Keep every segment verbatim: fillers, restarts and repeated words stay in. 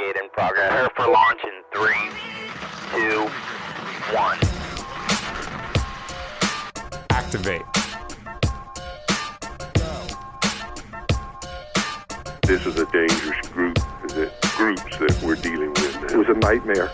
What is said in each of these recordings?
made in progress. Prepare for launch in three, two, one. Activate. This is a dangerous group, the groups that we're dealing with. It was a nightmare.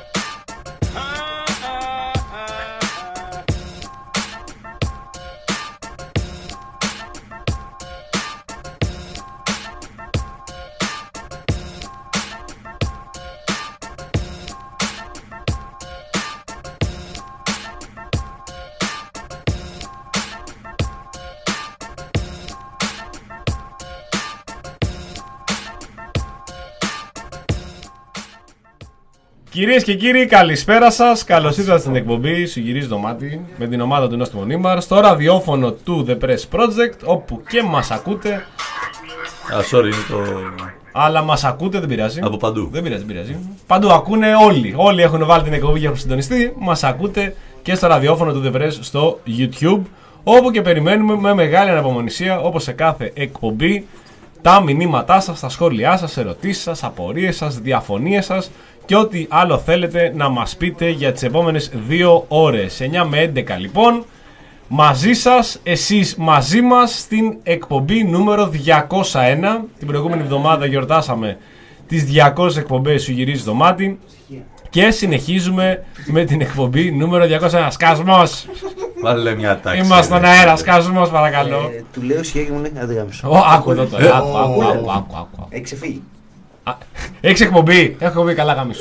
Κυρίες και κύριοι, καλησπέρα σας. Καλώς ήρθατε στην εκπομπή Σου γυρίζει το μάτι με την ομάδα του Νόστιμου Νίμαρ στο ραδιόφωνο του The Press Project, όπου και μας ακούτε. Α, sorry, είναι το. Αλλά μας ακούτε, δεν πειράζει. Από παντού. Δεν πειράζει, δεν πειράζει. Παντού ακούνε όλοι. Όλοι έχουν βάλει την εκπομπή και έχουν συντονιστεί. Μας ακούτε και στο ραδιόφωνο του The Press στο YouTube, όπου και περιμένουμε με μεγάλη αναπομονησία, όπως σε κάθε εκπομπή, τα μηνύματά σας, τα σχόλιά σας, ερωτήσεις σας, απορίες σας, διαφωνίες σας και ό,τι άλλο θέλετε να μας πείτε για τις επόμενες δύο ώρες. εννιά με έντεκα λοιπόν, μαζί σας, εσείς μαζί μας, στην εκπομπή νούμερο διακόσια ένα. Την προηγούμενη εβδομάδα γιορτάσαμε τις διακόσιες εκπομπές Σου γυρίζει το μάτι και συνεχίζουμε με την εκπομπή νούμερο διακόσια ένα. Σκασμός! Βάλε μια τάξη. Είμαστε στον αέρα, σκασμός παρακαλώ. Ε, του λέω σχέδιο μου είναι αδειάμισο. Ω, άκου εδώ τώρα, άκου, άκου, άκου, άκου, άκου. Έχει ξεφύγει. Έχεις εκπομπή, έχω εκπομπή, καλά γάμισου.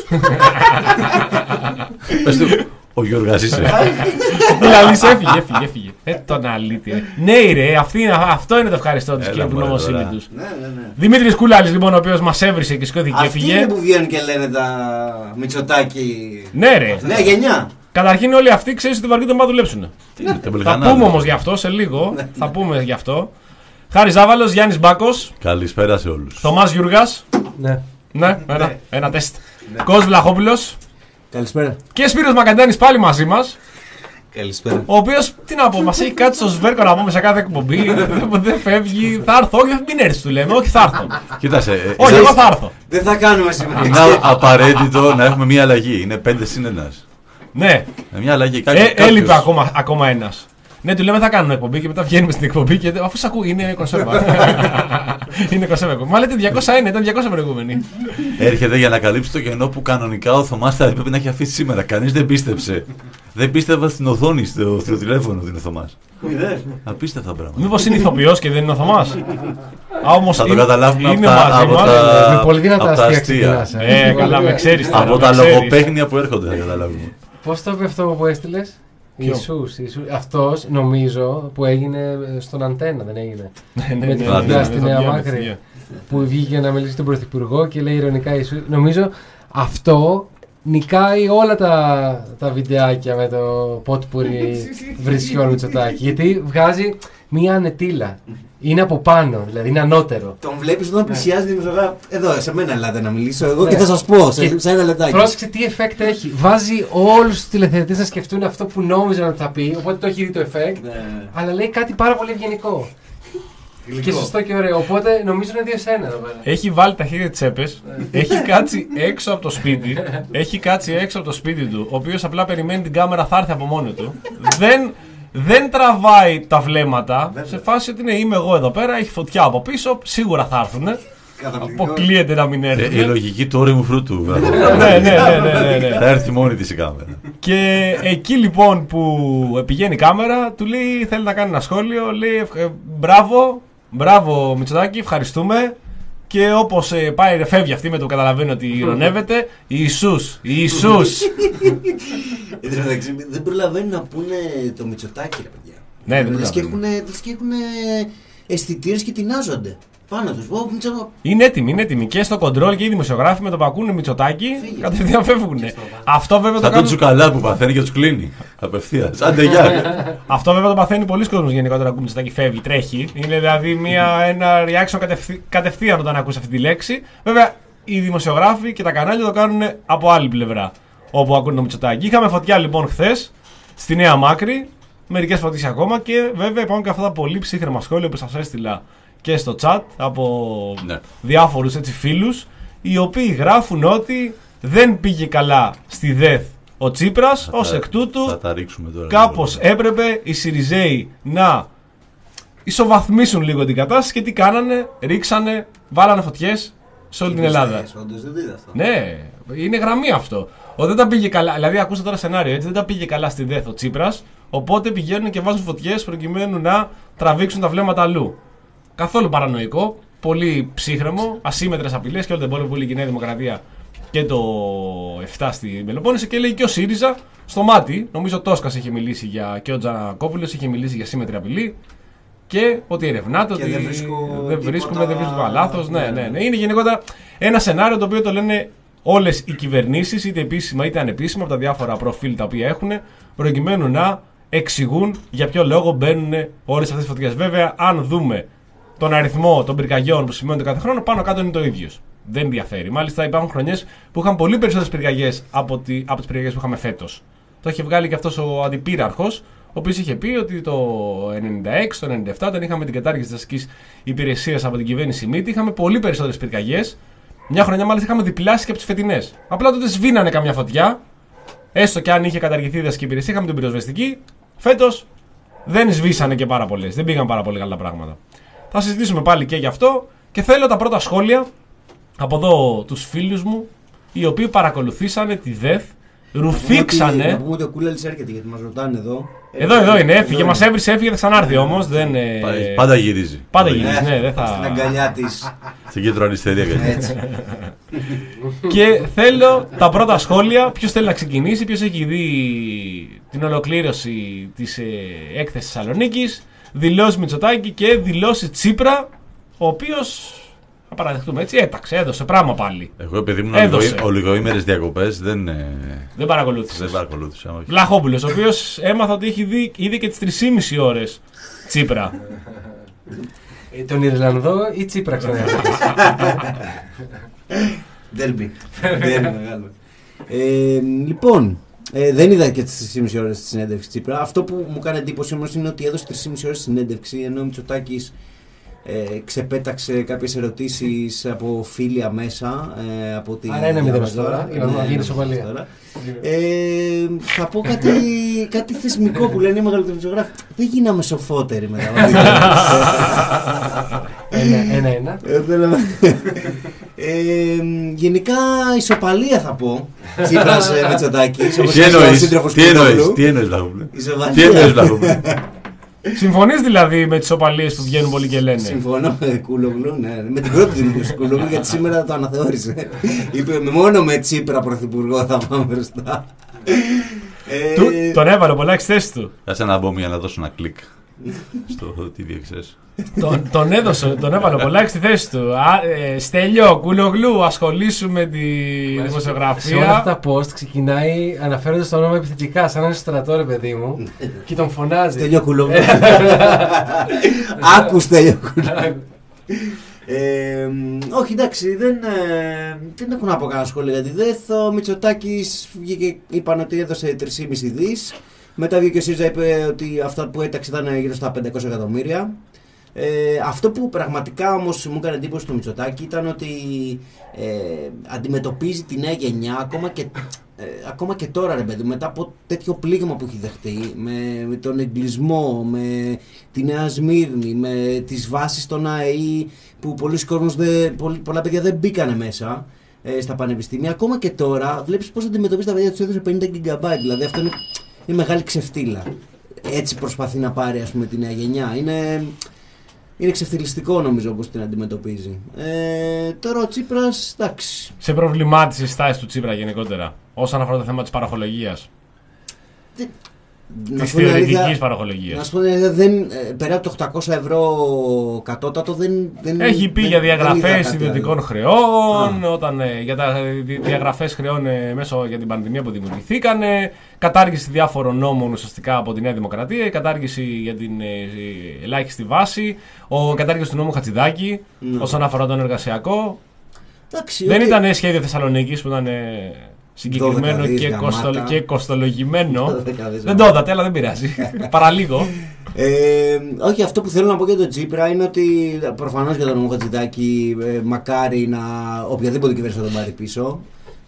Πες του, ο Γιώργας είσαι. Δηλαδή έφυγε, έφυγε, έφυγε. Ε, τον αλήτη. ρε. Ναι, ρε, αυτή είναι, αυτό είναι το ευχαριστώ της και Έλα, την μωρέ, νομοσύνη τώρα. τους. Ναι, ναι, ναι. Δημήτρης Κούλαλης, λοιπόν, ο οποίος μας έβρισε και σκόθηκε και Αυτοί έφυγε. είναι που βγαίνουν και λένε τα Μητσοτάκη. Ναι, ρε. Ναι, γενιά. Καταρχήν όλοι αυτοί ξέρεις ότι βαριούνται να δουλέψουν. Τι είναι, τα Θα Μπελγανά, πούμε ρε. όμως γι' αυτό σε λίγο. Θα πούμε γι' αυτό. Χάρης Ζάβαλος, Γιάννης Μπάκος, Καλησπέρα σε όλους. Θωμάς Γιούργας. Ναι. Ναι, ένα, ένα τεστ. Κος Βλαχόπουλος Καλησπέρα. και Σπύρος Μακαντάνης πάλι μαζί μας. Καλησπέρα. Ο οποίος, τι να πω, μας έχει κάτι στο σβέρκο να πούμε σε κάθε εκπομπή. Δεν φεύγει. Θα έρθω, όχι, μην έρθει, του λέμε. Όχι, θα έρθω. Κοίτασε, ε, Όχι, είναι- εγώ θα έρθω. Δεν θα κάνουμε σήμερα. είναι α- απαραίτητο να έχουμε μια αλλαγή. Είναι πέντε συν ένας. Ναι, Ε, Μια αλλαγή. ε, Κάποιος- έλειπε κάποιος- ακόμα, ακόμα ένας. Ναι, του λέμε θα κάνουμε εκπομπή και μετά βγαίνουμε στην εκπομπή και αφού σ' ακούει, είναι κονσέρβα. Είναι κονσέρβα. Μα λέτε διακόσια ένα, ήταν διακόσια προηγούμενη. Έρχεται για να καλύψει το κενό που κανονικά ο Θωμάς θα έπρεπε να έχει αφήσει σήμερα. Κανείς δεν πίστεψε. Δεν πίστευα στην οθόνη, στο, στο τηλέφωνο ότι είναι ο Θωμάς. Απίστευτα πράγματα. Μήπως είναι ηθοποιός και δεν είναι ο Θωμάς. Α, όμως Θα το είναι- καταλάβουμε από είναι τα- μαζί από μας. τα- Με πολύ δυνατά απ' τα αστεία αστεία. ξεκινάς. ε. Ε, καλά, με ξέρεις τώρα, Από με τα ξέρεις. λογοπαίγνια που έρχονται θα καταλάβουμε. Πώς το είπε αυτό που έστειλες? Ποιο? Ιησούς, Ιησούς. Αυτός νομίζω που έγινε στον Αντένα, δεν έγινε? Ναι, ναι, Με τη ναι, φωτιά ναι, στη ναι, Νέα ναι, ναι, Μάκρη. ναι. Που βγήκε να μιλήσει τον Πρωθυπουργό και λέει ειρωνικά Ιησούς. Νομίζω αυτό νικάει όλα τα, τα βιντεάκια με το πότπουρι βρισιών Μητσοτάκη. Γιατί βγάζει μία ανετήλα. Είναι από πάνω, δηλαδή είναι ανώτερο. Τον βλέπει όταν πλησιάζει δημοσιογράφο. Εδώ, σε μένα ελάτε να μιλήσω. Εγώ Ναι. και θα σα πω σε, Και σε ένα λεπτάκι. Πρόσεξε τι εφέκτ έχει. Βάζει όλους τους τηλεθεατές να σκεφτούν αυτό που νόμιζαν ότι θα πει, οπότε το έχει δει το εφέκτ, Ναι, ναι. αλλά λέει κάτι πάρα πολύ ευγενικό. Γλυκό. Και σωστό και ωραίο. Οπότε νομίζω είναι δύο σε ένα εδώ πέρα. Έχει βάλει τα χέρια τσέπες, έχει κάτσει έξω από το σπίτι, έχει κάτσει έξω από το σπίτι του, ο οποίος απλά περιμένει την κάμερα, θα έρθει από μόνο του. Δεν, δεν τραβάει τα βλέμματα, σε φάση ότι ναι, είμαι εγώ εδώ πέρα, έχει φωτιά από πίσω, σίγουρα θα έρθουν. Καταπληκτικό. Αποκλείεται να μην Ε, η έρθουν. λογική του όριμου φρούτου. Ναι, ναι, ναι, ναι, ναι, ναι. Θα έρθει μόνη της η κάμερα. Και εκεί λοιπόν που πηγαίνει η κάμερα, του λέει θέλει να κάνει ένα σχόλιο, λέει «Ε, μπράβο, μπράβο Μητσοτάκη, ευχαριστούμε. Και όπως ε, πάει, φεύγει αυτή με το καταλαβαίνει ότι ηρωνεύεται, Ιησούς, Ιησούς. Εν τω μεταξύ, δεν προλαβαίνουν να πούνε το Μητσοτάκη, ρε παιδιά. Ναι, δεν Λες και προλαβαίνουν. έχουν, λες και έχουν αισθητήρες και τεινάζονται. Πάνω τους. Ω, Μητσο- Είναι έτοιμοι, είναι έτοιμοι. Και στο κοντρόλ και οι δημοσιογράφοι με το που ακούνε Μητσοτάκη Φύγε. κατευθείαν φεύγουν. Αυτό βέβαια, το Σαν τον κάνουν... τσουκαλά που παθαίνει και τους κλείνει. Απευθείας. Άντε γεια. Αυτό βέβαια το παθαίνει πολλοί κόσμος γενικότερα. Ακούει Μητσοτάκη φεύγει, τρέχει. Είναι δηλαδή μια, ένα reaction κατευθύ... κατευθείαν όταν ακούσει αυτή τη λέξη. Βέβαια οι δημοσιογράφοι και τα κανάλια το κάνουν από άλλη πλευρά. Όπου ακούνε το Μητσοτάκη. Είχαμε φωτιά λοιπόν χθες στη Νέα Μάκρη. Μερικές φωτίες ακόμα και βέβαια υπάρχουν και αυτά τα πολύ ψύχρεμα σχόλια που σας έστειλα και στο chat από Ναι. διάφορους έτσι φίλους, οι οποίοι γράφουν ότι δεν πήγε καλά στη ΔΕΘ ο Τσίπρας, ως εκ τούτου κάπως έπρεπε οι Σιριζέοι να ισοβαθμίσουν λίγο την κατάσταση και τι κάνανε, ρίξανε, βάλανε φωτιές σε όλη την Ελλάδα. Όντως δεν δίδα αυτό. Ναι, είναι γραμμή αυτό. Ο, δεν τα πήγε καλά, δηλαδή ακούστε τώρα σενάριο έτσι, δεν τα πήγε καλά στη ΔΕΘ ο Τσίπρας, οπότε πηγαίνουν και βάζουν φωτιές προκειμένου να τραβήξουν τα βλέμματα αλλού. Καθόλου παρανοϊκό, πολύ ψύχρεμο, ασύμμετρες απειλές και όλο το εμπόλεμο που λέει η Νέα Δημοκρατία και το επτά στη Μελοπόννησο και λέει και ο ΣΥΡΙΖΑ στο μάτι. Νομίζω ο Τόσκας είχε μιλήσει για, και ο Τζανακόπουλος είχε μιλήσει για σύμμετρη απειλή και ότι ερευνάται, ότι δεν, βρίσκω δεν βρίσκουμε, δεν βρίσκουμε λάθος. Ναι, ναι, ναι. Είναι γενικότερα ένα σενάριο το οποίο το λένε όλες οι κυβερνήσεις, είτε επίσημα είτε ανεπίσημα, από τα διάφορα προφίλ τα οποία έχουν, προκειμένου να εξηγούν για ποιο λόγο μπαίνουν όλες αυτές τις φωτιές. Βέβαια, αν δούμε τον αριθμό των πυρκαγιών που σημαίνονται κάθε χρόνο, πάνω κάτω είναι το ίδιο. Δεν ενδιαφέρει. Μάλιστα, υπάρχουν χρονιές που είχαν πολύ περισσότερες πυρκαγιές από, τη, από τις πυρκαγιές που είχαμε φέτος. Το είχε βγάλει και αυτός ο αντιπύραρχος, ο οποίος είχε πει ότι το ενενήντα έξι, το ενενήντα επτά, όταν είχαμε την κατάργηση της αστικής υπηρεσίας από την κυβέρνηση Μήτη, είχαμε πολύ περισσότερες πυρκαγιές. Μια χρονιά, μάλιστα, είχαμε διπλάσει και από τις φετινές. Απλά τότε σβήνανε καμιά φωτιά, έστω και αν είχε καταργηθεί η αστική υπηρεσία, είχαμε την πυροσβεστική. Φέτος δεν σβήσανε και πάρα πολλές. Δεν πήγαν πάρα πολύ καλά πράγματα. Θα συζητήσουμε πάλι και γι' αυτό και θέλω τα πρώτα σχόλια από εδώ τους φίλους μου, οι οποίοι παρακολουθήσανε τη ΔΕΘ, ρουφήξανε. Να πούμε ότι ο Κούλαλης έρχεται γιατί μας ρωτάνε εδώ. Εδώ, εδώ είναι, έφυγε, μας έβρισε, έφυγε, θα ξανάρθει όμως. Δεν, πάντα γυρίζει. Πάντα γυρίζει, ναι, δεν θα. Στην αγκαλιά της. Στην κέντρο αριστερή αγκαλιά. Έτσι. Και θέλω τα πρώτα σχόλια. Ποιος θέλει να ξεκινήσει, ποιος έχει δει την ολοκλήρωση της έκθεσης Θεσσαλονίκης, δηλώσει Μητσοτάκη και δηλώσει Τσίπρα, ο οποίος, θα παραδεχτούμε έτσι, έταξε, έδωσε πράγμα πάλι. Εγώ επειδή ήμουν ολιγοήμερες διακοπές δεν, δεν παρακολούθησα. Δεν παρακολούθησα. Βλαχόπουλος, ο οποίος έμαθα ότι έχει δει ήδη και τις τρεις και μισή ώρες Τσίπρα. Ε, τον Ιρλανδό ή Τσίπρα ξανά. Ντέρμπι. Ντέρμπι μεγάλο. Ε, λοιπόν, ε, δεν είδα και τις τρεις και μισή ώρες τη συνέντευξη Τσίπρα. Αυτό που μου κάνει εντύπωση όμως είναι ότι έδωσε τρεις και μισή ώρες συνέντευξη, ενώ ο Μητσοτάκης ε, ξεπέταξε κάποιες ερωτήσεις από φίλια μέσα. Ε, από τη Άρα είναι μηδέν τώρα, για να γίνει σοβαλία. Ε, θα πω κάτι, κάτι θεσμικό που λένε οι μεγαλοτελεοζωγράφοι. Δεν γίναμε σοφότεροι μετά. Ένα-ένα. Ε, γενικά ισοπαλία θα πω. Τσίπρας Μητσοτάκης. Τι εννοείς, τι εννοείς, τι εννοείς Βλαχόπουλε. Συμφωνείς δηλαδή με τις ισοπαλίες που βγαίνουν πολλοί και λένε? Συμφωνώ με Κούλογλου, ναι. Με την πρώτη δημιουργία του Κούλογλου, γιατί σήμερα το αναθεώρησε. Είπε μόνο με Τσίπρα πρωθυπουργό θα πάμε μπροστά. ε... Τον έβαλε πολλά εξ θέση του. Κάτσε να μπω μια να δώσω ένα κλικ στο τι βι εξ ες. τον, τον έδωσε, τον έβαλε πολλά εξ στη θέση του. Α, ε, Στέλιο, Κούλογλου, ασχολήσου με τη δημοσιογραφία. Σε όλα αυτά τα post ξεκινάει αναφέροντας το όνομα επιθετικά, σαν ένα στρατό, ρε παιδί μου, και τον φωνάζει. Στέλιο Κούλογλου. Άκου Στέλιο Κούλογλου. Ε, όχι, εντάξει, δεν, ε, δεν έχω να πω κανένα σχόλιο γιατί δεν. Ο Μητσοτάκης βγήκε, είπαν ότι έδωσε τρεις και μισό δις. Μετά βγήκε ο ΣΥΡΙΖΑ, είπε ότι αυτά που έταξε ήταν γύρω στα πεντακόσια εκατομμύρια. Ε, αυτό που πραγματικά όμως μου έκανε εντύπωση στο Μητσοτάκη ήταν ότι ε, αντιμετωπίζει τη νέα γενιά ακόμα και, ε, ακόμα και τώρα, ρε παιδί, μετά από τέτοιο πλήγμα που έχει δεχτεί, με, με τον εγκλισμό, με τη Νέα Σμύρνη, με τις βάσεις στον ΑΕΗ που πολλοί κόσμος δεν, πολλ, πολλά παιδιά δεν μπήκανε μέσα ε, στα πανεπιστήμια. Ακόμα και τώρα βλέπεις πώς αντιμετωπίζει τα παιδιά τους, έδωσε πενήντα γιγαμπάιτ, δηλαδή αυτό είναι, είναι μεγάλη ξεφτύλα. Έτσι προσπαθεί να πάρει, ας πούμε, τη νέα γενιά. Είναι... Είναι εξευθυλιστικό νομίζω όπως την αντιμετωπίζει. Ε, τώρα ο Τσίπρας, εντάξει. Σε προβλημάτισε η στάση του Τσίπρα γενικότερα όσον αφορά το θέμα της παραχολογίας? Δεν... Της θεωρητικής παραχολογίας. Να σου πω, δεν, πέρα από το οκτακόσια ευρώ κατώτατο δεν, δεν έχει πει δεν, για διαγραφές ιδιωτικών άλλο. χρεών, όταν, για τα διαγραφές χρεών μέσω για την πανδημία που δημιουργηθήκαν, κατάργηση διάφορων νόμων ουσιαστικά από τη Νέα Δημοκρατία, κατάργηση για την ελάχιστη βάση, ο κατάργηση του νόμου Χατζηδάκη mm. όσον αφορά τον εργασιακό. Εντάξει, δεν okay. ήταν σχέδιο Θεσσαλονίκης που ήταν συγκεκριμένο δις και, γαμάτα. κοστο, και κοστολογημένο. δώδεκα δις Δεν το είδατε, αλλά δεν πειράζει. Παραλίγο. Ε, όχι, αυτό που θέλω να πω για τον Τσίπρα είναι ότι προφανώς για τον Νόμο Χατζηδάκη ε, μακάρι να οποιαδήποτε κυβέρνηση θα τον πάρει πίσω.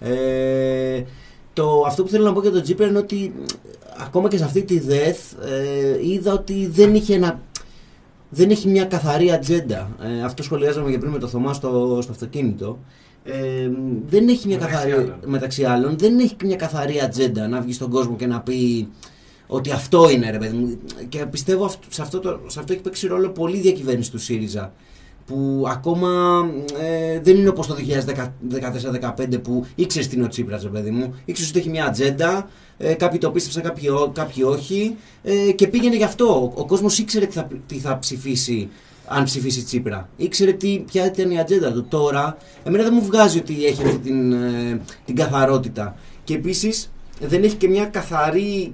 Ε, το, αυτό που θέλω να πω για τον Τσίπρα είναι ότι ακόμα και σε αυτή τη ΔΕΘ ε, είδα ότι δεν είχε ένα, δεν έχει μια καθαρή ατζέντα. Ε, αυτό σχολιάζαμε και πριν με το Θωμά στο, στο αυτοκίνητο. Ε, δεν έχει μια μεταξύ καθαρή, άλλων. μεταξύ άλλων, δεν έχει μια καθαρή ατζέντα να βγει στον κόσμο και να πει ότι αυτό είναι, ρε παιδί μου. Και πιστεύω αυτό, σε, αυτό το, σε αυτό έχει παίξει ρόλο πολύ η διακυβέρνηση του ΣΥΡΙΖΑ. Που ακόμα ε, δεν είναι όπως το δύο χιλιάδες δεκατέσσερα δεκαπέντε που ήξερε τι είναι ο Τσίπρας, ρε παιδί μου. Ήξερε ότι έχει μια ατζέντα, ε, κάποιοι το πίστεψαν, κάποιοι, κάποιοι όχι. Ε, και πήγαινε γι' αυτό. Ο, ο κόσμος ήξερε τι θα, τι θα ψηφίσει αν ψηφίσει Τσίπρα. Ήξερε τι, ποια ήταν η ατζέντα του. Τώρα, εμένα δεν μου βγάζει ότι έχει αυτή την, ε, την καθαρότητα. Και επίσης δεν έχει και μια καθαρή.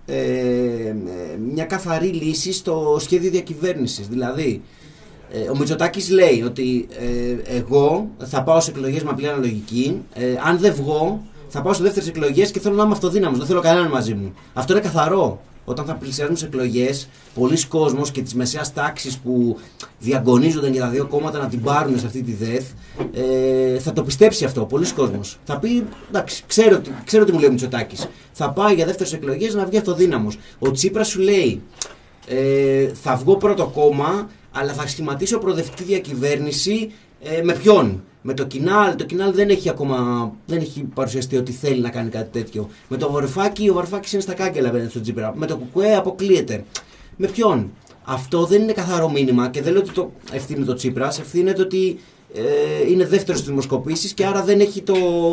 Ε, μια καθαρή λύση στο σχέδιο διακυβέρνησης. Δηλαδή, ε, ο Μητσοτάκης λέει ότι ε, εγώ θα πάω σε εκλογές με απλή αναλογική. Ε, αν δεν βγω, θα πάω σε δεύτερες εκλογές και θέλω να είμαι αυτοδύναμος. Δεν θέλω κανέναν μαζί μου. Αυτό είναι καθαρό. Όταν θα πλησιάζουν σε εκλογές, πολλοί κόσμος και της μεσαίας τάξης που διαγωνίζονταν για τα δύο κόμματα να την πάρουν σε αυτή τη ΔΕΘ, ε, θα το πιστέψει αυτό. Πολλοί κόσμος. Θα πει, εντάξει, ξέρω, ξέρω τι μου λέει ο Μητσοτάκης. Θα πάει για δεύτερες εκλογές να βγει αυτοδύναμος. Ο Τσίπρας σου λέει, ε, θα βγω πρώτο κόμμα, αλλά θα σχηματίσω προοδευτική διακυβέρνηση ε, με ποιον. Με το Κινάλ, το Κινάλ δεν έχει ακόμα δεν έχει παρουσιαστεί ότι θέλει να κάνει κάτι τέτοιο. Με το Βαρουφάκη, ο Βαρουφάκης είναι στα κάγκελα απέναντι στον Τσίπρα. Με το Κουκουέ αποκλείεται. Με ποιον. Αυτό δεν είναι καθαρό μήνυμα και δεν λέω ότι το ευθύνει το Τσίπρας. Ευθύνεται ότι ε, είναι δεύτερος στις δημοσκοπήσεις και άρα δεν έχει το,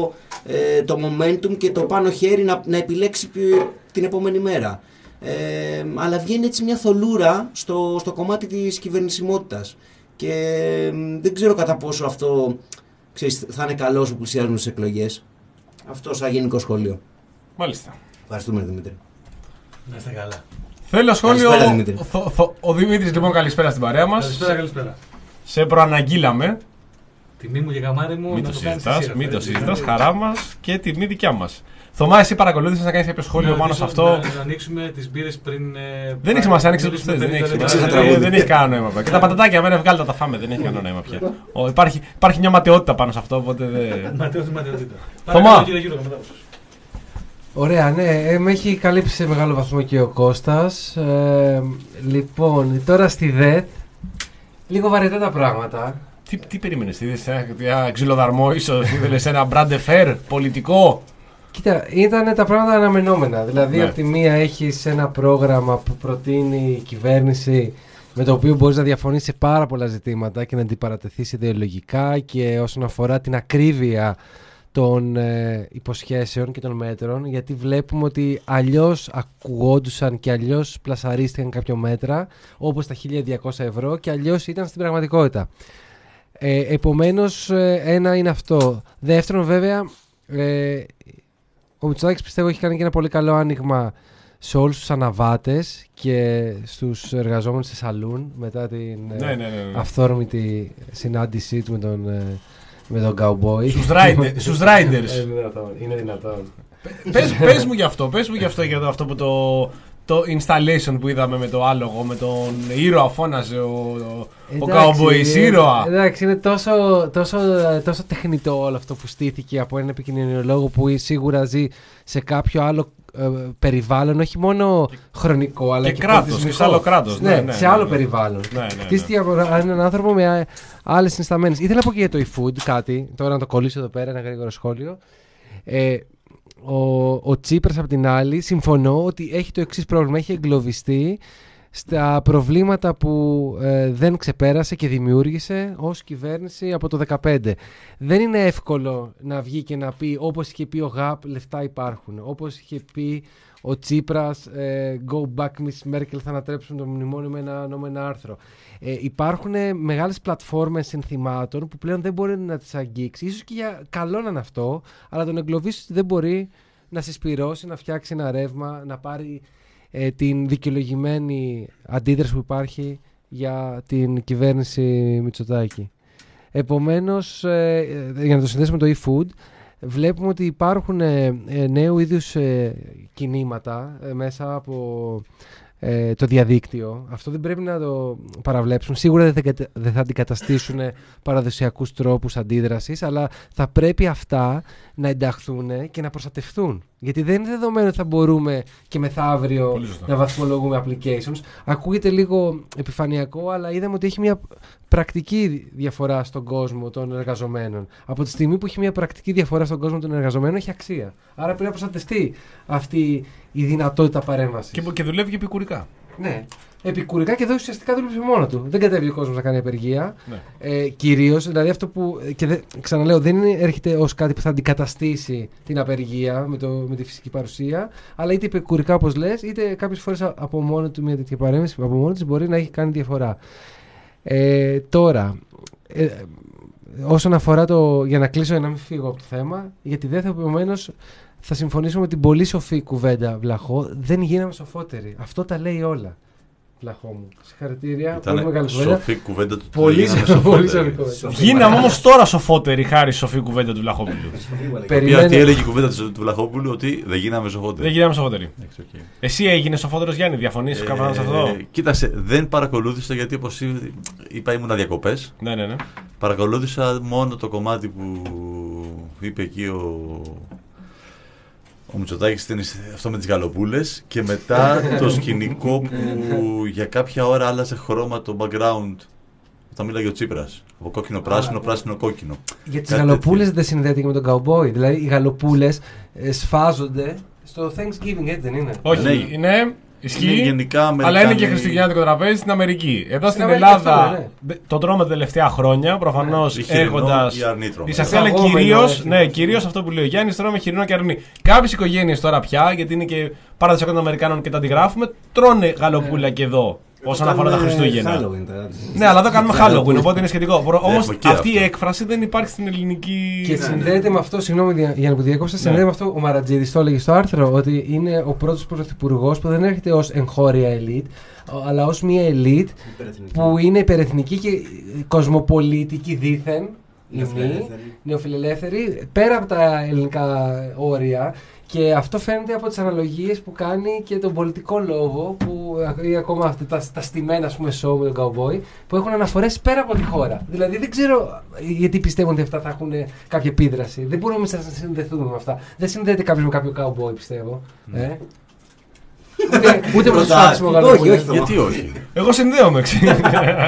ε, το momentum και το πάνω χέρι να, να επιλέξει την επόμενη μέρα. Ε, αλλά βγαίνει έτσι μια θολούρα στο, στο κομμάτι της κυβερνησιμότητας. Και ε, δεν ξέρω κατά πόσο αυτό ξέρεις, θα είναι καλό όσο πλησιάζουν στις εκλογές. Αυτό σαν γενικό σχόλιο. Μάλιστα. Ευχαριστούμε, Δημήτρη. Να είστε καλά. Θέλω σχόλιο. Καλησπέρα, Δημήτρη. Θο- θο- Ο Δημήτρης, λοιπόν, καλησπέρα στην παρέα μας. Καλησπέρα, καλησπέρα. Σε προαναγγείλαμε. Τιμή μου και καμάρι μου. Μην να το κάνεις συζητάς, εσύ, μην ρε, το φίλε. συζητάς. Χαρά μας και τιμή δικιά μας. Θωμά, εσύ παρακολούθησες να κάνεις κάποιο σχόλιο Να πάνω σε ρωτήσω, αυτό. Να, να ανοίξουμε τις μπύρες πριν. Ε, Δεν έχει σημασία, άνοιξε τους θες. Δεν έχει Ξέχασα σημασία. τραγούδι. Ε, Δεν έχει κανένα νόημα πια. Και τα πατατάκια, μένα βγάλτε τα φάμε. Δεν έχει κανένα νόημα πια. Ο, υπάρχει, υπάρχει μια ματαιότητα πάνω σε αυτό, οπότε δεν. Ματαιότητα, ματαιότητα. Θωμά. Παρακαλώ, κύριε Γιώργο, μετά από σας. Ωραία, ναι, ε, με έχει καλύψει σε μεγάλο βαθμό και ο Κώστας. Ε, λοιπόν, τώρα στη ΔΕΘ, λίγο βαρετά τα πράγματα. Τι, τι περίμενες, είδες ένα ξυλοδαρμό, ίσως ήθελες ένα brand affair πολιτικό. Κοίτα, ήταν τα πράγματα αναμενόμενα. Δηλαδή, Ναι. από τη μία έχεις ένα πρόγραμμα που προτείνει η κυβέρνηση με το οποίο μπορείς να διαφωνείς σε πάρα πολλά ζητήματα και να αντιπαρατεθείς ιδεολογικά και όσον αφορά την ακρίβεια των ε, υποσχέσεων και των μέτρων, γιατί βλέπουμε ότι αλλιώς ακουγόντουσαν και αλλιώς πλασαρίστηκαν κάποια μέτρα, όπως τα χίλια διακόσια ευρώ, και αλλιώς ήταν στην πραγματικότητα. Ε, επομένως, ε, ένα είναι αυτό. Δεύτερον, βέβαια, ε, ο Μητσοτάκης πιστεύω έχει κάνει και ένα πολύ καλό άνοιγμα σε όλους τους αναβάτες και στους εργαζόμενους σε σαλούν μετά την ε, Ναι, ναι, ναι, ναι. αυθόρμητη συνάντησή του με τον, ε, με τον cowboy. Στους rider- στους riders. Ε, είναι δυνατόν, είναι δυνατόν. πες, πες μου γι' αυτό, πες μου γι' αυτό για το, αυτό που το, το installation που είδαμε με το άλογο, με τον ήρωα φώναζε ο, ο, ο cowboys ε, ήρωα. Εντάξει, είναι τόσο, τόσο, τόσο τεχνητό όλο αυτό που στήθηκε από έναν επικοινωνιολόγο που σίγουρα ζει σε κάποιο άλλο ε, περιβάλλον, όχι μόνο χρονικό, αλλά Και και, κράτος, πολιτισμικό. και σε άλλο κράτος, Ναι, ναι, ναι, σε ναι, άλλο ναι. περιβάλλον. Ναι, ναι, ναι. Χτίστηκε από έναν άνθρωπο με άλλες συνισταμένες. Ήθελα να πω και για το eFood κάτι, τώρα να το κολλήσω εδώ πέρα, ένα γρήγορο σχόλιο. Ε, ο, ο Τσίπρας απ' την άλλη, συμφωνώ ότι έχει το εξής πρόβλημα, έχει εγκλωβιστεί στα προβλήματα που ε, δεν ξεπέρασε και δημιούργησε ως κυβέρνηση από το δεκαπέντε. Δεν είναι εύκολο να βγει και να πει, όπως είχε πει ο ΓΑΠ, λεφτά υπάρχουν. Όπως είχε πει ο Τσίπρας, ε, go back Miss Merkel, θα ανατρέψουν το μνημόνιο με ένα, με ένα άρθρο. Ε, υπάρχουν μεγάλες πλατφόρμες συνθημάτων που πλέον δεν μπορεί να τις αγγίξει. Ίσως και για καλό να είναι αυτό, αλλά τον εγκλωβίσει δεν μπορεί να συσπυρώσει, να φτιάξει ένα ρεύμα, να πάρει ε, την δικαιολογημένη αντίδραση που υπάρχει για την κυβέρνηση Μητσοτάκη. Επομένως, ε, για να το συνδέσουμε με το eFood, βλέπουμε ότι υπάρχουν ε, ε, νέου είδους ε, κινήματα ε, μέσα από ε, το διαδίκτυο. Αυτό δεν πρέπει να το παραβλέψουν. Σίγουρα δεν θα, κατα... δεν θα αντικαταστήσουν παραδοσιακούς τρόπους αντίδρασης, αλλά θα πρέπει αυτά να ενταχθούν και να προστατευτούν. Γιατί δεν είναι δεδομένο ότι θα μπορούμε και μεθαύριο να βαθμολογούμε applications. Ακούγεται λίγο επιφανειακό, αλλά είδαμε ότι έχει μια πρακτική διαφορά στον κόσμο των εργαζομένων. Από τη στιγμή που έχει μια πρακτική διαφορά στον κόσμο των εργαζομένων, έχει αξία. Άρα πρέπει να προστατευτεί αυτή η δυνατότητα παρέμβασης. Και, και δουλεύει και επικουρικά. Ναι. Επικουρικά και εδώ ουσιαστικά δούλεψε μόνο του. Δεν κατέβει ο κόσμος να κάνει απεργία. Ναι. Ε, κυρίως, δηλαδή αυτό που. Και δε, ξαναλέω, δεν είναι, έρχεται ως κάτι που θα αντικαταστήσει την απεργία με, το, με τη φυσική παρουσία, αλλά είτε επικουρικά όπως λες, είτε κάποιες φορές από μόνο του μια τέτοια παρέμβαση από μόνο της μπορεί να έχει κάνει διαφορά. Ε, τώρα, ε, όσον αφορά το. Για να κλείσω, για να μην φύγω από το θέμα, γιατί δεν θα επομένως. Θα συμφωνήσω με την πολύ σοφή κουβέντα, Βλαχό. Δεν γίναμε σοφότεροι. Αυτό τα λέει όλα. Βλαχό μου. Συγχαρητήρια. Πολύ μεγάλη κουβέντα. Σοφή κουβέντα του. Πολύ σοφή κουβέντα. Γίναμε όμως τώρα σοφότεροι χάρη στη σοφή κουβέντα του Βλαχόπουλου. Περιμένω... Τι έλεγε η κουβέντα του Βλαχόπουλου, ότι δεν γίναμε σοφότεροι. Δεν γίναμε σοφότεροι. Okay. Εσύ έγινες σοφότερος, Γιάννη, διαφωνείς ε, κάπου σε αυτό? Κοίτασε, δεν παρακολούθησα γιατί όπως είπα ήμουνα διακοπές. Ναι, ναι, ναι. Παρακολούθησα μόνο το κομμάτι που είπε εκεί ο. Ο Μητσοτάκης ήταν αυτό με τις γαλοπούλες και μετά το σκηνικό που για κάποια ώρα άλλαζε χρώμα το background όταν μίλαγε ο Τσίπρας. Από κόκκινο πράσινο, πράσινο κόκκινο. Για τις γαλοπούλες δεν συνδέεται και με τον cowboy. Δηλαδή οι γαλοπούλες σφάζονται στο Thanksgiving, έτσι δεν είναι? Όχι, ναι. είναι... Ισχύει, είναι γενικά αλλά είναι και χριστουγεννιάτικο τραπέζι στην Αμερική. Εδώ στην, στην Ελλάδα αυτό, ναι. Το τρώμε τα τελευταία χρόνια, προφανώς έχοντας. Είσαστε κυρίως ναι, κυρίως αυτό που λέει ο Γιάννης, τρώμε χοιρινό και αρνί. Κάποιες οικογένειες τώρα πια, γιατί είναι και παραδοσιακό των Αμερικάνων και τα αντιγράφουμε, τρώνε γαλοπούλα και εδώ. Όσον αφορά τα Χριστούγεννα. Ναι, αλλά εδώ κάνουμε Halloween, οπότε είναι σχετικό. Όμως αυτή η έκφραση δεν υπάρχει στην ελληνική. Και συνδέεται με αυτό, συγγνώμη για να που διακόψα, συνδέεται με αυτό ο Μαρατζίδης το έλεγε στο άρθρο, ότι είναι ο πρώτος πρωθυπουργός που δεν έρχεται ως εγχώρια ελίτ, αλλά ως μια ελίτ που είναι υπερεθνική και κοσμοπολίτικη δήθεν. Νεοφιλελεύθερη, πέρα από τα ελληνικά όρια. Και αυτό φαίνεται από τις αναλογίες που κάνει και τον πολιτικό λόγο, που, ή ακόμα αυτά τα, τα στημένα ας πούμε show με τον cowboy, που έχουν αναφορές πέρα από τη χώρα. Δηλαδή δεν ξέρω γιατί πιστεύουν ότι αυτά θα έχουν κάποια επίδραση. Δεν μπορούμε να συνδεθούμε με αυτά. Δεν συνδέεται κάποιος με κάποιο cowboy, πιστεύω. Mm. Ε? Ούτε, ούτε με το σπάσιμο γαλοπούλα. Γιατί όχι? Εγώ συνδέομαι, ξέρετε.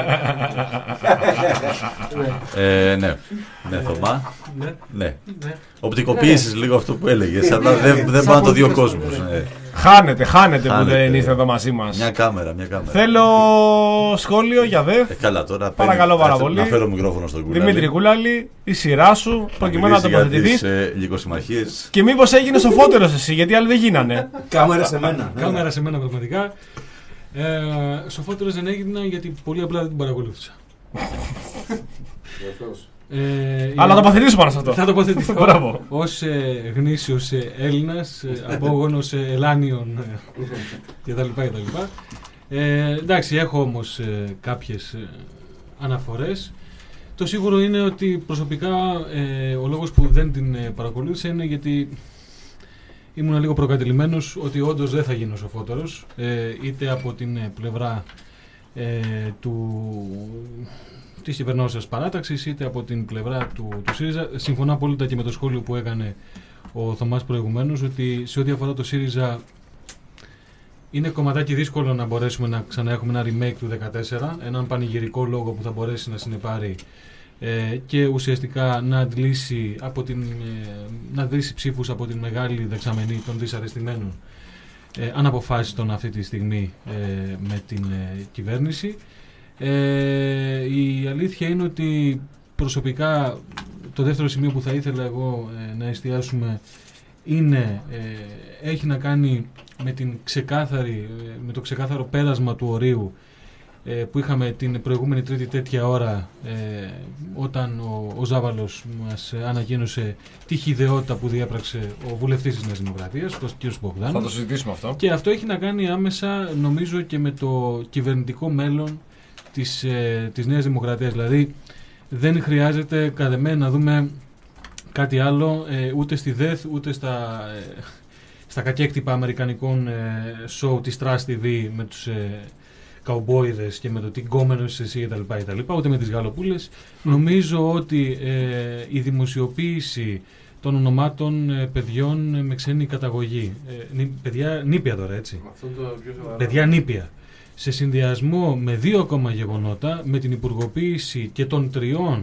ε, ναι. Ναι, Θωμά. Ναι. Οπτικοποίησες λίγο αυτό που έλεγες, αλλά δεν, δεν πάει να το δει ο κόσμος. Ναι. Χάνετε, χάνετε που δεν ήρθε εδώ μαζί μας. Μια κάμερα, μια κάμερα. Θέλω σχόλιο για ΔΕΦ. Ε, καλά, τώρα παρακαλώ πάρα πολύ. Να φέρω μικρόφωνο στον Κουλάλη. Δημήτρη Κουλάλη, η σειρά σου, προκειμένου να τοποθετηθείς. Ε, λυκοσυμμαχίες. Και μήπως έγινες σοφότερος εσύ, γιατί άλλοι δεν γίνανε. Κάμερα σε μένα. Κάμερα σε μένα πραγματικά. Ε, σοφότερος δεν έγινα γιατί πολύ απλά δεν την παρακολούθησα. Ε, Αλλά θα τοποθετήσω πάνω σε αυτό. Θα τοποθετηθώ Μπράβο. ως ε, γνήσιος ε, Έλληνας, ε, απόγονος ε, Ελλάνιων ε, κτλ. Ε, εντάξει, έχω όμως ε, κάποιες ε, αναφορές. Το σίγουρο είναι ότι προσωπικά ε, ο λόγος που δεν την ε, παρακολούθησα είναι γιατί ήμουν λίγο προκατελημένος ότι όντως δεν θα γίνω σοφότερος, ε, είτε από την ε, πλευρά ε, του... της κυβερνώσεως παράταξης, είτε από την πλευρά του, του ΣΥΡΙΖΑ. Συμφωνώ απόλυτα και με το σχόλιο που έκανε ο Θωμάς προηγουμένως, ότι σε ό,τι αφορά το ΣΥΡΙΖΑ είναι κομματάκι δύσκολο να μπορέσουμε να ξαναέχουμε ένα remake του δεκατέσσερα, έναν πανηγυρικό λόγο που θα μπορέσει να συνεπάρει ε, και ουσιαστικά να αντλήσει, από την, ε, να αντλήσει ψήφους από την μεγάλη δεξαμενή των δυσαρεστημένων ε, αναποφάσιστον αυτή τη στιγμή ε, με την ε, κυβέρνηση. Ε, η αλήθεια είναι ότι προσωπικά το δεύτερο σημείο που θα ήθελα εγώ ε, να εστιάσουμε είναι, ε, έχει να κάνει με, την ξεκάθαρη, ε, με το ξεκάθαρο πέρασμα του ορίου ε, που είχαμε την προηγούμενη τρίτη τέτοια ώρα ε, όταν ο, ο Ζάβαλος μας ανακοίνωσε τη χυδαιότητα που διέπραξε ο βουλευτής της Νέας Δημοκρατίας, ο κ. Μπογδάνου. Θα το συζητήσουμε αυτό. Και αυτό έχει να κάνει άμεσα, νομίζω, και με το κυβερνητικό μέλλον της, ε, της Νέας Δημοκρατίας. Δηλαδή δεν χρειάζεται κατά μένα να δούμε κάτι άλλο, ε, ούτε στη ΔΕΘ, ούτε στα, ε, στα κακέκτυπα αμερικανικών σοου ε, της Trust τι βι με τους ε, καουμπόιδες και με το τι γκόμενος είσαι εσύ κτλ, κτλ. Ούτε με τις γαλοπούλες. Νομίζω ότι ε, η δημοσιοποίηση των ονομάτων ε, παιδιών ε, με ξένη καταγωγή, ε, νη, παιδιά νήπια τώρα, έτσι, Αυτό το πιο σοβαρό. παιδιά νήπια, σε συνδυασμό με δύο ακόμα γεγονότα, με την υπουργοποίηση και των τριών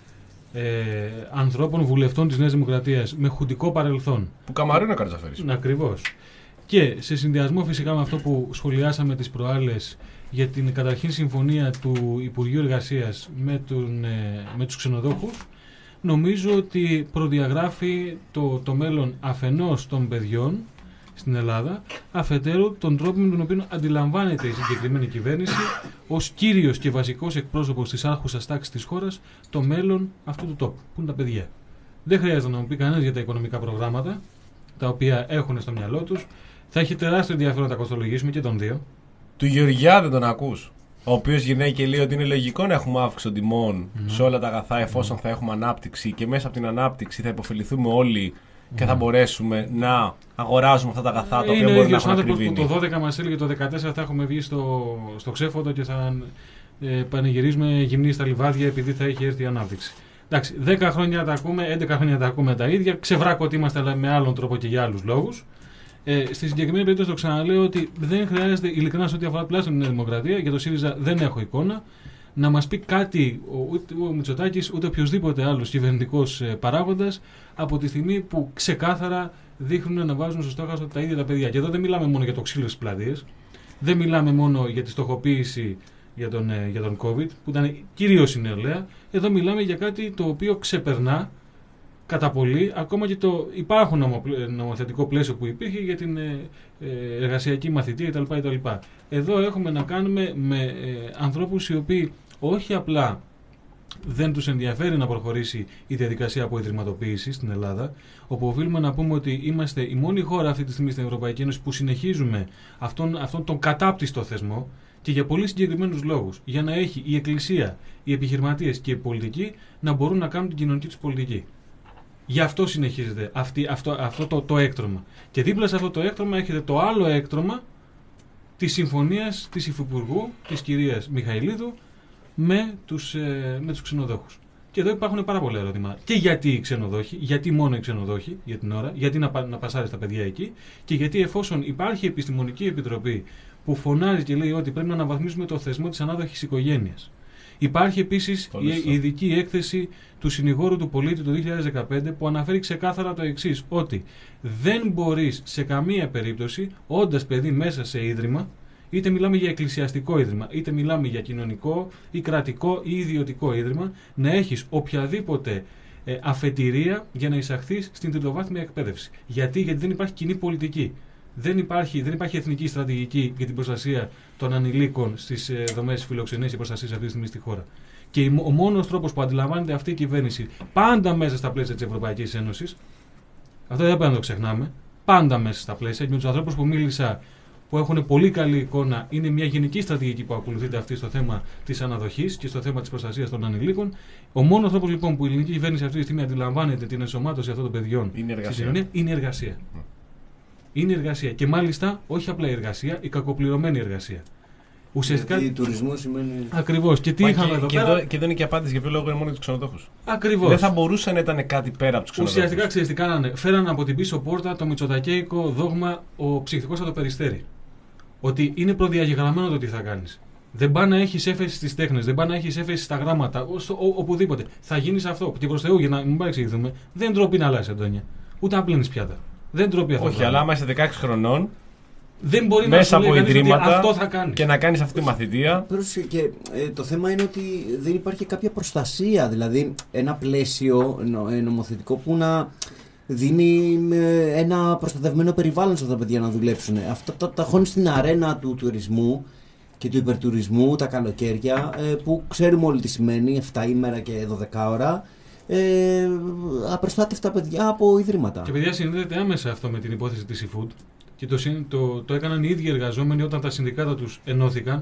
ε, ανθρώπων βουλευτών της Νέας Δημοκρατίας με χουντικό παρελθόν. Που καμαρίνο ο Καρτζαφέρης. Ακριβώς. Και σε συνδυασμό φυσικά με αυτό που σχολιάσαμε τις προάλλες για την καταρχήν συμφωνία του Υπουργείου Εργασίας με, τον, ε, με τους ξενοδόχους, νομίζω ότι προδιαγράφει το, το μέλλον αφενός των παιδιών στην Ελλάδα, αφετέρου τον τρόπο με τον οποίο αντιλαμβάνεται η συγκεκριμένη κυβέρνηση ως κύριος και βασικός εκπρόσωπος της άρχουσας τάξης της χώρας το μέλλον αυτού του τόπου, που είναι τα παιδιά. Δεν χρειάζεται να μου πει κανένας για τα οικονομικά προγράμματα, τα οποία έχουν στο μυαλό τους. Θα έχει τεράστιο ενδιαφέρον να τα κοστολογήσουμε και τον δύο. Του Γεωργιά δεν τον ακούς. Ο οποίος γυρνάει και λέει ότι είναι λογικό να έχουμε αύξηση των τιμών mm. σε όλα τα αγαθά εφόσον mm. θα έχουμε ανάπτυξη και μέσα από την ανάπτυξη θα υποφεληθούμε όλοι mm. και θα μπορέσουμε να αγοράζουμε αυτά τα αγαθά τα οποία μπορεί να έχουν ακριβήνει. Είναι ο που το δώδεκα μας έλεγε το δεκατέσσερα θα έχουμε βγει στο, στο ξέφωτο και θα ε, πανηγυρίζουμε γυμνοί στα λιβάδια επειδή θα έχει έρθει η ανάπτυξη. Εντάξει, δέκα χρόνια τα ακούμε, έντεκα χρόνια τα ακούμε τα ίδια. Ξεβράκω ότι είμαστε, αλλά με άλλον τρόπο και για άλλους λόγους. Ε, στη συγκεκριμένη περίπτωση το ξαναλέω ότι δεν χρειάζεται, ειλικρινά σε ό,τι αφορά τουλάχιστον την Νέα Δημοκρατία, για το ΣΥΡΙΖΑ δεν έχω εικόνα, να μας πει κάτι ούτε ο Μητσοτάκης ούτε οποιοδήποτε άλλος κυβερνητικός παράγοντας από τη στιγμή που ξεκάθαρα δείχνουν να βάζουν στο στόχαστρο τα ίδια τα παιδιά. Και εδώ δεν μιλάμε μόνο για το ξύλο στις πλατείες, δεν μιλάμε μόνο για τη στοχοποίηση για τον, για τον COVID, που ήταν κυρίως η νεολαία. Εδώ μιλάμε για κάτι το οποίο ξεπερνά κατά πολύ ακόμα και το υπάρχον νομοθετικό πλαίσιο που υπήρχε για την ε, ε, εργασιακή μαθητεία κτλ, κτλ. Εδώ έχουμε να κάνουμε με ε, ανθρώπους οι οποίοι όχι απλά δεν τους ενδιαφέρει να προχωρήσει η διαδικασία αποϊδρυματοποίησης στην Ελλάδα, όπου οφείλουμε να πούμε ότι είμαστε η μόνη χώρα αυτή τη στιγμή στην Ευρωπαϊκή Ένωση που συνεχίζουμε αυτόν, αυτόν τον κατάπτυστο θεσμό και για πολύ συγκεκριμένους λόγους. Για να έχει η Εκκλησία, οι επιχειρηματίες και οι πολιτικοί να μπορούν να κάνουν την κοινωνική τους πολιτική. Γι' αυτό συνεχίζεται αυτή, αυτό, αυτό το, το έκτρωμα. Και δίπλα σε αυτό το έκτρωμα έχετε το άλλο έκτρωμα της συμφωνίας της Υφυπουργού, της κυρίας Μιχαηλίδου, με τους, ε, με τους ξενοδόχους. Και εδώ υπάρχουν πάρα πολλά ερωτήματα. Και γιατί οι ξενοδόχοι, γιατί μόνο οι ξενοδόχοι για την ώρα, γιατί να, να πασάρει τα παιδιά εκεί, και γιατί εφόσον υπάρχει επιστημονική επιτροπή που φωνάζει και λέει ότι πρέπει να αναβαθμίσουμε το θεσμό της ανάδοχης οικογένειας. Υπάρχει επίσης η ειδική έκθεση του συνηγόρου του πολίτη το δύο χιλιάδες δεκαπέντε που αναφέρει ξεκάθαρα το εξής, ότι δεν μπορείς σε καμία περίπτωση, όντας παιδί μέσα σε ίδρυμα, είτε μιλάμε για εκκλησιαστικό ίδρυμα, είτε μιλάμε για κοινωνικό ή κρατικό ή ιδιωτικό ίδρυμα, να έχεις οποιαδήποτε ε, αφετηρία για να εισαχθείς στην τριτοβάθμια εκπαίδευση. Γιατί, Γιατί δεν υπάρχει κοινή πολιτική. Δεν υπάρχει, δεν υπάρχει εθνική στρατηγική για την προστασία των ανηλίκων στις ε, δομές φιλοξενίας και προστασίας αυτή τη στιγμή στη χώρα. Και ο μόνος τρόπος που αντιλαμβάνεται αυτή η κυβέρνηση, πάντα μέσα στα πλαίσια της Ευρωπαϊκής Ένωσης, αυτό δεν πρέπει να το ξεχνάμε, πάντα μέσα στα πλαίσια, και με τους ανθρώπους που μίλησα, που έχουν πολύ καλή εικόνα, είναι μια γενική στρατηγική που ακολουθείται αυτή στο θέμα της αναδοχής και στο θέμα της προστασίας των ανηλίκων. Ο μόνος τρόπος λοιπόν που η ελληνική κυβέρνηση αυτή τη στιγμή αντιλαμβάνεται την ενσωμάτωση αυτών των παιδιών στη κοινωνία είναι η εργασία. Mm. Είναι εργασία. Και μάλιστα όχι απλά η εργασία, η κακοπληρωμένη εργασία. Ουσιαστικά. Γιατί τουρισμό σημαίνει. Ακριβώς. Και τι Μα είχαμε και, εδώ και πέρα. Εδώ, και εδώ είναι και απάντηση για ποιο λόγο είναι μόνο για τους ξενοδόχους. Ακριβώς. Δεν θα μπορούσε να ήταν κάτι πέρα από τους ξενοδόχους. Ουσιαστικά ξέρεις τι κάνανε. Φέραν από την πίσω πόρτα το μητσοτακέικο δόγμα ο ψυχικός θα το περιστέρι. Ότι είναι προδιαγεγραμμένο το τι θα κάνεις. Δεν πάει να έχεις έφεση στις τέχνες, δεν πάει να έχεις έφεση στα γράμματα, ο, ο, οπουδήποτε. Θα γίνεις αυτό. Και προς Θεού, για να μην παρεξηγηθούμε, δεν ντροπή να αλλάζει Αντώνια. Ούτε να πλύνεις πιάτα. Δεν ντροπή αυτό. Όχι, αλλά άμα είσαι δεκαέξι χρονών. Δεν μπορεί μέσα να από ιδρύματα αυτό θα κάνεις. Και να κάνεις αυτή τη μαθητεία. Και ε, το θέμα είναι ότι δεν υπάρχει κάποια προστασία. Δηλαδή, ένα πλαίσιο νομοθετικό που να δίνει ένα προστατευμένο περιβάλλον σε αυτά τα παιδιά να δουλέψουν. Αυτά τα ταχώνει στην αρένα του τουρισμού και του υπερτουρισμού τα καλοκαίρια, ε, που ξέρουμε όλοι τι σημαίνει, επτά ημέρα και δώδεκα ώρα. Ε, απροστάτευτα παιδιά από ιδρύματα. Και παιδιά, συνδέεται άμεσα αυτό με την υπόθεση της eFood και το, το, το έκαναν οι ίδιοι εργαζόμενοι όταν τα συνδικάτα τους ενώθηκαν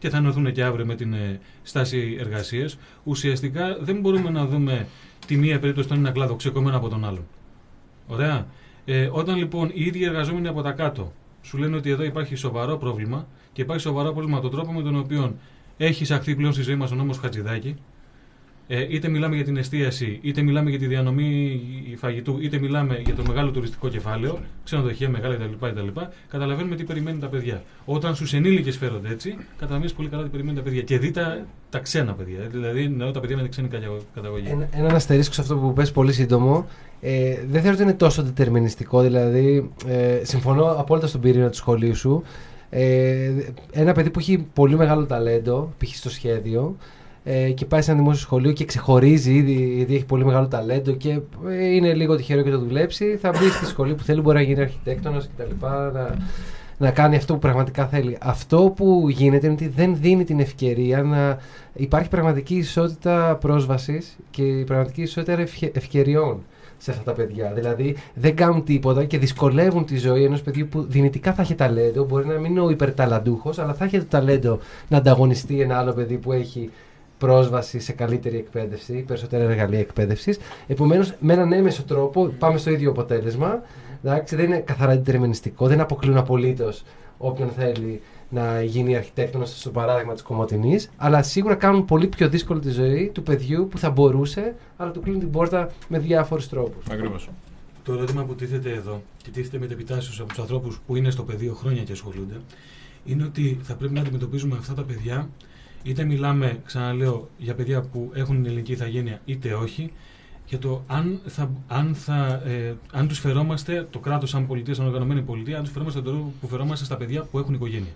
και θα ενωθούν και αύριο με την ε, στάση εργασίας. Ουσιαστικά δεν μπορούμε να δούμε τη μία περίπτωση στον ένα κλάδο ξεκομμένο από τον άλλον. Ωραία. Ε, όταν λοιπόν οι ίδιοι εργαζόμενοι από τα κάτω σου λένε ότι εδώ υπάρχει σοβαρό πρόβλημα και υπάρχει σοβαρό πρόβλημα τον τρόπο με τον οποίο έχει εισαχθεί πλέον στη ζωή μας ο νόμος Χατζηδάκη, ε, είτε μιλάμε για την εστίαση, είτε μιλάμε για τη διανομή φαγητού, είτε μιλάμε για το μεγάλο τουριστικό κεφάλαιο, ξενοδοχεία μεγάλα κτλ. κτλ. Καταλαβαίνουμε τι περιμένουν τα παιδιά. Όταν στους ενήλικες φέρονται έτσι, καταλαβαίνεις πολύ καλά τι περιμένουν τα παιδιά. Και δει τα, τα ξένα παιδιά. Δηλαδή, εννοώ τα παιδιά με την ξένη καταγωγή. Ένα, έναν αστερίσκο σε αυτό που πες, πολύ σύντομο. Ε, δεν θεωρώ ότι είναι τόσο δετερμινιστικό. Δηλαδή, ε, συμφωνώ απόλυτα στον πυρήνα του σχολείου σου. Ε, ένα παιδί που έχει πολύ μεγάλο ταλέντο, π.χ. στο σχέδιο, ε, και πάει σε ένα δημόσιο σχολείο και ξεχωρίζει ήδη, ήδη έχει πολύ μεγάλο ταλέντο και είναι λίγο τυχερό και το δουλέψει, θα μπει στη σχολή που θέλει, μπορεί να γίνει αρχιτέκτονας κτλ. Να, να κάνει αυτό που πραγματικά θέλει. Αυτό που γίνεται είναι ότι δεν δίνει την ευκαιρία να υπάρχει πραγματική ισότητα πρόσβασης και πραγματική ισότητα ευκαιριών σε αυτά τα παιδιά. Δηλαδή δεν κάνουν τίποτα και δυσκολεύουν τη ζωή ενός παιδιού που δυνητικά θα έχει ταλέντο. Μπορεί να μην είναι ο υπερταλαντούχος, αλλά θα έχει το ταλέντο να ανταγωνιστεί ένα άλλο παιδί που έχει πρόσβαση σε καλύτερη εκπαίδευση, περισσότερα εργαλεία εκπαίδευσης. Επομένως, με έναν έμεσο τρόπο πάμε στο ίδιο αποτέλεσμα. Εντάξει, δεν είναι καθαρά δετερμινιστικό, δεν αποκλείουν απολύτως όποιον θέλει να γίνει αρχιτέκτονας, στο παράδειγμα της Κομοτηνής, αλλά σίγουρα κάνουν πολύ πιο δύσκολη τη ζωή του παιδιού που θα μπορούσε, αλλά του κλείνουν την πόρτα με διάφορους τρόπους. Ακριβώς. Το ερώτημα που τίθεται εδώ και τίθεται με επιτάσσεως από τους ανθρώπους που είναι στο πεδίο χρόνια και ασχολούνται, είναι ότι θα πρέπει να αντιμετωπίζουμε αυτά τα παιδιά, είτε μιλάμε, ξαναλέω, για παιδιά που έχουν ελληνική ηθαγένεια, είτε όχι, για το αν, θα, αν, θα, ε, αν τους φερόμαστε, το κράτος σαν πολιτεία, σαν οργανωμένη πολιτεία, αν τους φερόμαστε τον τρόπο που φερόμαστε στα παιδιά που έχουν οικογένεια.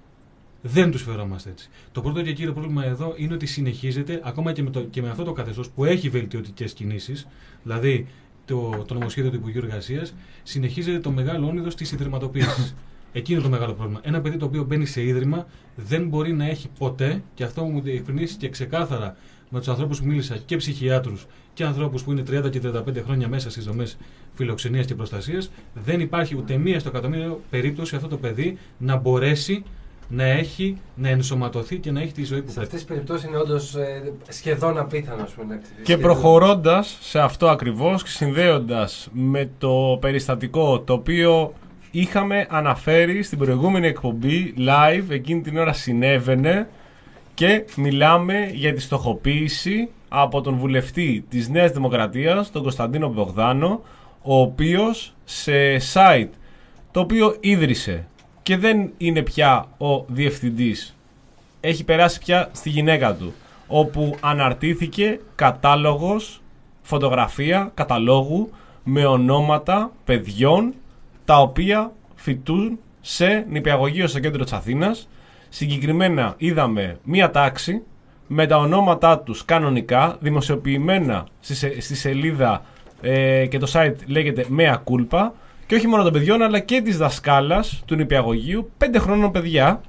Δεν τους φερόμαστε έτσι. Το πρώτο και κύριο πρόβλημα εδώ είναι ότι συνεχίζεται, ακόμα και με, το, και με αυτό το καθεστώς που έχει βελτιωτικές κινήσεις, δηλαδή το, το νομοσχέδιο του Υπουργείου Εργασίας, συνεχίζεται το μεγάλο όνειδος της ιδρυματοποίησης. Εκεί είναι το μεγάλο πρόβλημα. Ένα παιδί το οποίο μπαίνει σε ίδρυμα δεν μπορεί να έχει ποτέ, και αυτό μου διευκρινίσει και ξεκάθαρα με τους ανθρώπους που μίλησα, και ψυχιάτρους και ανθρώπους που είναι τριάντα και τριάντα πέντε χρόνια μέσα στις δομές φιλοξενίας και προστασίας, δεν υπάρχει ούτε μία στο εκατομμύριο περίπτωση αυτό το παιδί να μπορέσει να έχει, να ενσωματωθεί και να έχει τη ζωή που πρέπει. Σε αυτές τις περιπτώσεις είναι όντως ε, σχεδόν απίθανο. Και προχωρώντας σε αυτό ακριβώς και συνδέοντας με το περιστατικό το οποίο είχαμε αναφέρει στην προηγούμενη εκπομπή live, εκείνη την ώρα συνέβαινε, και μιλάμε για τη στοχοποίηση από τον βουλευτή της Νέας Δημοκρατίας, τον Κωνσταντίνο Μπογδάνο, ο οποίος σε site το οποίο ίδρυσε και δεν είναι πια ο διευθυντής, έχει περάσει πια στη γυναίκα του, όπου αναρτήθηκε κατάλογος, φωτογραφία καταλόγου με ονόματα παιδιών τα οποία φοιτούν σε νηπιαγωγείο στο κέντρο της Αθήνας. Συγκεκριμένα είδαμε μία τάξη με τα ονόματά τους κανονικά, δημοσιοποιημένα στη, στη σελίδα ε, και το site λέγεται Mea Culpa, και όχι μόνο των παιδιών αλλά και της δασκάλας του νηπιαγωγείου, πέντε χρονών παιδιά,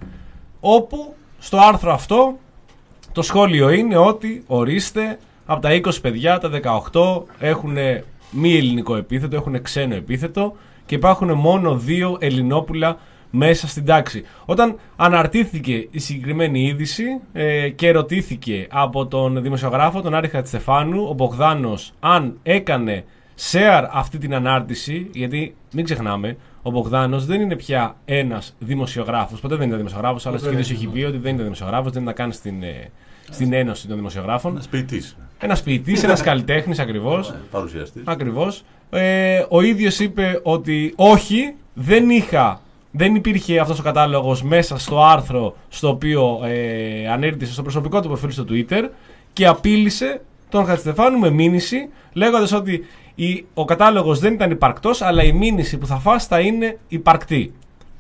όπου στο άρθρο αυτό το σχόλιο είναι ότι ορίστε, από τα είκοσι παιδιά τα δεκαοκτώ έχουν μη ελληνικό επίθετο, έχουν ξένο επίθετο και υπάρχουν μόνο δύο ελληνόπουλα μέσα στην τάξη. Όταν αναρτήθηκε η συγκεκριμένη είδηση ε, και ρωτήθηκε από τον δημοσιογράφο, τον Άρη Χατζηστεφάνου, ο Μπογδάνος, αν έκανε share αυτή την ανάρτηση, γιατί μην ξεχνάμε, ο Μπογδάνος δεν είναι πια ένας δημοσιογράφος, ποτέ δεν ήταν δημοσιογράφος, αλλά στο ίδιο έχει πει ότι δεν ήταν δημοσιογράφος, δεν ήταν καν στην, ε, στην Ένωση των Δημοσιογράφων. Ένας ποιητής. Ένας ποιητής, ένας καλλιτέχνης ακριβώς. Παρουσιαστής. Ακριβώς. Ε, ο ίδιος είπε ότι όχι, δεν είχα. Δεν υπήρχε αυτός ο κατάλογος μέσα στο άρθρο στο οποίο ε, ανέρτησε στο προσωπικό του προφίλ στο Twitter, και απείλησε τον Χατζηστεφάνου με μήνυση, λέγοντας ότι η, ο κατάλογος δεν ήταν υπαρκτός, αλλά η μήνυση που θα φας θα είναι υπαρκτή.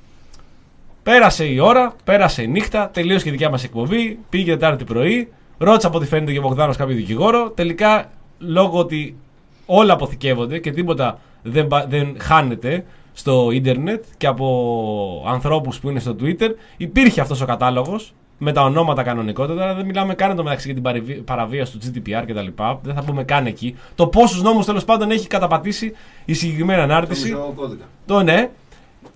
Πέρασε η ώρα, πέρασε η νύχτα, τελείωσε και η δικιά μας εκπομπή, πήγε Τετάρτη πρωί, ρώτησα από ό,τι φαίνεται και ο Μπογδάνος κάποιο δικηγόρο. Τελικά, λόγω ότι όλα αποθηκεύονται και τίποτα δεν, δεν χάνεται στο ίντερνετ και από ανθρώπους που είναι στο Twitter, υπήρχε αυτός ο κατάλογος με τα ονόματα κανονικότητα. Δεν μιλάμε καν το μεταξύ για την παραβίαση του τζι ντι πι αρ κτλ. Δεν θα πούμε καν εκεί. Το πόσους νόμους τέλος πάντων έχει καταπατήσει η συγκεκριμένη ανάρτηση. Το ναι.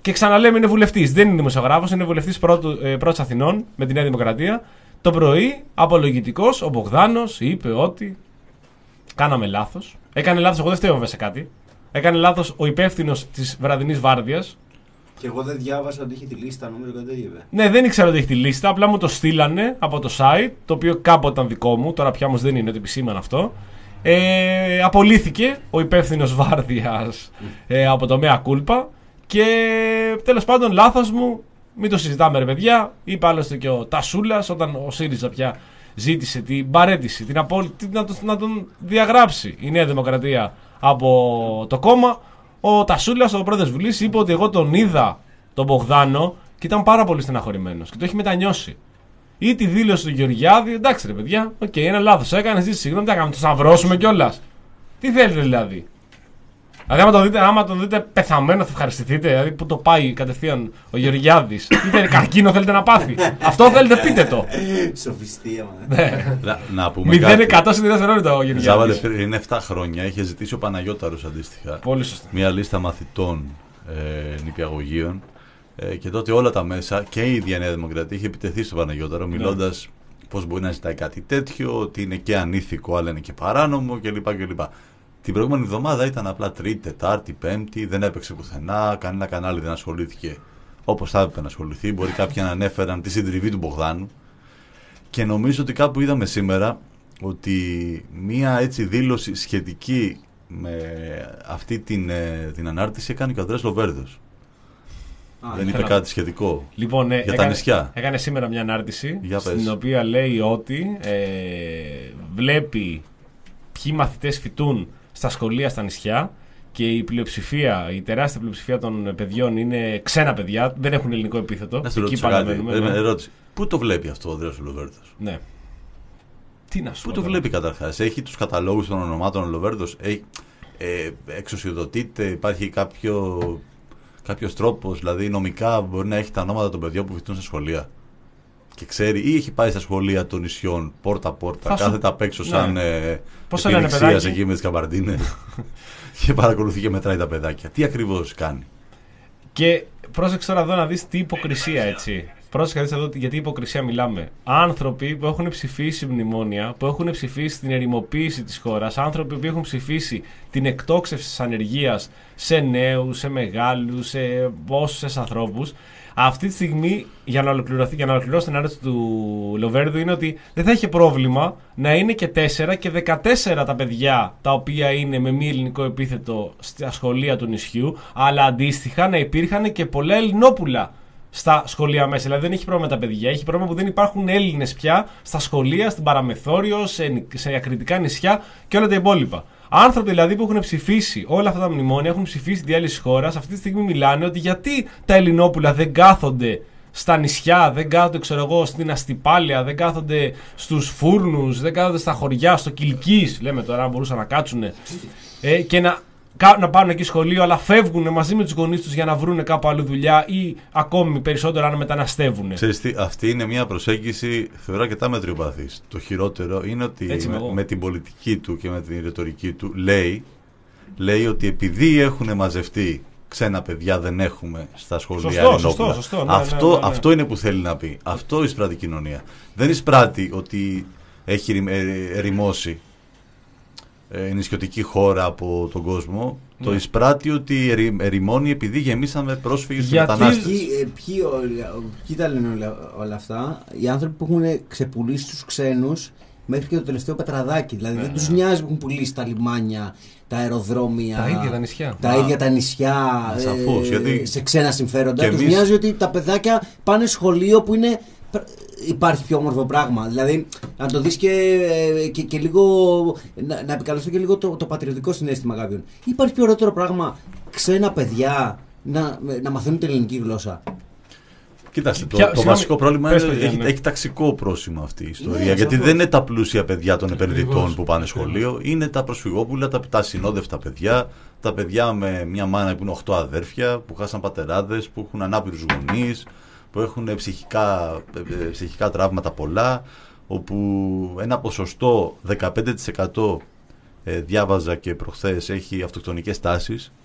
Και ξαναλέμε, είναι βουλευτής. Δεν είναι δημοσιογράφος, είναι βουλευτής πρώτης Αθηνών με τη Νέα Δημοκρατία. Το πρωί, απολογητικός, ο Μπογδάνος είπε ότι κάναμε λάθος. Έκανε λάθος, εγώ δεν φταίω βέβαια σε κάτι. Έκανε λάθος ο υπεύθυνος της βραδινής βάρδιας. Και εγώ δεν διάβασα ότι είχε τη λίστα, νομίζω ότι δεν είπε. Ναι, δεν ήξερα ότι έχει τη λίστα. Απλά μου το στείλανε από το site, το οποίο κάποτε ήταν δικό μου. Τώρα πια όμως δεν είναι, το επισήμανα αυτό. Ε, απολύθηκε ο υπεύθυνος βάρδιας ε, από το Mea Culpa. Και τέλος πάντων, λάθος μου. Μην το συζητάμε, ρε παιδιά. Είπε άλλωστε και ο Τασούλας, όταν ο ΣΥΡΙΖΑ πια ζήτησε την παραίτηση, την απόλυτη, να, το, να τον διαγράψει η Νέα Δημοκρατία από το κόμμα. Ο Τασούλας, ο πρόεδρος Βουλής, είπε ότι εγώ τον είδα τον Μπογδάνο και ήταν πάρα πολύ στεναχωρημένος και το έχει μετανιώσει. Ή τη δήλωση του Γεωργιάδη, εντάξει ρε παιδιά, οκ, okay, ένα λάθος έκανε, ζήτησε συγγνώμη, τι να κάνουμε, το σταυρώσουμε κιόλας. Τι θέλετε δηλαδή. Δηλαδή, άμα τον δείτε, άμα τον δείτε πεθαμένο, θα ευχαριστηθείτε. Δηλαδή, που το πάει κατευθείαν ο Γεωργιάδης. Τι θέλετε, καρκίνο θέλετε να πάθει. Αυτό θέλετε, πείτε το. Σοφιστία, να, να πούμε. μηδέν εκατό σε δευτερόλεπτα ο Γεωργιάδης. Πριν εφτά χρόνια είχε ζητήσει ο Παναγιώταρος αντίστοιχα. Πολύ σωστά. Μια λίστα μαθητών ε, νηπιαγωγείων. Ε, και τότε όλα τα μέσα και η ίδια Νέα Δημοκρατία είχε επιτεθεί στον Παναγιώταρο, μιλώντας πώς μπορεί να ζητάει κάτι τέτοιο, ότι είναι και ανήθικο, αλλά είναι και παράνομο κλπ. κλπ. Την προηγούμενη εβδομάδα ήταν απλά Τρίτη, Τετάρτη, Πέμπτη, δεν έπαιξε πουθενά, κανένα κανάλι δεν ασχολήθηκε όπως θα έπρεπε να ασχοληθεί. Μπορεί κάποιοι να ανέφεραν τη συντριβή του Μπογδάνου. Και νομίζω ότι κάπου είδαμε σήμερα ότι μία έτσι δήλωση σχετική με αυτή την, την ανάρτηση έκανε και ο Ανδρέας Λοβέρδος. Δεν είπε κάτι σχετικό λοιπόν, ε, για έκανε, τα νησιά. Έκανε σήμερα μια ανάρτηση για στην πες. οποία λέει ότι ε, βλέπει ποιοι μαθητές φοιτούν στα σχολεία στα νησιά και η πλειοψηφία, η τεράστια πλειοψηφία των παιδιών είναι ξένα παιδιά, δεν έχουν ελληνικό επίθετο. Να σου ρωτήσω κάτι, ερώτηση. Πού το βλέπει αυτό ο Ανδρέας Λοβέρδος? Ναι. Τι να σου Πού το βλέπει καταρχάς? Έχει τους καταλόγους των ονομάτων ο Λοβέρδος? Έχει, ε, εξουσιοδοτείται? Υπάρχει κάποιο, κάποιος τρόπος, δηλαδή νομικά μπορεί να έχει τα ονόματα των παιδιών που φοιτούν στα σχολεία και ξέρει, ή έχει πάει στα σχολεία των νησιών πόρτα-πόρτα, κάθεται απ' έξω σαν ναι. ε, επιδειξίας εκεί με τις καμπαρντίνες και παρακολουθεί και μετράει τα παιδάκια. Τι ακριβώς κάνει? Και πρόσεξε τώρα εδώ να δεις τι υποκρισία, έτσι. Πρόσεξε να δεις εδώ γιατί υποκρισία μιλάμε. Άνθρωποι που έχουν ψηφίσει μνημόνια, που έχουν ψηφίσει την ερημοποίηση της χώρας, άνθρωποι που έχουν ψηφίσει την εκτόξευση της ανεργίας σε νέους, σε μεγάλους, σε πόσους ανθρώπους. Αυτή τη στιγμή, για να ολοκληρωθεί, για να ολοκληρώσει την άρεση του Λοβέρδου, είναι ότι δεν θα είχε πρόβλημα να είναι και τέσσερα και δεκατέσσερα τα παιδιά τα οποία είναι με μη ελληνικό επίθετο στα σχολεία του νησιού, αλλά αντίστοιχα να υπήρχαν και πολλά Ελληνόπουλα στα σχολεία μέσα. Δηλαδή δεν έχει πρόβλημα με τα παιδιά, έχει πρόβλημα που δεν υπάρχουν Έλληνες πια στα σχολεία, στην Παραμεθόριο, σε, σε ακριτικά νησιά και όλα τα υπόλοιπα. Άνθρωποι δηλαδή που έχουν ψηφίσει όλα αυτά τα μνημόνια, έχουν ψηφίσει τη διάλυση χώρας, αυτή τη στιγμή μιλάνε ότι γιατί τα Ελληνόπουλα δεν κάθονται στα νησιά, δεν κάθονται ξέρω εγώ, στην Αστυπάλαια, δεν κάθονται στους φούρνους, δεν κάθονται στα χωριά, στο Κιλκής, λέμε τώρα, αν μπορούσαν να κάτσουν ε, και να, να πάρουν εκεί σχολείο, αλλά φεύγουν μαζί με τους γονείς τους για να βρουν κάπου άλλη δουλειά ή ακόμη περισσότερο αν μεταναστεύουν. Ξέρεις τι, αυτή είναι μια προσέγγιση θεωρώ αρκετά μετριοπαθής. Το χειρότερο είναι ότι με, με την πολιτική του και με την ρητορική του λέει, λέει ότι επειδή έχουν μαζευτεί ξένα παιδιά δεν έχουμε στα σχολεία. Σωστό, σωστό, σωστό, ναι, αυτό, ναι, ναι, ναι. αυτό είναι που θέλει να πει. Αυτό εισπράττει η κοινωνία. Δεν εισπράττει ότι έχει ερημώσει ε, νησιωτική χώρα από τον κόσμο. Ναι. Το εισπράττει ότι ερημώνει επειδή γεμίσαμε πρόσφυγες και μετανάστες. Ποιοι, ποιοι, ποιοι τα λένε όλα, όλα αυτά? Οι άνθρωποι που έχουν ξεπουλήσει τους ξένους μέχρι και το τελευταίο πετραδάκι. Δηλαδή ναι, δεν ναι. τους νοιάζει που έχουν πουλήσει τα λιμάνια, τα αεροδρόμια, τα ίδια τα νησιά, τα ίδια τα νησιά Σαφώς, ε, γιατί... σε ξένα συμφέροντα. Τους εμείς... νοιάζει ότι τα παιδάκια πάνε σχολείο που είναι... Υπάρχει πιο όμορφο πράγμα. Δηλαδή, να το δεις και, και, και λίγο. Να, να επικαλεστώ και λίγο το, το πατριωτικό συναίσθημα κάποιον. Υπάρχει πιο ωραίο πράγμα ξένα παιδιά να, να μαθαίνουν την ελληνική γλώσσα? Κοιτάξτε, το, Ποια, το συγγνώμη, βασικό πρόβλημα είναι ότι έχει, ναι. έχει ταξικό πρόσημο αυτή η ιστορία. Ναι, γιατί σαφώς. δεν είναι τα πλούσια παιδιά των επενδυτών Ακριβώς. που πάνε σχολείο, είναι τα προσφυγόπουλα, τα, τα ασυνόδευτα παιδιά, τα παιδιά με μια μάνα που είναι οκτώ αδέρφια, που χάσαν πατεράδες, που έχουν ανάπηρους γονείς, που έχουν ψυχικά, ψυχικά τραύματα πολλά, όπου ένα ποσοστό δεκαπέντε τοις εκατό ε, διάβαζα και προχθές έχει αυτοκτονικές τάσεις,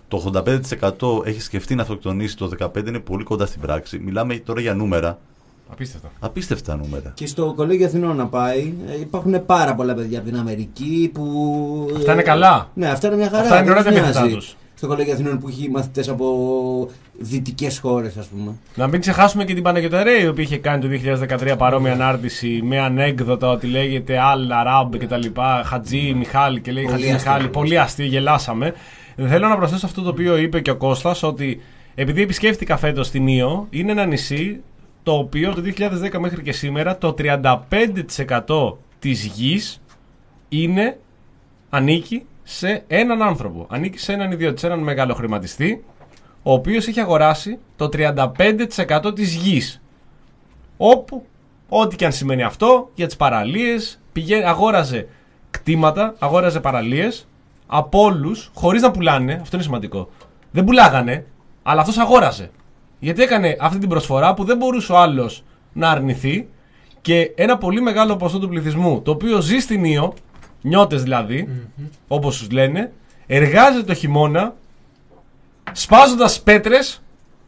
το ογδόντα πέντε τοις εκατό έχει σκεφτεί να αυτοκτονήσει, το δεκαπέντε τοις εκατό είναι πολύ κοντά στην πράξη. Μιλάμε τώρα για νούμερα. Απίστευτα. Απίστευτα νούμερα. Και στο Κολέγιο Αθηνών να πάει, ε, υπάρχουν πάρα πολλά παιδιά από την Αμερική που. Αυτά είναι καλά. Ναι, αυτά είναι μια χαρά. Αυτά είναι ωραία τα δεν μαθητά μοιάζει. τους. Στο Κολέγιο Αθηνών που έχει μαθητές από δυτικές χώρες, ας πούμε. Να μην ξεχάσουμε και την Παναγιωταρέη, η οποία είχε κάνει το δύο χιλιάδες δεκατρία παρόμοια ανάρτηση με ανέκδοτα ότι λέγεται Αλ, Αράμπ και τα λοιπά. Χατζή, Μιχάλη και λέει Πολύ Χατζή αστείο. Μιχάλη. Πολύ αστείο, γελάσαμε. Θέλω να προσθέσω αυτό το οποίο είπε και ο Κώστας, ότι επειδή επισκέφτηκα φέτος την Ήο, είναι ένα νησί το οποίο από το δύο χιλιάδες δέκα μέχρι και σήμερα το τριάντα πέντε τοις εκατό της γης είναι, ανήκει σε έναν άνθρωπο. Ανήκει σε έναν ιδιώτη, σε έναν μεγάλο χρηματιστή, ο οποίος έχει αγοράσει το τριάντα πέντε τοις εκατό της γης. Όπου, ό,τι και αν σημαίνει αυτό, για τις παραλίες, πηγαίνει, αγόραζε κτήματα, αγόραζε παραλίες από όλους, χωρίς να πουλάνε, αυτό είναι σημαντικό. Δεν πουλάγανε, αλλά αυτός αγόραζε. Γιατί έκανε αυτή την προσφορά που δεν μπορούσε ο άλλος να αρνηθεί και ένα πολύ μεγάλο ποσό του πληθυσμού, το οποίο ζει στην Ήο, νιώτες δηλαδή, mm-hmm. όπως τους λένε, εργάζεται το χειμώνα σπάζοντας πέτρες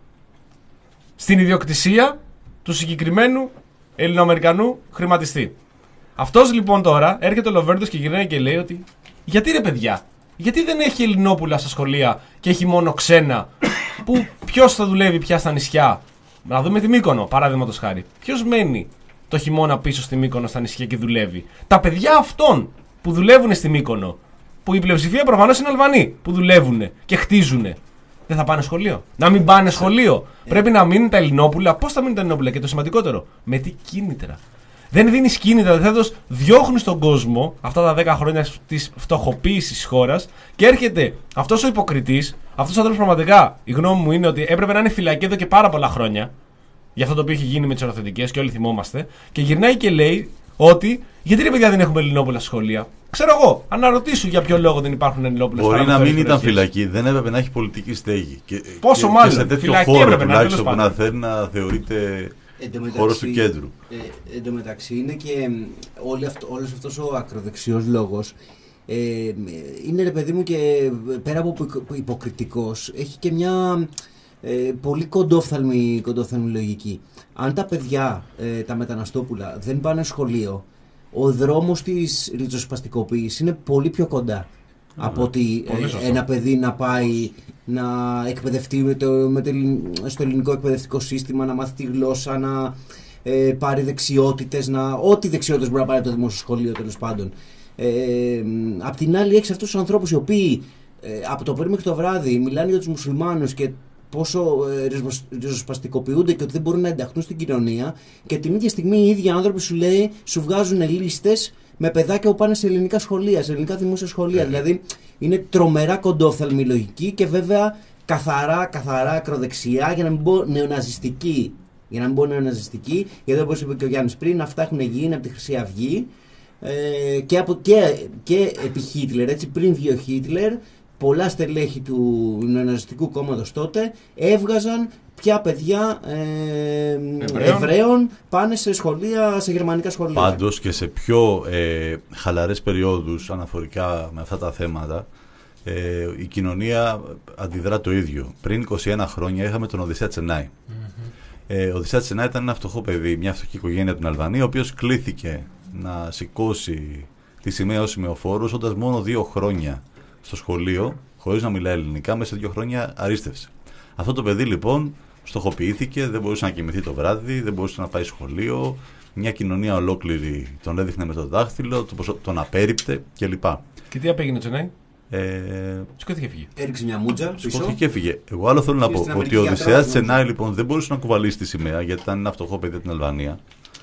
στην ιδιοκτησία του συγκεκριμένου Ελληνοαμερικανού χρηματιστή. Αυτός λοιπόν τώρα έρχεται ο Λοβέρντος και γυρνάει και λέει ότι γιατί ρε παιδιά, γιατί δεν έχει Ελληνόπουλα στα σχολεία και έχει μόνο ξένα, που ποιος θα δουλεύει πια στα νησιά. Να δούμε τη Μύκονο, παράδειγματος χάρη. Ποιος μένει το χειμώνα πίσω στη Μύκονο στα νησιά και δουλεύει? Τα παιδιά αυτών που δουλεύουν στη Μύκονο, που η πλειοψηφία προφανώς είναι Αλβανοί, που δουλεύουν και χτίζουν, δεν θα πάνε σχολείο? Να μην πάνε σχολείο. Ε. Πρέπει να μείνουν τα Ελληνόπουλα. Πώς θα μείνουν τα Ελληνόπουλα? Και το σημαντικότερο, με τι κίνητρα? Δεν δίνει κίνητρα, δηλαδή διώχνει τον κόσμο αυτά τα δέκα χρόνια της φτωχοποίησης της χώρας και έρχεται αυτός ο υποκριτής, αυτός ο άνθρωπος πραγματικά, η γνώμη μου είναι ότι έπρεπε να είναι φυλακή εδώ και πάρα πολλά χρόνια για αυτό το οποίο έχει γίνει με τις οροθετικές και όλοι θυμόμαστε, και γυρνάει και λέει ότι γιατί ρε παιδιά δεν έχουμε Ελληνόπουλα στα σχολεία? Ξέρω εγώ, αναρωτήσου για ποιο λόγο δεν υπάρχουν Ελληνόπουλα. Μπορεί να μην ήταν φυλακή, δεν έπρεπε να έχει πολιτική στέγη. Και, Πόσο και, μάλλον, και σε τέτοιο χώρο τουλάχιστον που να θέλει να θεωρείται χώρος του κέντρου. Ε, εν τω μεταξύ είναι και όλο αυτό, όλος αυτός ο ακροδεξιός λόγος ε, είναι ρε παιδί μου και πέρα από υποκριτικός έχει και μια ε, πολύ κοντόφθαλμη, κοντόφθαλμη λογική. Αν τα παιδιά, ε, τα μεταναστόπουλα δεν πάνε σχολείο, ο δρόμος της ριζοσπαστικοποίησης είναι πολύ πιο κοντά mm, από ότι ε, ένα παιδί να πάει να εκπαιδευτεί με το, με το, στο ελληνικό εκπαιδευτικό σύστημα, να μάθει τη γλώσσα, να ε, πάρει δεξιότητες, να, ό,τι δεξιότητες μπορεί να πάρει το δημόσιο σχολείο τέλος πάντων. Ε, απ' την άλλη έχεις αυτούς τους ανθρώπους οι οποίοι ε, από το πρωί μέχρι το βράδυ μιλάνε για τους μουσουλμάνους και πόσο ε, ριζοσπαστικοποιούνται και ότι δεν μπορούν να ενταχθούν στην κοινωνία, και την ίδια στιγμή οι ίδιοι άνθρωποι σου λέει, σου βγάζουν λίστες με παιδάκια που πάνε σε ελληνικά σχολεία, σε ελληνικά δημόσια σχολεία. Mm. Δηλαδή είναι τρομερά κοντόφθαλμη λογική και βέβαια καθαρά, καθαρά ακροδεξιά, για να μην πω νεοναζιστική. Για να μην πω νεοναζιστική, γιατί όπως είπε και ο Γιάννης πριν, αυτά έχουν γίνει από τη Χρυσή Αυγή ε, και, από, και, και επί Χίτλερ, έτσι, πριν βγει ο Χίτλερ. Πολλά στελέχη του νεοναζιστικού κόμματος τότε έβγαζαν πια παιδιά ε, Εβραίων. Εβραίων πάνε σε σχολεία, σε γερμανικά σχολεία. Πάντως και σε πιο ε, χαλαρές περιόδους αναφορικά με αυτά τα θέματα ε, η κοινωνία αντιδρά το ίδιο. Πριν είκοσι ένα χρόνια είχαμε τον Οδυσσέα Τσενάη. Mm-hmm. Ε, ο Οδυσσέας Τσενάη ήταν ένα φτωχό παιδί, μια φτωχή οικογένεια από την Αλβανία, ο οποίος κλήθηκε να σηκώσει τη σημαία ως σημεοφόρος όντας μόνο δύο χρόνια στο σχολείο, χωρίς να μιλάει ελληνικά, μέσα σε δύο χρόνια αρίστευσε. Αυτό το παιδί λοιπόν στοχοποιήθηκε, δεν μπορούσε να κοιμηθεί το βράδυ, δεν μπορούσε να πάει σχολείο, μια κοινωνία ολόκληρη τον έδειχνε με το δάχτυλο, τον απέρριπτε κλπ. Και τι απέγινε ο Τσενάη? Ε, Σκόθηκε και έφυγε. Έριξε μια μούτζα πίσω. Σκόθηκε και έφυγε. Εγώ άλλο θέλω να πω ότι ο Οδυσσέας Τσενάη λοιπόν δεν μπορούσε να κουβαλήσει τη σημαία γιατί ήταν ένα φτωχό παιδί από την Αλβανία.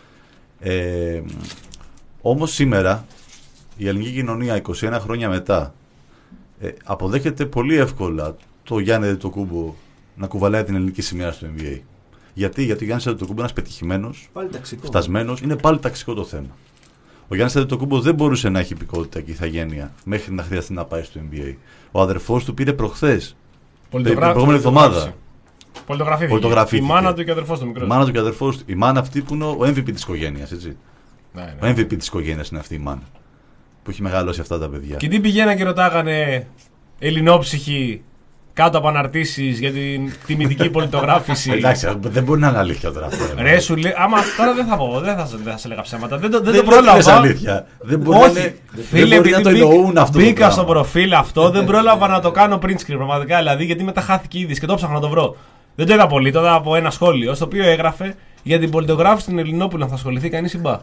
Ε, όμως σήμερα η ελληνική κοινωνία είκοσι ένα χρόνια μετά ε, αποδέχεται πολύ εύκολα το Γιάννη Αντετοκούμπο να κουβαλάει την ελληνική σημαία στο N B A. Γιατί, γιατί ο Γιάννης Αντετοκούμπο είναι ένας πετυχημένος, φτασμένος, είναι πάλι ταξικό το θέμα. Ο Γιάννης Αντετοκούμπο δεν μπορούσε να έχει υπηκότητα και ηθαγένεια μέχρι να χρειαστεί να πάει στο N B A. Ο αδερφός του πήρε προχθές, την προηγούμενη εβδομάδα. Πολιτογραφήθηκε. Η μάνα του και ο αδερφός του μικρός. Η μάνα του και ο αδερφός του. Η μάνα αυτή που είναι ο εμ βι πι της οικογένειας, έτσι. Ναι, ναι. Ο εμ βι πι της οικογένειας είναι αυτή η μάνα. Που έχει μεγαλώσει αυτά τα παιδιά. Και τι πηγαίναν και ρωτάγανε ελληνόψυχοι κάτω από αναρτήσεις για την τιμητική πολιτογράφηση. Εντάξει, δεν μπορεί να είναι αλήθεια τώρα αυτό. Ρε σου λέει, άμα τώρα δεν θα πω, δεν θα, δεν θα σε λέγα ψέματα. Δεν το, δεν Δεν το πρόλαβα. είναι αλήθεια. Δεν μπορεί Όχι, να είναι. φίλε, δεν μπορεί να επειδή το εννοούν αυτό. το μπήκα πράγμα. στο προφίλ αυτό, δεν πρόλαβα να το κάνω print screen πραγματικά. Δηλαδή, γιατί μετά χάθηκε η είδηση και το ψάχνα να το βρω. Δεν το είδα πολύ, το είδα από ένα σχόλιο, στο οποίο έγραφε για την πολιτογράφηση στην Ελληνόπουλο. Θα ασχοληθεί κανεί ή μπα.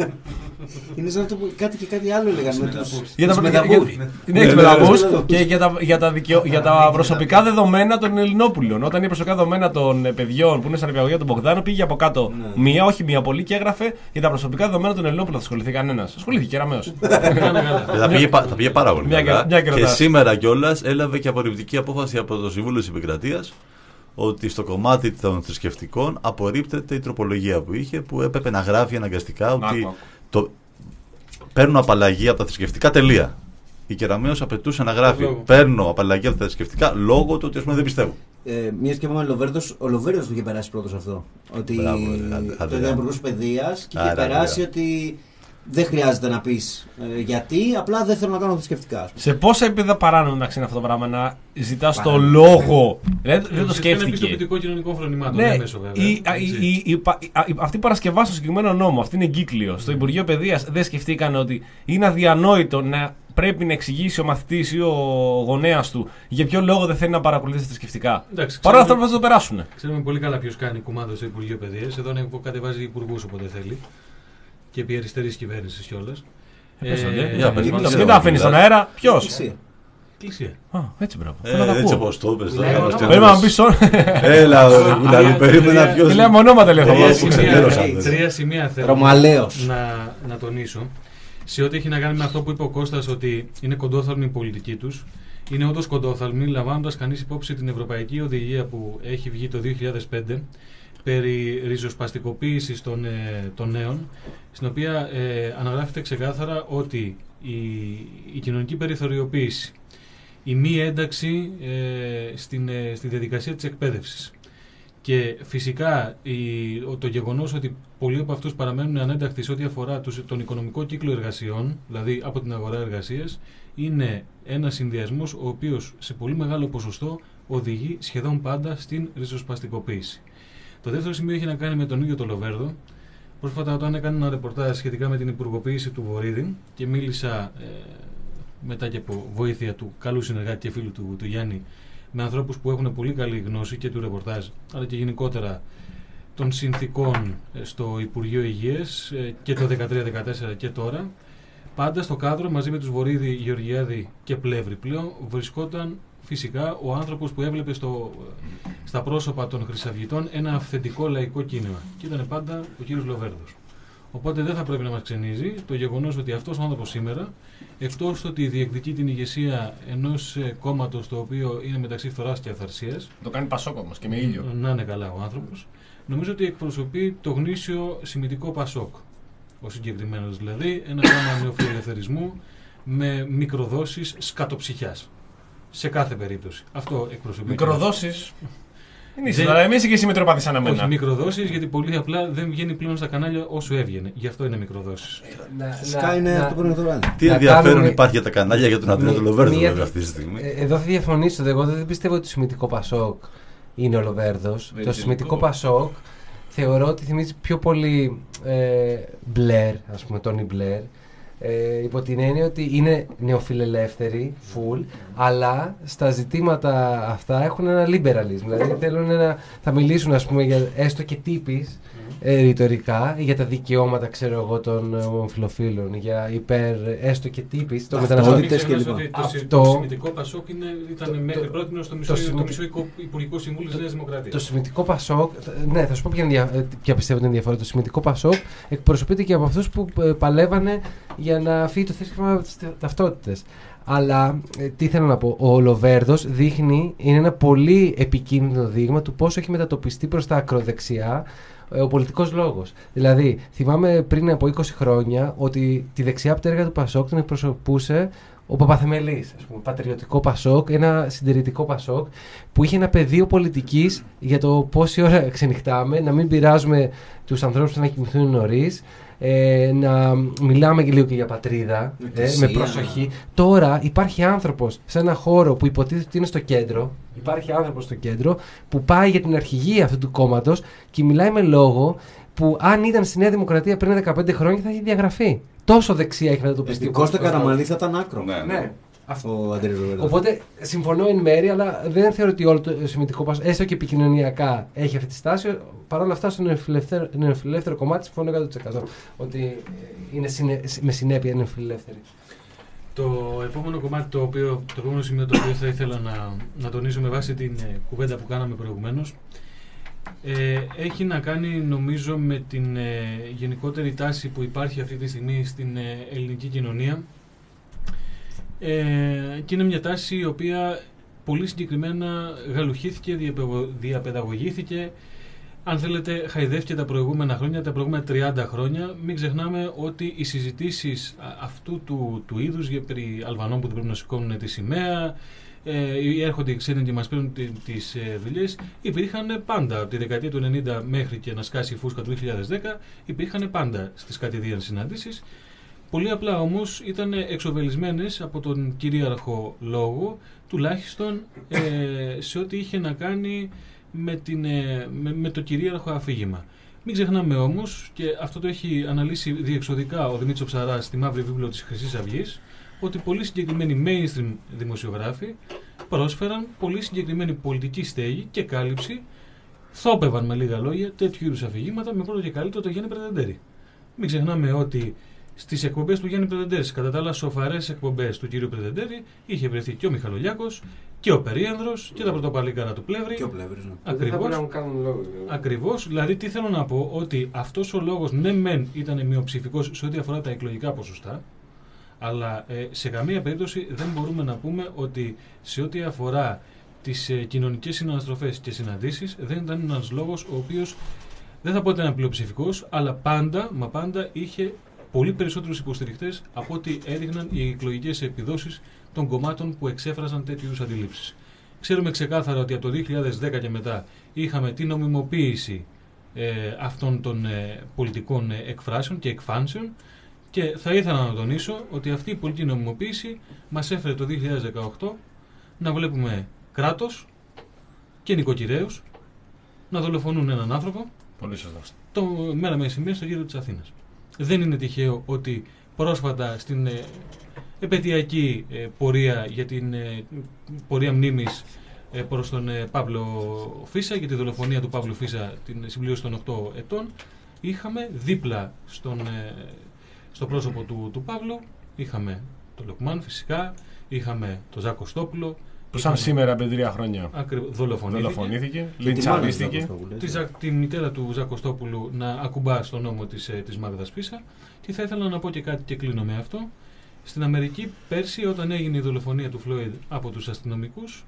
Είναι σαν να το πω κάτι και κάτι άλλο λέγανε με τους Για τα τους Μεδαβούρη. Ναι, έχει μεταβούς και για τα, για, τα δικαιο... για τα προσωπικά δεδομένα των Ελληνόπουλων. Όταν είναι προσωπικά δεδομένα των ε, παιδιών που είναι σαν υπηαγωγία του Μπογδάνου, πήγε από κάτω μία, όχι μία πολύ, και έγραφε για τα προσωπικά δεδομένα των Ελληνόπουλων. Θα ασχοληθεί κανένα. Ασχολήθηκε Ραμαίος. Θα πήγε, πα- θα πήγε πάρα πολύ Μια καλά. και- μια και Και ρωτάς. σήμερα κιόλα έλαβε και απορριπτική απόφαση από το Συμβούλιο της Επικρατείας ότι στο κομμάτι των θρησκευτικών απορρίπτεται η τροπολογία που είχε, που έπρεπε να γράφει αναγκαστικά ότι Άκου, άκου. το... παίρνω απαλλαγή από τα θρησκευτικά, τελεία. Η Κεραμέως απαιτούσε να γράφει Λόγω. παίρνω απαλλαγή από τα θρησκευτικά λόγω του ότι ας πούμε δεν πιστεύω. Ε, Μια και είπαμε Λοβέρδος, ο Λοβέρδος το είχε περάσει πρώτος αυτό. Ότι Μπράβο, ρε, άντε, άντε, το ήταν άντε. υπουργός παιδείας και είχε Άρα, περάσει άρα. ότι δεν χρειάζεται να πεις ε, γιατί, απλά δεν θέλω να κάνω θρησκευτικά. ας πούμε. Σε πόσα επίπεδα παράνομο μεταξύ είναι αυτό το πράγμα να ζητά το Παράνομο. λόγο. Δεν, δεν το Είναι σκέφτηκε. πιστοποιητικό κοινωνικών φρονημάτων. Ναι, έμεσο, βέβαια. η, η, Έτσι. η, η, πα- η- η- αυτή παρασκευάσει στο συγκεκριμένο νόμο, αυτή είναι εγκύκλιο. Στο Υπουργείο Παιδείας δεν σκεφτήκαν ότι είναι αδιανόητο να πρέπει να εξηγήσει ο μαθητής ή ο γονέας του για ποιο λόγο δεν θέλει να παρακολουθήσει θρησκευτικά. Εντάξει, Παρόλα αυτά ξέρουμε- θα το περάσουν. Ξέρουμε πολύ καλά ποιο κάνει κουμάντο στο Υπουργείο Παιδείας. Εδώ είναι που κατεβάζει υπουργού όποτε θέλει. Και επί αριστερή κυβέρνηση κιόλα. Πέσανε. για πες, Μην μην τα- ξέρω, μην τα αφήνει στον μιλάς. αέρα. Ποιο. Εκκλησία. Εκκλησία. Α, έτσι μπράβο. Ε, Θέλω να τα έτσι ακούω. όπως το είπες Μιλάει τώρα. μόνο- ώστε Πρέπει να να μου πεις, πει όν. Έλα, ρε Κουλάλη, Τρία- περίμενα τρία- ποιος. Μιλάει με ονόματα λέει Τρία αυτό. που σημεία, ξεγέλωσα, τρία- δεν. τρία σημεία θέλω Ρωμαλαίος. να, να τονίσω. Σε ό,τι έχει να κάνει με αυτό που είπε ο Κώστας, ότι είναι κοντόθαλμη η πολιτική τους. Είναι όντως κοντόθαλμη, λαμβάνοντας κανείς υπόψη την Ευρωπαϊκή Οδηγία που έχει βγει το δύο χιλιάδες πέντε περί ριζοσπαστικοποίησης των, ε, των νέων, στην οποία ε, αναγράφεται ξεκάθαρα ότι η, η κοινωνική περιθωριοποίηση, η μη ένταξη ε, στην, ε, στη διαδικασία της εκπαίδευσης και φυσικά η, ο- το γεγονός ότι πολλοί από αυτούς παραμένουν ανέντακτοι σε ό,τι αφορά τους, τον οικονομικό κύκλο εργασιών, δηλαδή από την αγορά εργασίας, είναι ένας συνδυασμός ο οποίος σε πολύ μεγάλο ποσοστό οδηγεί σχεδόν πάντα στην ριζοσπαστικοποίηση. Το δεύτερο σημείο έχει να κάνει με τον ίδιο τον Λοβέρδο. Πρόσφατα, όταν έκανε ένα ρεπορτάζ σχετικά με την υπουργοποίηση του Βορύδη και μίλησα ε, μετά και από βοήθεια του καλού συνεργάτη και φίλου του, του Γιάννη, με ανθρώπους που έχουν πολύ καλή γνώση και του ρεπορτάζ, αλλά και γενικότερα των συνθήκων ε, στο Υπουργείο Υγείας ε, και το δεκατρία δεκατέσσερα και τώρα, πάντα στο κάδρο μαζί με τους Βορύδη, Γεωργιάδη και Πλεύρη πλέον βρισκόταν φυσικά ο άνθρωπος που έβλεπε στο, στα πρόσωπα των Χρυσαυγητών ένα αυθεντικό λαϊκό κίνημα. Και ήταν πάντα ο κύριος Λοβέρδος. Οπότε δεν θα πρέπει να μας ξενίζει το γεγονός ότι αυτός ο άνθρωπος σήμερα, εκτός το ότι διεκδικεί την ηγεσία ενός ε, κόμματος το οποίο είναι μεταξύ φθοράς και αυθαρσίας, Το κάνει Πασόκ όμως και με ήλιο. να είναι καλά ο άνθρωπος, νομίζω ότι εκπροσωπεί το γνήσιο σημητικό Πασόκ. Ο συγκεκριμένος δηλαδή, ένα κόμμα νεοφιλελευθερισμού με μικροδόσεις σκατοψυχιάς. Σε κάθε περίπτωση. Αυτό εκπροσωπεί. Μικροδόσεις. Είναι Δεν- τώρα, εμείς και εσύ μετροπαθείς σαν εμένα. Όχι μικροδόσεις, γιατί πολύ απλά δεν βγαίνει πλέον στα κανάλια όσο έβγαινε. Γι' αυτό είναι μικροδόσεις. Φυσικά είναι αυτό που είναι το βράδυ. Τι Να ενδιαφέρον κάνουμε- υπάρχει για τα κανάλια για τον Αντρέα Μη- του Λοβέρδο μία- βέβαια αυτή τη στιγμή. Ε, Εδώ θα διαφωνήσω. Εγώ δεν πιστεύω ότι το σημητικό Πασόκ είναι ο Λοβέρδος. Δεν Το είναι σημητικό σημαντικό. Πασόκ θεωρώ ότι θυμίζει πιο πολύ ε, Μπλερ, ας πούμε, Τόνι Μπλερ. Ε, υπό την έννοια ότι είναι νεοφιλελεύθεροι, full, αλλά στα ζητήματα αυτά έχουν ένα liberalism. Δηλαδή θέλουν να, θα μιλήσουν, ας πούμε, για έστω και τύπης ε, ρητορικά για τα δικαιώματα, ξέρω εγώ, των ομοφυλοφίλων, για υπέρ έστω και τύπης των Ταυτότητες μεταναστών. και Μην ξεχνάς λοιπά. ότι το, συ- Αυτό- το σημητικό Πασόκ είναι, ήταν μέχρι πρώτη στο μισό, το το σημει- μισό οικο- Υπουργικό Συμβούλιο της Νέας Δημοκρατίας. Το σημητικό Πασόκ, ναι, θα σου πω ποια, είναι δια- ε, ποια πιστεύω ότι είναι διαφορά. Το σημητικό Πασόκ εκπροσωπείται και από αυτούς που ε, παλεύανε για να φύγει το θρήσκευμα από τις ταυτότητες. Αλλά ε, τι θέλω να πω, ο Λοβέρδος δείχνει, είναι ένα πολύ επικίνδυνο δείγμα του πόσο έχει μετατοπιστεί προς τα ακροδεξιά ε, ο πολιτικός λόγος. Δηλαδή, θυμάμαι πριν από είκοσι χρόνια ότι τη δεξιά πτέρυγα του Πασόκ την εκπροσωπούσε ο Παπαθεμελής, ας πούμε, πατριωτικό Πασόκ, ένα συντηρητικό Πασόκ, που είχε ένα πεδίο πολιτικής για το πόση ώρα ξενυχτάμε, να μην πειράζουμε τους ανθρώπους να κοιμηθούν νωρίς, ε, να μιλάμε και λίγο και για πατρίδα, ε, με προσοχή. Τώρα υπάρχει άνθρωπος σε ένα χώρο που υποτίθεται ότι είναι στο κέντρο, υπάρχει άνθρωπος στο κέντρο που πάει για την αρχηγία αυτού του κόμματος και μιλάει με λόγο που αν ήταν στη Νέα Δημοκρατία πριν δεκαπέντε χρόνια θα είχε διαγραφεί. Τόσο δεξιά έχει μετατοπιστεί. Στην Κώστα Καραμανλή θα ήταν άκρο. Ναι, Ναι. Ο Αντρέας Ροβέρτα. Οπότε συμφωνώ εν μέρει, αλλά δεν θεωρώ ότι όλο το Σεμιτικό Πασόκ, έστω και επικοινωνιακά, έχει αυτή τη στάση. Παρ' όλα αυτά, στο νεοφιλελεύθερο, νεοφιλελεύθερο κομμάτι συμφωνώ εκατό τοις εκατό ότι είναι συνε, με συνέπεια νεοφιλελεύθερη. Το επόμενο κομμάτι, το, οποίο, το επόμενο σημείο το οποίο θα ήθελα να, να τονίσω με βάση την ε, κουβέντα που κάναμε προηγουμένως, ε, έχει να κάνει νομίζω με την ε, γενικότερη τάση που υπάρχει αυτή τη στιγμή στην ε, ελληνική κοινωνία, ε, και είναι μια τάση η οποία πολύ συγκεκριμένα γαλουχήθηκε, διαπαιδαγω- διαπαιδαγωγήθηκε, αν θέλετε χαϊδεύτηκε τα προηγούμενα χρόνια, τα προηγούμενα τριάντα χρόνια. Μην ξεχνάμε ότι οι συζητήσεις αυτού του, του είδους για περί Αλβανών που δεν πρέπει να σηκώνουν τη σημαία, ε, έρχονται οι ξένοι και μας παίρνουν τις ε, δουλειές, υπήρχαν πάντα από τη δεκαετία του ενενήντα μέχρι και να σκάσει η φούσκα του δύο χιλιάδες δέκα, υπήρχαν πάντα στις κατηδίαν συναντήσεις. Πολύ απλά όμως ήταν εξοβελισμένες από τον κυρίαρχο λόγο, τουλάχιστον ε, σε ό,τι είχε να κάνει με, την, ε, με, με το κυρίαρχο αφήγημα. Μην ξεχνάμε όμως, και αυτό το έχει αναλύσει διεξοδικά ο Δημήτρης Ψαράς στη Μαύρη Βίβλο της Χρυσής Αυγής, ότι πολύ συγκεκριμένοι mainstream δημοσιογράφοι πρόσφεραν πολύ συγκεκριμένη πολιτική στέγη και κάλυψη, θόπευαν με λίγα λόγια τέτοιου είδους αφηγήματα με πρώτο και καλύτερο το Γιάννη Πρετεντέρη. Μην ξεχνάμε ότι στις εκπομπές του Γιάννη Πρετεντέρη, κατά τα άλλα σοφαρές εκπομπές του κύριου Πρετεντέρη, είχε βρεθεί και ο Μιχαλολιάκος και ο Περίανδρος και τα πρωτοπαλίκαρα του Πλεύρη. Και ο Πλεύρης, ναι. Ακριβώς. Ακριβώς. Δηλαδή, τι θέλω να πω, ότι αυτός ο λόγος ναι, μεν ήταν μειοψηφικός σε ό,τι αφορά τα εκλογικά ποσοστά, αλλά ε, σε καμία περίπτωση δεν μπορούμε να πούμε ότι σε ό,τι αφορά τις ε, κοινωνικές συναναστροφές και συναντήσεις δεν ήταν ένας λόγος ο οποίος δεν θα πω ότι ήταν πλειοψηφικός, αλλά πάντα, μα πάντα είχε πολύ περισσότερους υποστηριχτές από ό,τι έδειχναν οι εκλογικές επιδόσεις των κομμάτων που εξέφραζαν τέτοιου είδους αντιλήψεις. Ξέρουμε ξεκάθαρα ότι από το δύο χιλιάδες δέκα και μετά είχαμε την νομιμοποίηση ε, αυτών των ε, πολιτικών ε, εκφράσεων και εκφάνσεων, και θα ήθελα να τονίσω ότι αυτή η πολιτική νομιμοποίηση μας έφερε το δύο χιλιάδες δεκαοκτώ να βλέπουμε κράτος και νοικοκυρέους να δολοφονούν έναν άνθρωπο Πολύ σωστά. το μέρα μεσημέρι στο γύρο της Αθήνας. Δεν είναι τυχαίο ότι πρόσφατα στην ε, επαιτειακή ε, πορεία για την ε, πορεία μνήμης ε, προς τον ε, Παύλο Φίσα, για τη δολοφονία του Παύλου Φίσα, την συμπλήρωση των οκτώ ετών, είχαμε δίπλα στον, ε, στο πρόσωπο του, του Παύλου, είχαμε τον Λοκμάν φυσικά, είχαμε τον Ζακ Κωστόπουλο, Που σαν σήμερα πριν τρία χρόνια ακριβ, δολοφονήθηκε, δολοφονήθηκε, λιντσαρίστηκε. τη, Ζα- τη μητέρα του Ζακ Κωστόπουλου να ακουμπά στον νόμο της, ε, της Μάγδας Φίσα. Και θα ήθελα να πω και κάτι και κλείνω με αυτό. Στην Αμερική πέρσι, όταν έγινε η δολοφονία του Φλόιντ από τους αστυνομικούς,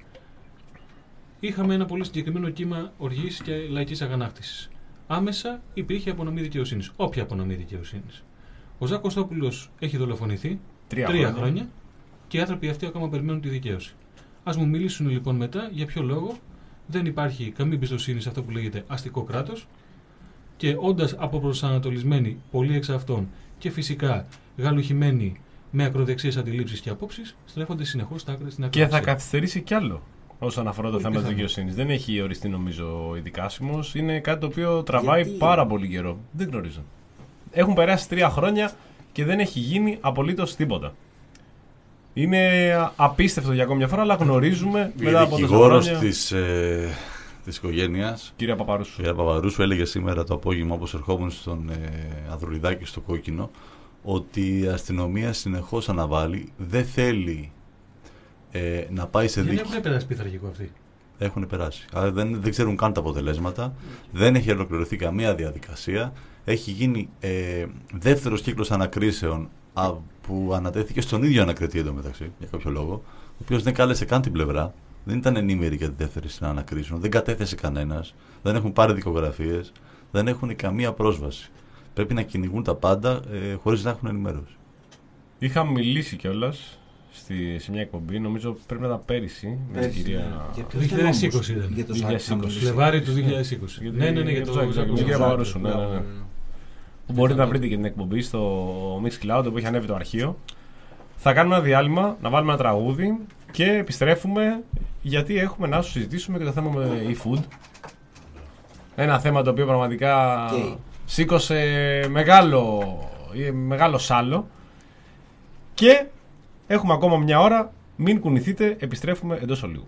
είχαμε ένα πολύ συγκεκριμένο κύμα οργής και λαϊκής αγανάκτησης. Άμεσα υπήρχε απονομή δικαιοσύνης. Όποια απονομή δικαιοσύνης. Ο Ζακ Κωστόπουλος έχει δολοφονηθεί Τρία, τρία χρόνια. χρόνια και οι άνθρωποι αυτοί ακόμα περιμένουν τη δικαίωση. Ας μου μιλήσουν λοιπόν μετά για ποιο λόγο δεν υπάρχει καμία εμπιστοσύνη σε αυτό που λέγεται αστικό κράτος, και όντας αποπροσανατολισμένοι πολλοί εξ αυτών και φυσικά γαλουχημένοι με ακροδεξιές αντιλήψεις και απόψεις, στρέφονται συνεχώς στα άκρα στην Και ακροδεξιά. θα καθυστερήσει κι άλλο όσον αφορά το Πολύ θέμα της πιθανό. δικαιοσύνης. Δεν έχει οριστεί νομίζω ειδικάσιμος. Είναι κάτι το οποίο τραβάει Γιατί? πάρα πολύ καιρό. Δεν γνωρίζω. Έχουν περάσει τρία χρόνια και δεν έχει γίνει απολύτως τίποτα. Είναι απίστευτο για ακόμη μια φορά, αλλά γνωρίζουμε Η μετά από τόσα δικηγόρος χρόνια. της, ε, της οικογένειας, Κυρία Παπαρούσου. η κυρία Παπαρούσου, έλεγε σήμερα το απόγευμα, όπως ερχόμουν στον ε, Ανδρουλιδάκη στο Κόκκινο, ότι η αστυνομία συνεχώς αναβάλει, δεν θέλει ε, να πάει σε Δεν δίκη. έχουν περάσει πειθαρχικό αυτοί. Έχουν περάσει. Αλλά δεν, δεν ξέρουν καν τα αποτελέσματα. Δεν έχει ολοκληρωθεί καμία διαδικασία. Έχει γίνει ε, δεύτερος κύκλος ανακρίσεων α, που ανατέθηκε στον ίδιο ανακριτή εντωμεταξύ, για κάποιο λόγο, ο οποίος δεν κάλεσε καν την πλευρά. Δεν ήταν ενήμεροι για τη δεύτερη συνανακρίσεων. Δεν κατέθεσε κανένας. Δεν έχουν πάρει δικογραφίες. Δεν έχουν καμία πρόσβαση. Πρέπει να κυνηγούν τα πάντα ε, χωρίς να έχουν ενημέρωση. Είχα μιλήσει κιόλας στη, σε μια εκπομπή, νομίζω πρέπει να ήταν πέρυσι. Με την κυρία. Για Το δύο χιλιάδες είκοσι ήταν. Για το δύο χιλιάδες είκοσι. Φλεβάρι του δύο χιλιάδες είκοση. Για το- Ναι, ναι, ναι, για για το το Ζάκη, Ζάκη, για την κυρία Ζάκη. Παπαρούσου, ναι, ναι, ναι. Που μπορείτε να βρείτε και την εκπομπή στο Mixcloud που έχει ανέβει το αρχείο. Θα κάνουμε ένα διάλειμμα, να βάλουμε ένα τραγούδι και επιστρέφουμε γιατί έχουμε να σου συζητήσουμε και το θέμα με e-food. Ένα θέμα το οποίο πραγματικά Okay. σήκωσε μεγάλο, μεγάλο σάλο. Και έχουμε ακόμα μια ώρα. Μην κουνηθείτε, επιστρέφουμε εντός ολίγου.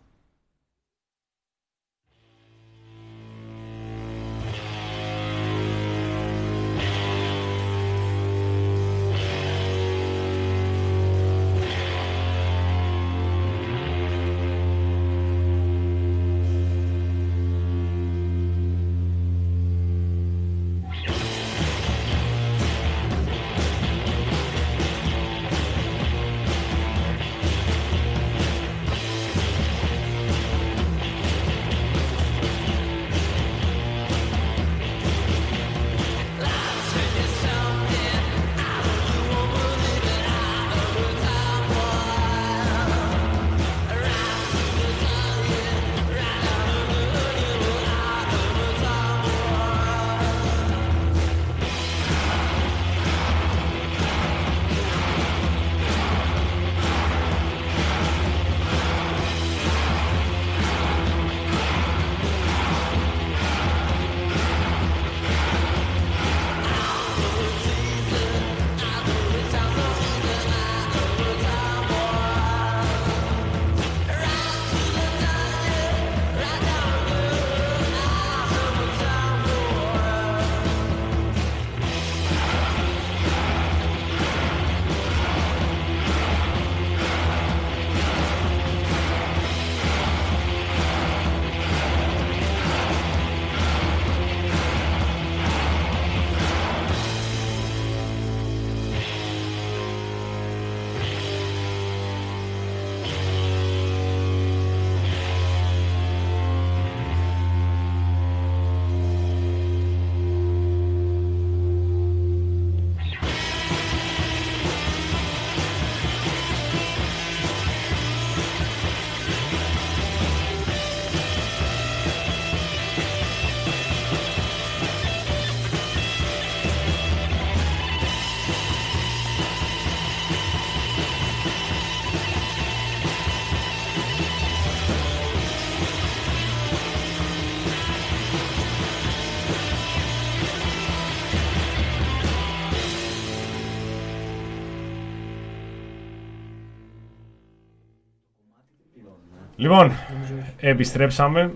Λοιπόν, επιστρέψαμε.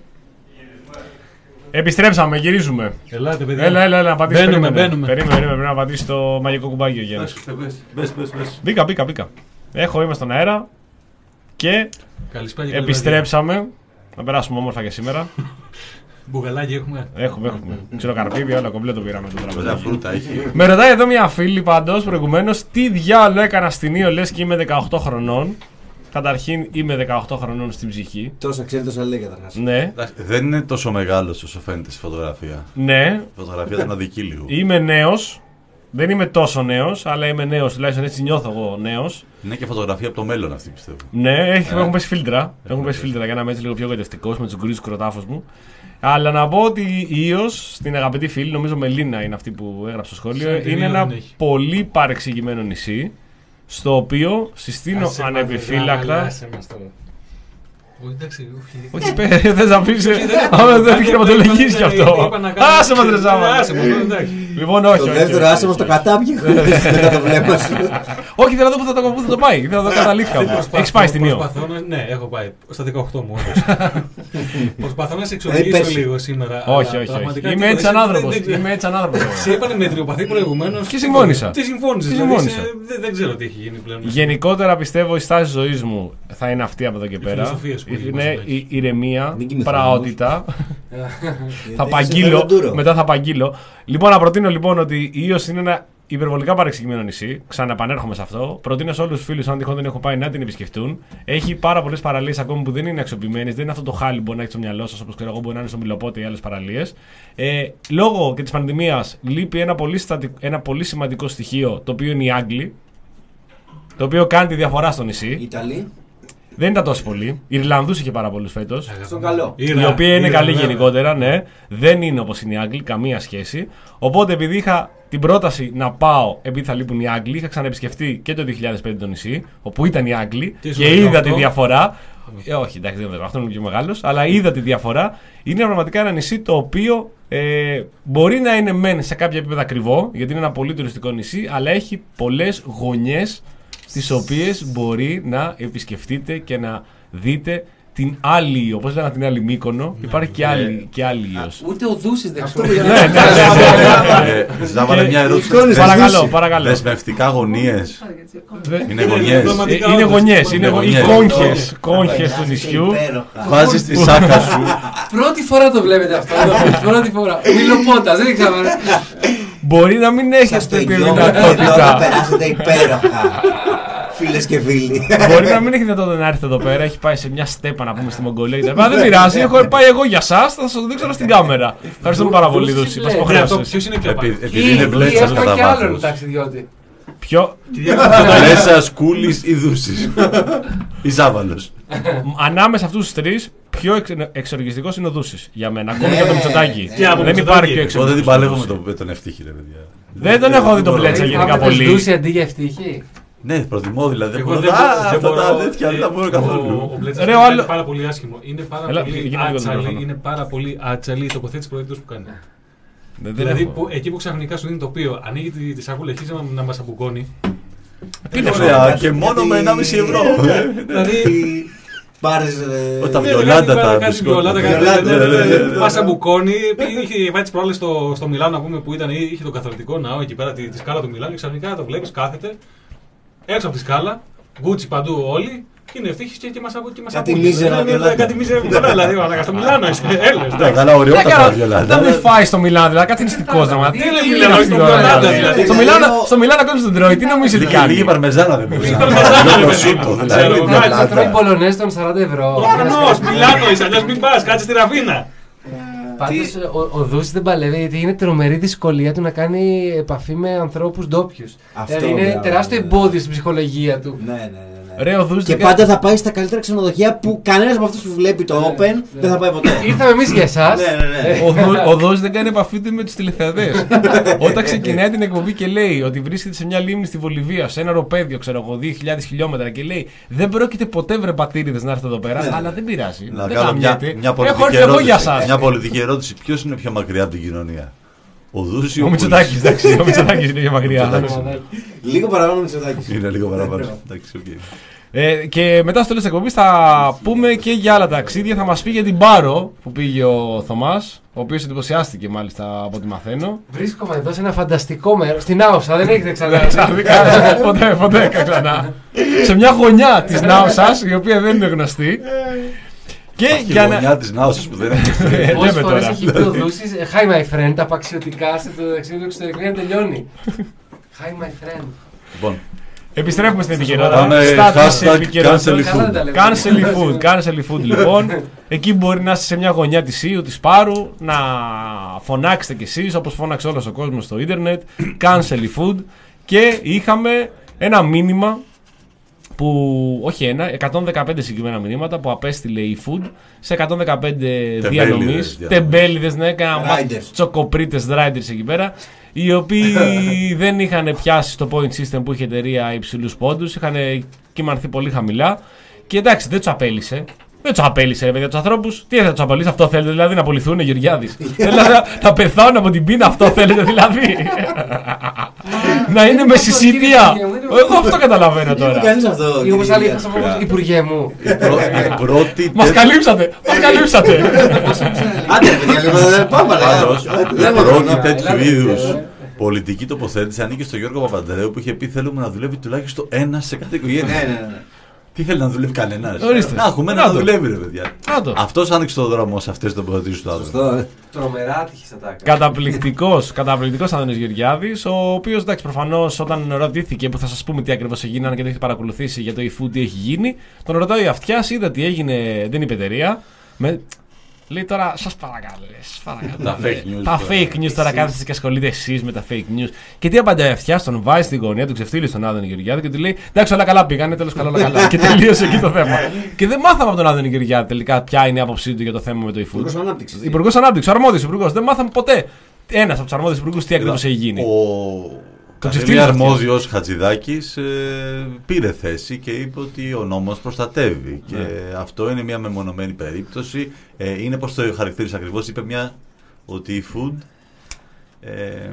Επιστρέψαμε, γυρίζουμε. Ελάτε, παιδιά. Έλα, έλα, έλα, να πατήσει. Μπαίνουμε, περίμενε. μπαίνουμε. Περίμενε, περίμενε, πρέπει να πατήσει το μαγικό κουμπάκι ο Γιάννης. Μπες, μπες, μπες. Μπήκα, μπήκα, μπήκα. Έχω, είμαι στον αέρα και Καλησπέρα και επιστρέψαμε. Να περάσουμε όμορφα και σήμερα. Μπουγαλάκι έχουμε. Έχουμε, έχουμε. Ξηροκαρπίδια, όλα κομπλέ το πήραμε το Ωραία τραπέζι. φρούτα έχει. Με ρωτάει εδώ μια φίλη πάντως προηγουμένως τι διάλογο έκανα στην Ίο, λες και είμαι δεκαοκτώ χρονών. Καταρχήν είμαι δεκαοκτώ χρονών στην ψυχή. Τόσα ξέρει, τόσα λέει καταρχάς. Ναι, Εντάξει, δεν είναι τόσο μεγάλο όσο φαίνεται στη φωτογραφία. ναι. Η φωτογραφία δεν αδικεί λίγο. Είμαι νέος. Δεν είμαι τόσο νέος, αλλά είμαι νέος. Τουλάχιστον έτσι νιώθω εγώ νέος. Είναι και φωτογραφία από το μέλλον αυτή, πιστεύω. Ναι, έχει, Ε. έχουν πέσει φίλτρα. Έχουν πέσει πέσει. φίλτρα για να είμαι έτσι λίγο πιο γοητευτικός με τους γκρίζους κροτάφους μου. Αλλά να πω ότι η Ίος, στην αγαπητή φίλη, νομίζω Μελίνα είναι αυτή που έγραψε στο σχόλιο, Σαν την είναι Ίο ένα δεν έχει. πολύ παρεξηγημένο νησί. Στο οποίο συστήνω Άσε μας, ανεπιφύλακτα. ρε, άσε μας τώρα. Όχι, εντάξει, όχι. Όχι, παι, θες να πεις. δεν- Άμα δεν δεν- επιχειρηματολογείς δεν- γι' αυτό. είπα να κάνω- Άσε μας, ρε Σάβα. Άσε μας, εντάξει. Λοιπόν, όχι. Το όχι, δεύτερο όχι, άσε μας όχι, το όχι. κατάπιε. Μετά το βλέμμα σου. Όχι, θέλω να δω που θα το, πού θα το πάει. Θέλω να δω καταλήξει κάπου. Προσπαθώ- Έχεις πάει στην Ίο. προσπαθώ να- Ναι, έχω πάει. Στα δεκαοκτώ μου, όντως. Προσπαθώ να σε Δηλαδή, εξολογήσω πέρσι. λίγο σήμερα. Όχι, αλλά όχι, πραγματικά όχι. Είμαι τίποτα, έτσι δεν- ανάνθρωπος. δεν- δεν- Είμαι έτσι ανάνθρωπος. Σε είπανε μετριοπαθή προηγουμένως. Και συμφώνησα. Τι συμφώνησες, Τι δηλαδή, συμφώνησα. σε- δεν- Δεν ξέρω τι έχει γίνει πλέον. Γενικότερα πιστεύω η στάση ζωής μου θα είναι αυτή από εδώ και πέρα. φιλοσοφία σου που έχει Είναι μας η ηρεμία, Μην κοιμηθώ πραότητα. Θα είσαι παγγείλω. φερεντούρο. Μετά θα παγγείλω. Λοιπόν, να προτείνω λοιπόν ότι η Ίος είναι ένα υπερβολικά παρεξηγημένο νησί. Ξαναεπανέρχομαι σε αυτό. Προτείνω σε όλους τους φίλους, αν τυχόν δεν έχουν πάει, να την επισκεφτούν. Έχει πάρα πολλές παραλίες ακόμη που δεν είναι αξιοποιημένες. Δεν είναι αυτό το χάλι που μπορεί να έχει στο μυαλό σας, όπως ξέρω εγώ, μπορεί να είναι στο Μιλοπότη ή άλλες παραλίες. Ε, λόγω και της πανδημίας λείπει ένα πολύ, στατι... ένα πολύ σημαντικό στοιχείο, το οποίο είναι οι Άγγλοι. το οποίο κάνει τη διαφορά στο νησί. Ιταλοί. Δεν ήταν τόσο πολλοί. Οι Ιρλανδούς είχε πάρα πολλούς φέτος. Στον καλό. Ήρα, Η οποία είναι ήρα, καλή βέβαια. γενικότερα, ναι. Δεν είναι όπως είναι οι Άγγλοι, καμία σχέση. Οπότε επειδή είχα την πρόταση να πάω, επειδή θα λείπουν οι Άγγλοι, είχα ξαναεπισκεφτεί και το δύο χιλιάδες πέντε το νησί, όπου ήταν οι Άγγλοι Τι και σου είδα δεκαοκτώ. τη διαφορά. Ε, όχι, εντάξει, δεν αυτό είναι πιο μεγάλος, αλλά είδα τη διαφορά. Είναι πραγματικά ένα νησί το οποίο ε, μπορεί να είναι μεν σε κάποια επίπεδα ακριβό, γιατί είναι ένα πολύ τουριστικό νησί, αλλά έχει πολλές γωνιές στις οποίες μπορεί να επισκεφτείτε και να δείτε την άλλη, όπως λέγανε την άλλη Μύκονο, υπάρχει και άλλη, και άλλη Ιος. Ούτε ο Δούσης δεν Αυτό χρησιμοποιεί. που Ε, Ζάβαλε μια ερώτηση. εικόνες Παρακαλώ, Δούση. παρακαλώ. Δεσμευτικά γωνίες. Δε- Είναι γωνιές. Πραγματικά. Ε, Είναι γωνιές, είναι γω- οι γωνιές. κόγχες, κόγχες του νησιού. Υπέροχα. Βάζεις τη σάκα σου. Πρώτη φορά το βλέπετε αυτό. Πρώτη φορά. Μιλοπότας, δεν ξέρω. Μπορεί να μην Σας έχετε το τη εγγυώμαι, εδώ θα δυνατότητα. περάσετε υπέροχα. Φίλες και φίλοι. Μπορεί να μην έχει δυνατότητα να έρθετε εδώ πέρα. Έχει πάει σε μια στέπα να πούμε στη Μογγολία κτλ. Δεν πειράζει. Έχω πάει εγώ για εσά. Θα σα το δείξω στην κάμερα. Ευχαριστούμε πάρα πολύ, Δούση. Μα Αυτό υποχρέωσε. ποιος είναι κλαπάκι. Επει- Επειδή είναι μπλέτσα Ή κατά και άλλον βάθος. ταξιδιώτη. Ποιο. Μπλέτσα, Κούλης ή Δούσης. Ή Ζάβαλος. Ανάμεσα αυτού του τρει, πιο εξοργιστικό είναι ο Δούση για μένα. Ακόμη και από το Μητσοτάκι. Και από Δεν Μητσοτάκη. υπάρχει πιο Εγώ δεν την παλεύω με εξοργιστικό. τον, με τον ευτύχη, ρε παιδιά. Δεν τον έχω δει τον Μπλέτσα γενικά Πάμε πολύ. Δούση αντί για ευτύχη. Ναι, προτιμώ δηλαδή. Δεν Εγώ μπορώ δεν να. μπορώ- Α, δεν αυτά τα μπορώ, τέτοια δεν ε, τα μπορώ ο- καθόλου. Ο Μπλέτσας Ρε, είναι ο άλλο- πάρα πολύ άσχημο. Είναι πάρα Έλα, πολύ γίνε λίγο το άτσαλη. μικρόφωνο. Είναι πάρα πολύ άτσαλη η τοποθέτηση προϊόντος που κάνει. Δεν Δηλαδή έχω. που, εκεί που ξαφνικά σου δίνει το οποίο, ανοίγει τη, τη σακούλα, αρχίζει να, να μας αμπουκώνει. Είναι Ωραία, κάτι- και μόνο με κάτι- ενάμιση ευρώ. Δηλαδή. Πάρεις... ε, Όταν Ναι, Βιολάντα κάτι- τα κάτι μπισκότα. βιολάντα, κάτι- Βιολάντα, ναι, ναι, ναι, ναι, ναι, ναι. Μας αμπουκώνει. Είχε πάει τις προάλλες στο, στο Μιλάνο, να πούμε, που ήταν, είχε το καθολικό ναό εκεί πέρα, τη, τη σκάλα του Μιλάνου, και ξαφνικά το βλέπεις, κάθεται έξω από τη σκάλα, γκούτσι παντού όλοι. Και είναι ευτύχης και, και μας ακού- και μας Κάτι ακούει. μίζερα Ναι, ναι, ναι, Βιολάντα. Κάτι μίζερα Βιολάντα, δηλαδή, μαλάκα, στο Μιλάνο είσαι. Έλεος, Ναι, εντάξει. καλά, Τι ωραιότατα έκανα, Βιολάντα. δεν με φάει στο Μιλάνο, δηλαδή κάτι νηστικό δράμα. Τι είναι είναι Μιλάνο, αυτή στο η ώρα, Μιλάνο, δηλαδή. δηλαδή. Στο Μιλάνο, στο Μιλάνο κόσμο δεν τρώει, τι νομίζει ότι Λίγη κάνει. λίγη παρμεζάνα δεν μπορούσα. Λίγη παρμεζάνα, Λίγο ρε, παιδί σούτο, μου. δηλαδή. Ξέρω, Βιολάντα. Θα τρώει Πολωνές των σαράντα ευρώ. Προφανώς, Μιλάνο είσαι, αλλιώς μην πας, κάτσε στη Ραφίνα. Πάντως ο, ο Δούσης δεν παλεύει γιατί είναι τρομερή δυσκολία του να κάνει επαφή με ανθρώπους ντόπιους. Αυτό, Δηλαδή είναι μπράβο, τεράστιο ναι. εμπόδιο στην ψυχολογία του. Ναι, ναι, ναι, ναι. Ρε, ο Δούσης Και δεν πάντα θα πάει στα καλύτερα ξενοδοχεία που κανένας από αυτούς που βλέπει το Open δεν θα πάει ποτέ. Ήρθαμε εμείς για εσάς. Ναι, ναι, ναι. Ο, Δο, ο Δός δεν κάνει επαφή του με τους τηλεθεατές. Όταν ξεκινάει την εκπομπή και λέει ότι βρίσκεται σε μια λίμνη στη Βολιβία, σε ένα ροπέδιο, ξέρω εγώ, δύο χιλιάδες χιλιόμετρα και λέει δεν πρόκειται ποτέ βρε πατήριδες να έρθετε εδώ πέρα, Ναι. αλλά δεν πειράζει. Να δεν κάνω μια, γαμιέται. μια Έχω πολιτική έρθει εγώ για ερώτηση. σας. Μια πολιτική ερώτηση. Ποιος είναι πιο μακριά από την κοινωνία, ο Δούσης ή ο Ο Μητσοτάκης, Κούλης? εντάξει, ο Μητσοτάκης είναι πιο μακριά. Μητσοτάκης. Λίγο παραπάνω Μητσοτάκης. Είναι λίγο παραπάνω. Εντάξει, οκ. Ε, και μετά στο τέλος της εκπομπής θα πούμε και για άλλα ταξίδια. Θα μας πει για την Πάρο που πήγε ο Θωμάς, ο οποίος εντυπωσιάστηκε μάλιστα από ό,τι μαθαίνω. Βρίσκομαι εδώ σε ένα φανταστικό μέρο. Στην Άουσα, δεν έχετε ξανά. Ξαφνικά, ποτέ, ποτέ ξανά. Σε μια γωνιά της Νάουσας, η οποία δεν είναι γνωστή. Και Και η για να. γωνιά της Νάουσας που δεν είναι. Ε, Πόσες λέμε φορές τώρα. έχει πει ο Δούσης Hi my friend, απαξιωτικά σε το ταξίδι του εξωτερικού για να τελειώνει. Hi my friend. Λοιπόν, Επιστρέφουμε στην επικαιρότητα. πάμε Στάτους της hashtag επικαιρότητας. cancel Καλά δεν τα λέμε. Cancel food, cancel food λοιπόν. Εκεί μπορεί να είστε σε μια γωνιά της Ιου, της Πάρου, να φωνάξετε κι εσείς όπως φώναξε όλος ο κόσμος στο ίντερνετ. Cancel food. Και είχαμε ένα μήνυμα που, όχι ένα, εκατόν δεκαπέντε συγκεκριμένα μηνύματα που απέστειλε η Food σε εκατόν δεκαπέντε Τεμπέληδες διανομής. διανομής. Τεμπέληδες, ναι, κάνα Riders. τσοκοπρίτες riders εκεί πέρα. Οι οποίοι δεν είχαν πιάσει στο point system που είχε η εταιρεία υψηλούς πόντους, είχαν κυμανθεί πολύ χαμηλά. Και εντάξει, δεν του απέλησε. Δεν του απέλησε, ρε παιδιά, του ανθρώπου. Τι θα του απελήσει, αυτό θέλετε δηλαδή να απολυθούν, Γεωργιάδη. δηλαδή να, να πεθάνουν από την πείνα, αυτό θέλετε δηλαδή. να είναι με συσίτια. Εγώ αυτό καταλαβαίνω Τι τώρα. κάνεις αυτό, Ή όπως κύριε άλλοι Ηλίας? θα σας πω, Υπουργέ μου. η πρώτη. Μα καλύψατε! Μα καλύψατε! Άντε, ρε παιδιά, λίγο, δεν πάμε Πάντως, παρακάτω. η Δεν πρώτη μπορώ. τέτοιου Ελάτε, είδου ε. πολιτική τοποθέτηση ανήκει στον Γιώργο Παπαντρέου που είχε πει: θέλουμε να δουλεύει τουλάχιστον ένα σε κάθε Ναι, οικογένεια. ναι, ναι. Τι θέλει να δουλεύει κανένα. Ορίστε. Να έχουμε ένα Να να το. δουλεύει, ρε παιδιά. Να το. Αυτό άνοιξε το δρόμο σε αυτέ τι τοποθετήσει του άνθρωπου. Σωστό, ε. Τρομερά άτυχη ατάκα. Καταπληκτικός, καταπληκτικός Άδωνης Γεωργιάδης, ο οποίος εντάξει προφανώς όταν ρωτήθηκε που θα σας πούμε τι ακριβώς έγιναν και δεν έχετε παρακολουθήσει για το eFood τι έχει γίνει, τον ρωτάει ο Αυτιάς, είδα τι έγινε, δεν είπε εταιρεία. Με... Λέει τώρα, σας παρακαλώ, σας παρακαλώ. Τα fake news. Τα fake news τώρα κάθεστε και ασχολείται εσείς με τα fake news. Και τι απαντάει αυτιά, τον βάζει στην γωνία, τον ξεφτύλει στον Άδωνη Γεωργιάδη και του λέει: εντάξει, όλα καλά πήγανε, τέλος καλά, όλα καλά. Και τελείωσε εκεί το θέμα. Και δεν μάθαμε από τον Άδωνη Γεωργιάδη τελικά ποια είναι η άποψή του για το θέμα με το eFood. Υπουργός Ανάπτυξης. Υπουργός Ανάπτυξης, ο αρμόδιος υπουργός. Δεν μάθαμε ποτέ ένας από τους αρμόδιους υπουργούς τι ακριβώς έχει γίνει. Ο καθένα αρμόδιος Χατζηδάκης ε, πήρε θέση και είπε ότι ο νόμος προστατεύει. Και ναι. αυτό είναι μια μεμονωμένη περίπτωση. Ε, είναι πως το χαρακτήρισε ακριβώς, είπε μια ότι η eFood ε,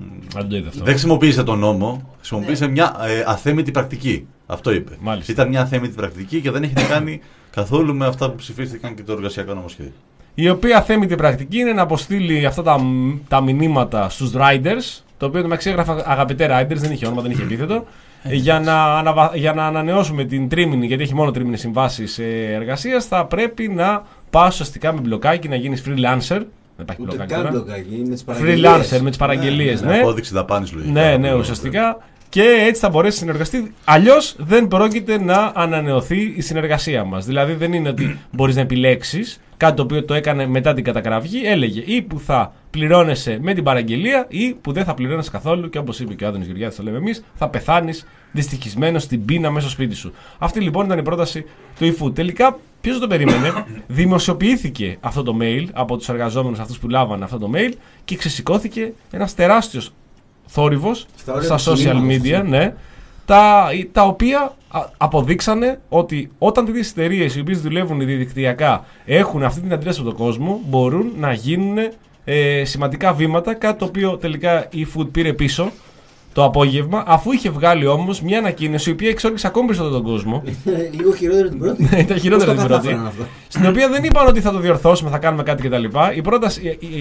δεν χρησιμοποίησε τον νόμο, χρησιμοποίησε ναι. μια ε, αθέμητη πρακτική. Αυτό είπε. Μάλιστα. Ήταν μια αθέμητη πρακτική και δεν έχει να κάνει καθόλου με αυτά που ψηφίστηκαν και το εργασιακό νομοσχέδιο. Η οποία αθέμητη πρακτική είναι να αποστείλει αυτά τα, τα μηνύματα στους riders. Το οποίο το μεταξύ έγραφε αγαπητέ Riders, δεν είχε όνομα, δεν είχε επίθετο. για, να, αναβα... για να ανανεώσουμε την τρίμηνη, γιατί έχει μόνο τρίμηνες συμβάσεις εργασίας, θα πρέπει να πας ουσιαστικά με μπλοκάκι να γίνεις freelancer. Δεν υπάρχει μπλοκάκι τώρα. Freelancer με τις παραγγελίες. Ναι, ναι. Απόδειξη δαπάνης λογικά. Ναι, ναι, ουσιαστικά. Και έτσι θα μπορέσει να συνεργαστεί. Αλλιώς δεν πρόκειται να ανανεωθεί η συνεργασία μας. Δηλαδή δεν είναι ότι μπορείς να επιλέξεις κάτι το οποίο το έκανε μετά την κατακραυγή. Έλεγε ή που θα πληρώνεσαι με την παραγγελία ή που δεν θα πληρώνεσαι καθόλου. Και όπως είπε και ο Άδωνης Γεωργιάδης, το λέμε εμείς, θα πεθάνεις δυστυχισμένος στην πείνα μέσα στο σπίτι σου. Αυτή λοιπόν ήταν η πρόταση του eFood. Τελικά, ποιος το περίμενε, δημοσιοποιήθηκε αυτό το mail από τους εργαζόμενους αυτούς που λάβανε αυτό το mail και ξεσηκώθηκε ένας τεράστιος θόρυβος στα social media, ναι, τα, τα οποία αποδείξανε ότι όταν τέτοιες εταιρείες οι οποίες δουλεύουν διαδικτυακά έχουν αυτή την αντίδραση από τον κόσμο, μπορούν να γίνουν ε, σημαντικά βήματα, κάτι το οποίο τελικά η eFood πήρε πίσω το απόγευμα, αφού είχε βγάλει όμως μια ανακοίνωση η οποία εξόργησε ακόμη περισσότερο τον κόσμο. Λίγο χειρότερο την πρώτη. Ναι, ήταν χειρότερο την πρώτη. Στην οποία δεν είπαν ότι θα το διορθώσουμε, θα κάνουμε κάτι κτλ. Η, πρόταση, η,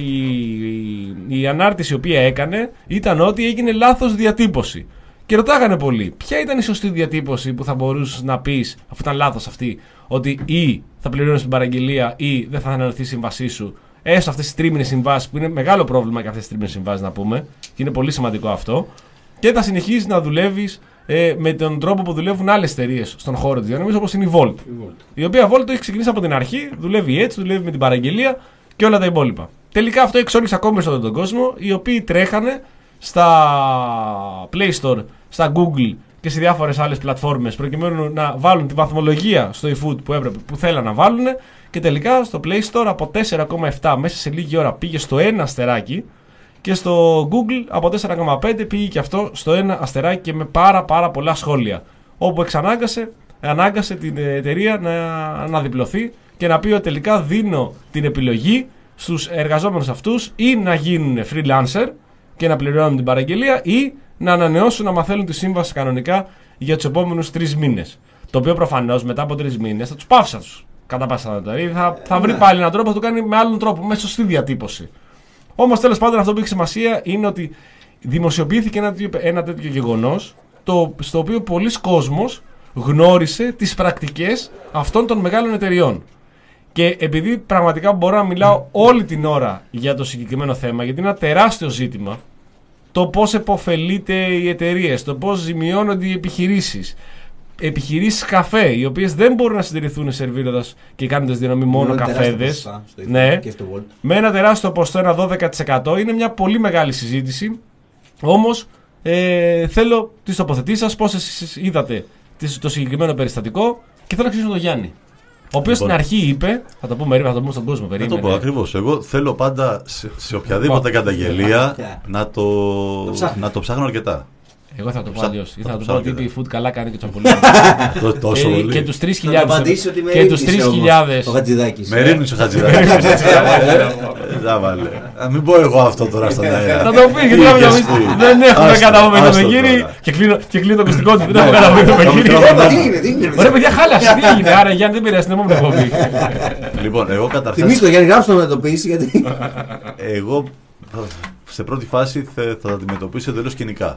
η, η, η ανάρτηση η οποία έκανε ήταν ότι έγινε λάθος διατύπωση. Και ρωτάγανε πολύ, ποια ήταν η σωστή διατύπωση που θα μπορούσε να πει, αφού ήταν λάθος αυτή, ότι ή θα πληρώνεις την παραγγελία ή δεν θα ανανεωθεί η σύμβασή σου. Έστω αυτές τις τρίμηνες συμβάσεις, που είναι μεγάλο πρόβλημα και αυτές τις τρίμηνες συμβάσεις να πούμε, και είναι πολύ σημαντικό αυτό. Και θα συνεχίσει να δουλεύεις ε, με τον τρόπο που δουλεύουν άλλες εταιρείες στον χώρο της διανομής, όπως είναι η Volt. Η, Volt. η οποία Volt το έχει ξεκινήσει από την αρχή, δουλεύει έτσι, δουλεύει με την παραγγελία και όλα τα υπόλοιπα. Τελικά αυτό εξόριξε ακόμη περισσότερο τον κόσμο, οι οποίοι τρέχανε στα Play Store, στα Google και σε διάφορες άλλες πλατφόρμες προκειμένου να βάλουν τη βαθμολογία στο eFood που, έπρεπε, που θέλαν να βάλουν. Και τελικά στο Play Store από τέσσερα κόμμα επτά μέσα σε λίγη ώρα πήγε στο ένα αστεράκι. Και στο Google από τέσσερα κόμμα πέντε πήγε και αυτό στο ένα αστεράκι και με πάρα πάρα πολλά σχόλια. Όπου εξανάγκασε ανάγκασε την εταιρεία να αναδιπλωθεί και να πει ότι τελικά δίνω την επιλογή στους εργαζόμενους αυτούς ή να γίνουν freelancer και να πληρώνουν την παραγγελία ή να ανανεώσουν να μαθαίνουν τη σύμβαση κανονικά για τους επόμενους τρεις μήνες. Το οποίο προφανώς μετά από τρεις μήνες θα τους πάυσα τους. Κατά πάσα δηλαδή θα, θα βρει πάλι έναν τρόπο, θα το κάνει με άλλον τρόπο, με σωστή διατύπωση. Όμως τέλος πάντων αυτό που έχει σημασία είναι ότι δημοσιοποιήθηκε ένα τέτοιο, ένα τέτοιο γεγονός το, στο οποίο πολλοί κόσμος γνώρισε τις πρακτικές αυτών των μεγάλων εταιριών. Και επειδή πραγματικά μπορώ να μιλάω όλη την ώρα για το συγκεκριμένο θέμα, γιατί είναι ένα τεράστιο ζήτημα, το πώς επωφελείται οι εταιρείες, το πώς ζημιώνονται οι επιχειρήσεις, επιχειρήσεις καφέ, οι οποίες δεν μπορούν να συντηρηθούν σερβίροντας και κάνοντας διανομή μόνο καφέδες. Ναι, και στο Volt. Με ένα τεράστιο ποσοστό, ένα δώδεκα τοις εκατό. Είναι μια πολύ μεγάλη συζήτηση. Όμως ε, θέλω τις τοποθετήσεις σας, πώς εσείς είδατε το συγκεκριμένο περιστατικό και θέλω να ξεκινήσω τον Γιάννη. Ο οποίος στην αρχή είπε, θα το πούμε, θα το πούμε στον κόσμο, περίμενε. Θα το πω ακριβώς. Εγώ θέλω πάντα σε, σε οποιαδήποτε καταγγελία να το, να το ψάχνω αρκετά. Εγώ θα το πω αλλιώς. Ήθελα να το πω ότι η eFood καλά κάνει και το πολύ. Τόσο πολύ. Και τους τρεις χιλιάδες. Και τους τρεις χιλιάδες. Ο Χατζηδάκης. Με ρίμνησε ο Χατζηδάκης. Να μην πω εγώ αυτό τώρα στον αέρα. Θα το πει, γιατί δεν έχουμε καταβολή το μεγύρι. Και κλείνει το ακουστικό του. Δεν έχουμε καταβολή το μεγύρι. Ωραία, παιδιά, χάλασε. Τι έγινε. Άρα, Γιάννη, δεν πειράζει την επόμενη εκπομπή. Λοιπόν, εγώ καταρχάς. Θυμίζω το Γιάννη, γράψτε να το πει. Εγώ σε πρώτη φάση θα το αντιμετωπίσω εντελώς κοινικά.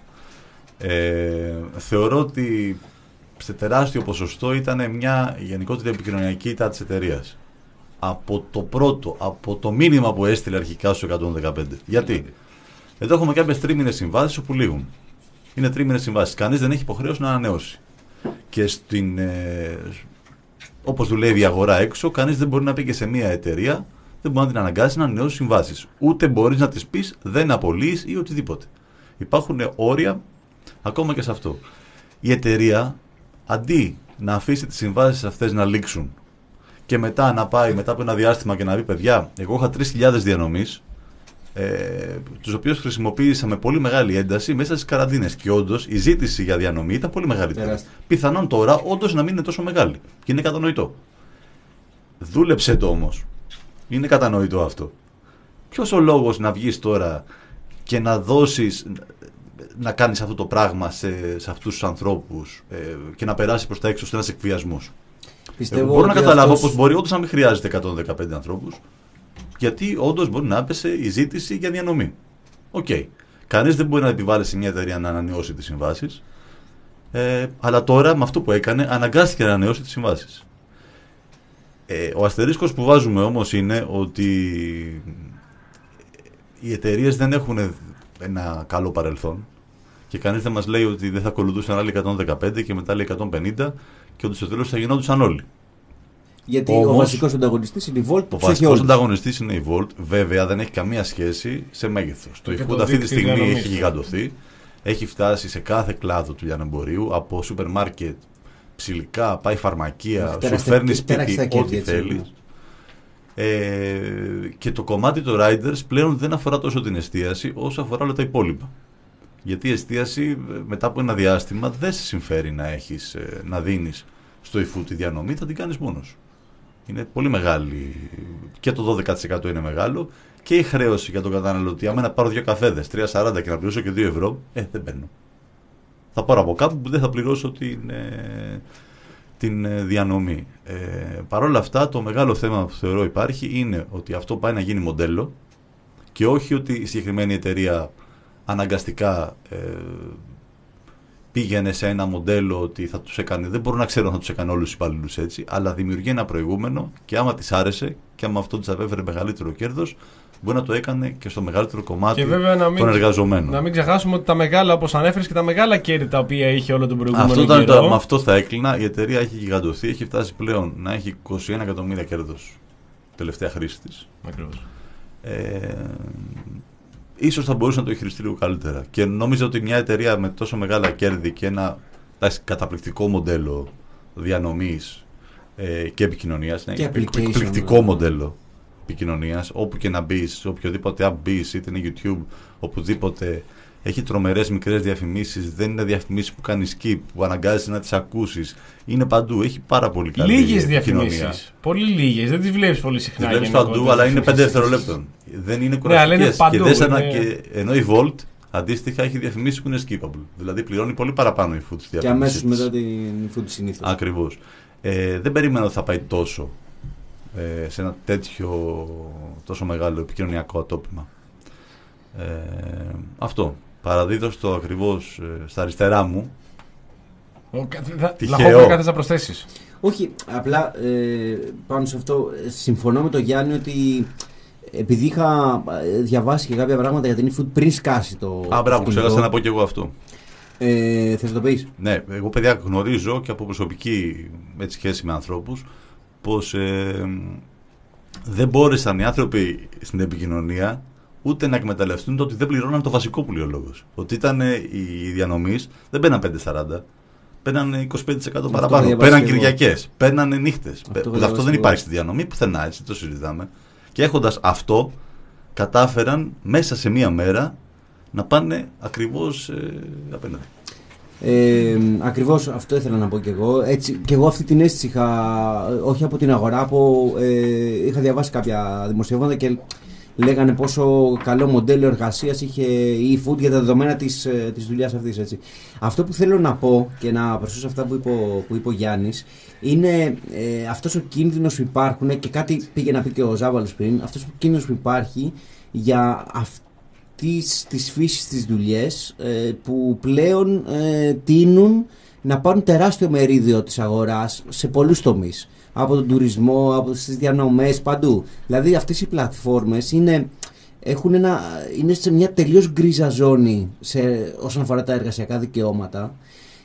Ε, θεωρώ ότι σε τεράστιο ποσοστό ήταν μια γενικότερη επικοινωνιακή ήττα της εταιρείας. Από το πρώτο, από το μήνυμα που έστειλε αρχικά στους εκατόν δεκαπέντε. Γιατί? Εδώ έχουμε κάποιες τρίμηνες συμβάσεις όπου λήγουν. Είναι τρίμηνες συμβάσεις. Κανείς δεν έχει υποχρέωση να ανανεώσει. Και στην, ε, όπως δουλεύει η αγορά έξω, κανείς δεν μπορεί να πει και σε μια εταιρεία, δεν μπορεί να την αναγκάσει να ανανεώσει συμβάσεις. Ούτε μπορείς να της πεις δεν απολύεις ή οτιδήποτε. Υπάρχουν όρια ακόμα και σε αυτό. Η εταιρεία, αντί να αφήσει τις συμβάσεις αυτές να λήξουν και μετά να πάει μετά από ένα διάστημα και να πει παιδιά, εγώ είχα τρεις χιλιάδες διανομής, ε, τους οποίους χρησιμοποίησα με πολύ μεγάλη ένταση μέσα στις καραντίνες και όντως η ζήτηση για διανομή ήταν πολύ μεγαλύτερη. Πιθανόν τώρα όντως να μην είναι τόσο μεγάλη και είναι κατανοητό. Δούλεψε το όμως. Είναι κατανοητό αυτό. Ποιος ο λόγος να βγεις τώρα και να δώσεις, να κάνεις αυτό το πράγμα σε, σε αυτούς τους ανθρώπους ε, και να περάσει προς τα έξω σε ένας εκβιασμός. Πιστεύω μπορώ να καταλάβω αυτός... πως μπορεί όντως να μην χρειάζεται εκατόν δεκαπέντε ανθρώπους, γιατί όντως μπορεί να έπεσε η ζήτηση για διανομή. Οκ. Okay. Κανείς δεν μπορεί να επιβάλλει σε μια εταιρεία να ανανεώσει τις συμβάσεις, ε, αλλά τώρα με αυτό που έκανε αναγκάστηκε να ανανεώσει τις συμβάσεις. Ε, ο αστερίσκος που βάζουμε όμως είναι ότι οι εταιρείες δεν έχουν ένα καλό παρελθόν και κανείς δεν μας λέει ότι δεν θα ακολουθούσαν άλλοι εκατόν δεκαπέντε και μετά άλλοι εκατόν πενήντα και ότι στο τέλος θα γινόντουσαν όλοι. Γιατί όμως, ο βασικός ανταγωνιστής είναι η Volt. Ο βασικός ανταγωνιστής είναι η Volt. Βέβαια δεν έχει καμία σχέση σε μέγεθος. Το eFood αυτή τη στιγμή έχει γιγαντωθεί. Έχει φτάσει σε κάθε κλάδο του λιανεμπορίου, από σούπερ μάρκετ, ψιλικά, πάει φαρμακεία, σου φέρνει σπίτι ό,τι θέλεις. Ε, και το κομμάτι των riders πλέον δεν αφορά τόσο την εστίαση όσο αφορά όλα τα υπόλοιπα. Γιατί η εστίαση μετά από ένα διάστημα δεν σε συμφέρει να, έχεις, να δίνεις στο eFood τη διανομή, θα την κάνεις μόνος. Είναι πολύ μεγάλη και το δώδεκα τοις εκατό είναι μεγάλο και η χρέωση για τον καταναλωτή. Άμα να πάρω δύο καφέδες, τρία σαράντα και να πληρώσω και δύο ευρώ, ε, δεν παίρνω. Θα πάρω από κάπου που δεν θα πληρώσω την, ε, την διανομή. Ε, Παρ' όλα αυτά, το μεγάλο θέμα που θεωρώ υπάρχει είναι ότι αυτό πάει να γίνει μοντέλο και όχι ότι η συγκεκριμένη εταιρεία αναγκαστικά ε, πήγαινε σε ένα μοντέλο ότι θα τους έκανε, δεν μπορώ να ξέρω αν θα τους έκανε όλους τους υπαλλήλους έτσι, αλλά δημιουργεί ένα προηγούμενο και άμα της άρεσε και άμα αυτό της απέφερε μεγαλύτερο κέρδος, μπορεί να το έκανε και στο μεγαλύτερο κομμάτι και βέβαια να μην, των εργαζομένων. Να μην ξεχάσουμε ότι τα μεγάλα, όπως ανέφερες, και τα μεγάλα κέρδη τα οποία είχε όλο τον προηγούμενο αυτό καιρό. Το, με αυτό θα έκλεινα. Η εταιρεία έχει γιγαντωθεί, έχει φτάσει πλέον να έχει είκοσι ένα εκατομμύρια κέρδος τελευταία χρήση της. Ακριβώς. Ε, ίσως θα μπορούσε να το χειριστεί λίγο καλύτερα. Και νόμιζα ότι μια εταιρεία με τόσο μεγάλα κέρδη και ένα καταπληκτικό μοντέλο διανομής ε, και επικοινωνίας, ναι, εκπληκτικό μοντέλο επικοινωνίας, όπου και να μπεις, οποιοδήποτε app μπεις, είτε είναι YouTube, οπουδήποτε, έχει τρομερές μικρές διαφημίσεις, δεν είναι διαφημίσεις που κάνει skip, που αναγκάζεσαι να τις ακούσεις, είναι παντού, έχει πάρα πολύ καλή λίγες διαφημίσεις, πολύ λίγες, δεν τις βλέπεις πολύ συχνά. Τις βλέπεις παντού, αλλά είναι πέντε δευτερολέπτων. Δεν είναι κουραστικές. Ναι, και δεν είναι... ανα... και... Ενώ η Volt αντίστοιχα έχει διαφημίσεις που είναι skippable. Δηλαδή πληρώνει πολύ παραπάνω η Food στις διαφημίσεις. Και αμέσως μετά την Food συνήθως. Ακριβώς. Ε, δεν περίμενα ότι θα πάει τόσο ε, σε ένα τέτοιο τόσο μεγάλο επικοινωνιακό ατόπιμα. Ε, αυτό. Παραδίδω στο ακριβώς ε, στα αριστερά μου. Τυχαίο. Κάτι να προσθέσεις. Όχι, απλά ε, πάνω σε αυτό συμφωνώ με τον Γιάννη ότι επειδή είχα διαβάσει και κάποια πράγματα για την eFood πριν σκάσει το. Α, μπράβο, ξέχασα να πω και εγώ αυτό. Ε, θες να το πεις? Ναι, εγώ παιδιά γνωρίζω και από προσωπική έτσι, σχέση με ανθρώπους πως ε, δεν μπόρεσαν οι άνθρωποι στην επικοινωνία ούτε να εκμεταλλευτούν το ότι δεν πληρώναν το βασικό που λέει ο λόγος. Ότι ήταν οι διανομής, δεν μπαίναν πέντε σαράντα, παίρναν είκοσι πέντε τοις εκατό παραπάνω. Παίρναν Κυριακές, παίρναν νύχτες. Αυτό, αυτό, αυτό δεν υπάρχει στη διανομή πουθενά, έτσι το συζητάμε. Και έχοντας αυτό, κατάφεραν μέσα σε μία μέρα να πάνε ακριβώς ε, απέναντι. Ε, ακριβώς αυτό ήθελα να πω και εγώ. Έτσι, και εγώ αυτή την αίσθηση είχα, όχι από την αγορά, από, ε, είχα διαβάσει κάποια δημοσιεύματα και λέγανε πόσο καλό μοντέλο εργασίας είχε η eFood για τα δεδομένα της, της δουλειάς αυτής. Έτσι. Αυτό που θέλω να πω και να προσθέσω αυτά που είπε, που είπε ο Γιάννης είναι ε, αυτός ο κίνδυνος που υπάρχουν και κάτι πήγε να πει και ο Ζάβαλος πριν, αυτός ο κίνδυνος που υπάρχει για αυτής της φύσης της δουλειές ε, που πλέον ε, τείνουν να πάρουν τεράστιο μερίδιο της αγοράς σε πολλούς τομείς. Από τον τουρισμό, από τις διανομές, παντού. Δηλαδή αυτές οι πλατφόρμες είναι, έχουν ένα, είναι σε μια τελείως γκρίζα ζώνη σε, όσον αφορά τα εργασιακά δικαιώματα.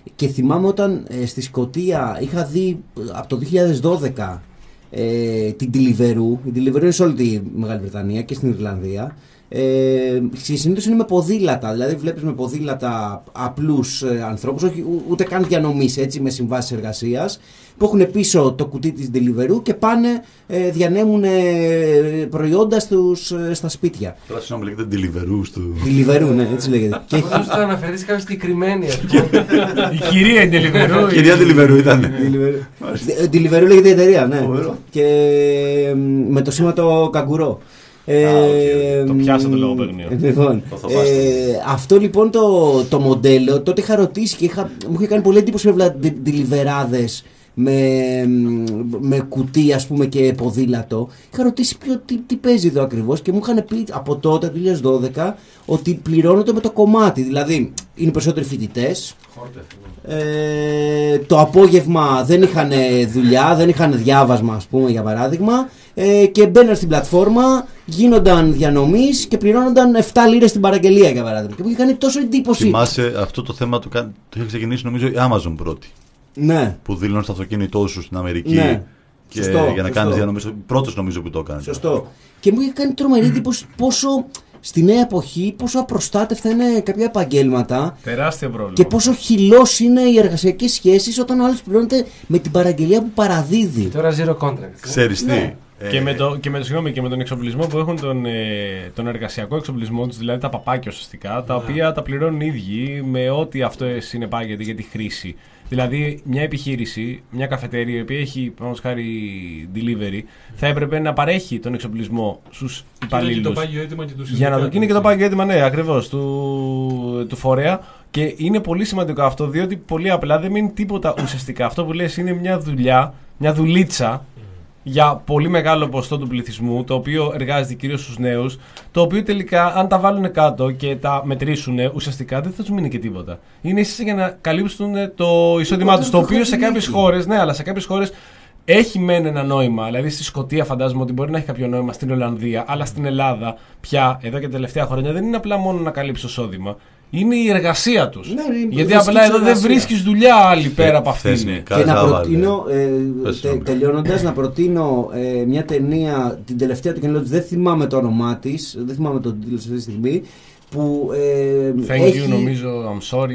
Και θυμάμαι όταν ε, στη Σκωτία είχα δει από το δύο χιλιάδες δώδεκα ε, την Deliveroo. Η Deliveroo είναι σε όλη τη Μεγάλη Βρετανία και στην Ιρλανδία. Ε, συνήθως είναι με ποδήλατα, δηλαδή βλέπεις με ποδήλατα απλούς ε, ανθρώπους, όχι ούτε καν διανομής, έτσι, με συμβάσεις εργασίας, που έχουν πίσω το κουτί της Deliveroo και πάνε, ε, διανέμουν ε, προϊόντα στους, ε, στα σπίτια. Τώρα συγγνώμη, λέγεται Deliveroo στο... Deliveroo, ναι, έτσι λέγεται. Και Πώς θα αναφερθείς κάποια συγκεκριμένη. Η κυρία είναι Deliveroo. Η κυρία Deliveroo ήταν. Deliveroo λέγεται η εταιρεία, ναι. Και ε, με το σήμα το καγκουρό. Ε, Α, okay. Το πιάσα το λογοπαίγνιο. Λοιπόν, ε, αυτό λοιπόν το, το μοντέλο τότε είχα ρωτήσει και είχα, μου είχε κάνει πολύ εντύπωση με έβλεπα ντιλιβεράδες με, με κουτί, ας πούμε, και ποδήλατο. Είχα ρωτήσει ποιο, τι, τι παίζει εδώ ακριβώς και μου είχαν πει από τότε, το δύο χιλιάδες δώδεκα, ότι πληρώνονται με το κομμάτι. Δηλαδή είναι περισσότεροι φοιτητές. Ε, το απόγευμα δεν είχαν δουλειά, δεν είχαν διάβασμα, ας πούμε, για παράδειγμα, ε, και μπαίναν στην πλατφόρμα, γίνονταν διανομής και πληρώνονταν επτά λίρες την παραγγελία, για παράδειγμα. Και μου είχε κάνει τόσο εντύπωση. Θυμάσαι, αυτό το θέμα το, το είχε ξεκινήσει νομίζω η Amazon πρώτη. Ναι. Που δήλωνε στο αυτοκίνητό σου στην Αμερική. Ναι. Και Σωστό, για να κάνει διανομή. Πρώτος νομίζω που το έκανε. Σωστό. Και μου είχε κάνει τρομερή εντύπωση πόσο στη νέα εποχή, πόσο απροστάτευτα είναι κάποια επαγγέλματα. Τεράστιο πρόβλημα. Και πόσο χυλός είναι οι εργασιακές σχέσεις όταν ο άλλος πληρώνεται με την παραγγελία που παραδίδει. Και τώρα zero contract. Ξέρεις τι. Ναι. Ε, Και με, το, και, με, συγγνώμη, και με τον εξοπλισμό που έχουν τον, ε, τον εργασιακό εξοπλισμό τους, δηλαδή τα παπάκια ουσιαστικά, τα οποία τα πληρώνουν οι ίδιοι με ό,τι αυτό συνεπάγεται για τη χρήση. Δηλαδή, μια επιχείρηση, μια καφετέρια, η οποία έχει, παραδείγματος χάρη, delivery, θα έπρεπε να παρέχει τον εξοπλισμό στους υπαλλήλους. Για να το γίνει και το πάγιο έτοιμα, ναι, ακριβώς, του, του φορέα. Και είναι πολύ σημαντικό αυτό, διότι πολύ απλά δεν μείνει τίποτα ουσιαστικά. Αυτό που λες είναι μια δουλειά, μια δουλίτσα για πολύ μεγάλο ποσοστό του πληθυσμού, το οποίο εργάζεται κυρίως στους νέους, το οποίο τελικά, αν τα βάλουν κάτω και τα μετρήσουν, ουσιαστικά δεν θα τους μείνει και τίποτα. Είναι ίσως για να καλύψουν το εισόδημά τους, το οποίο σε κάποιες χώρες, ναι, αλλά σε κάποιες χώρες έχει μεν ένα νόημα. Δηλαδή στη Σκωτία φαντάζομαι ότι μπορεί να έχει κάποιο νόημα, στην Ολλανδία, αλλά στην Ελλάδα πια, εδώ και τα τελευταία χρόνια, δεν είναι απλά μόνο να καλύψει το εισόδημα. Είναι η εργασία τους. Ναι, γιατί απλά εδώ δεν βρίσκεις δουλειά άλλη Θε, πέρα από αυτήν. Και να προτείνω, ε, τε, τελειώνοντας, να προτείνω ε, μια ταινία, την τελευταία του καινούργιου, δεν θυμάμαι το όνομά της, δεν θυμάμαι τον τίτλο αυτή τη στιγμή, που ε, Thank έχει... you, νομίζω, I'm sorry.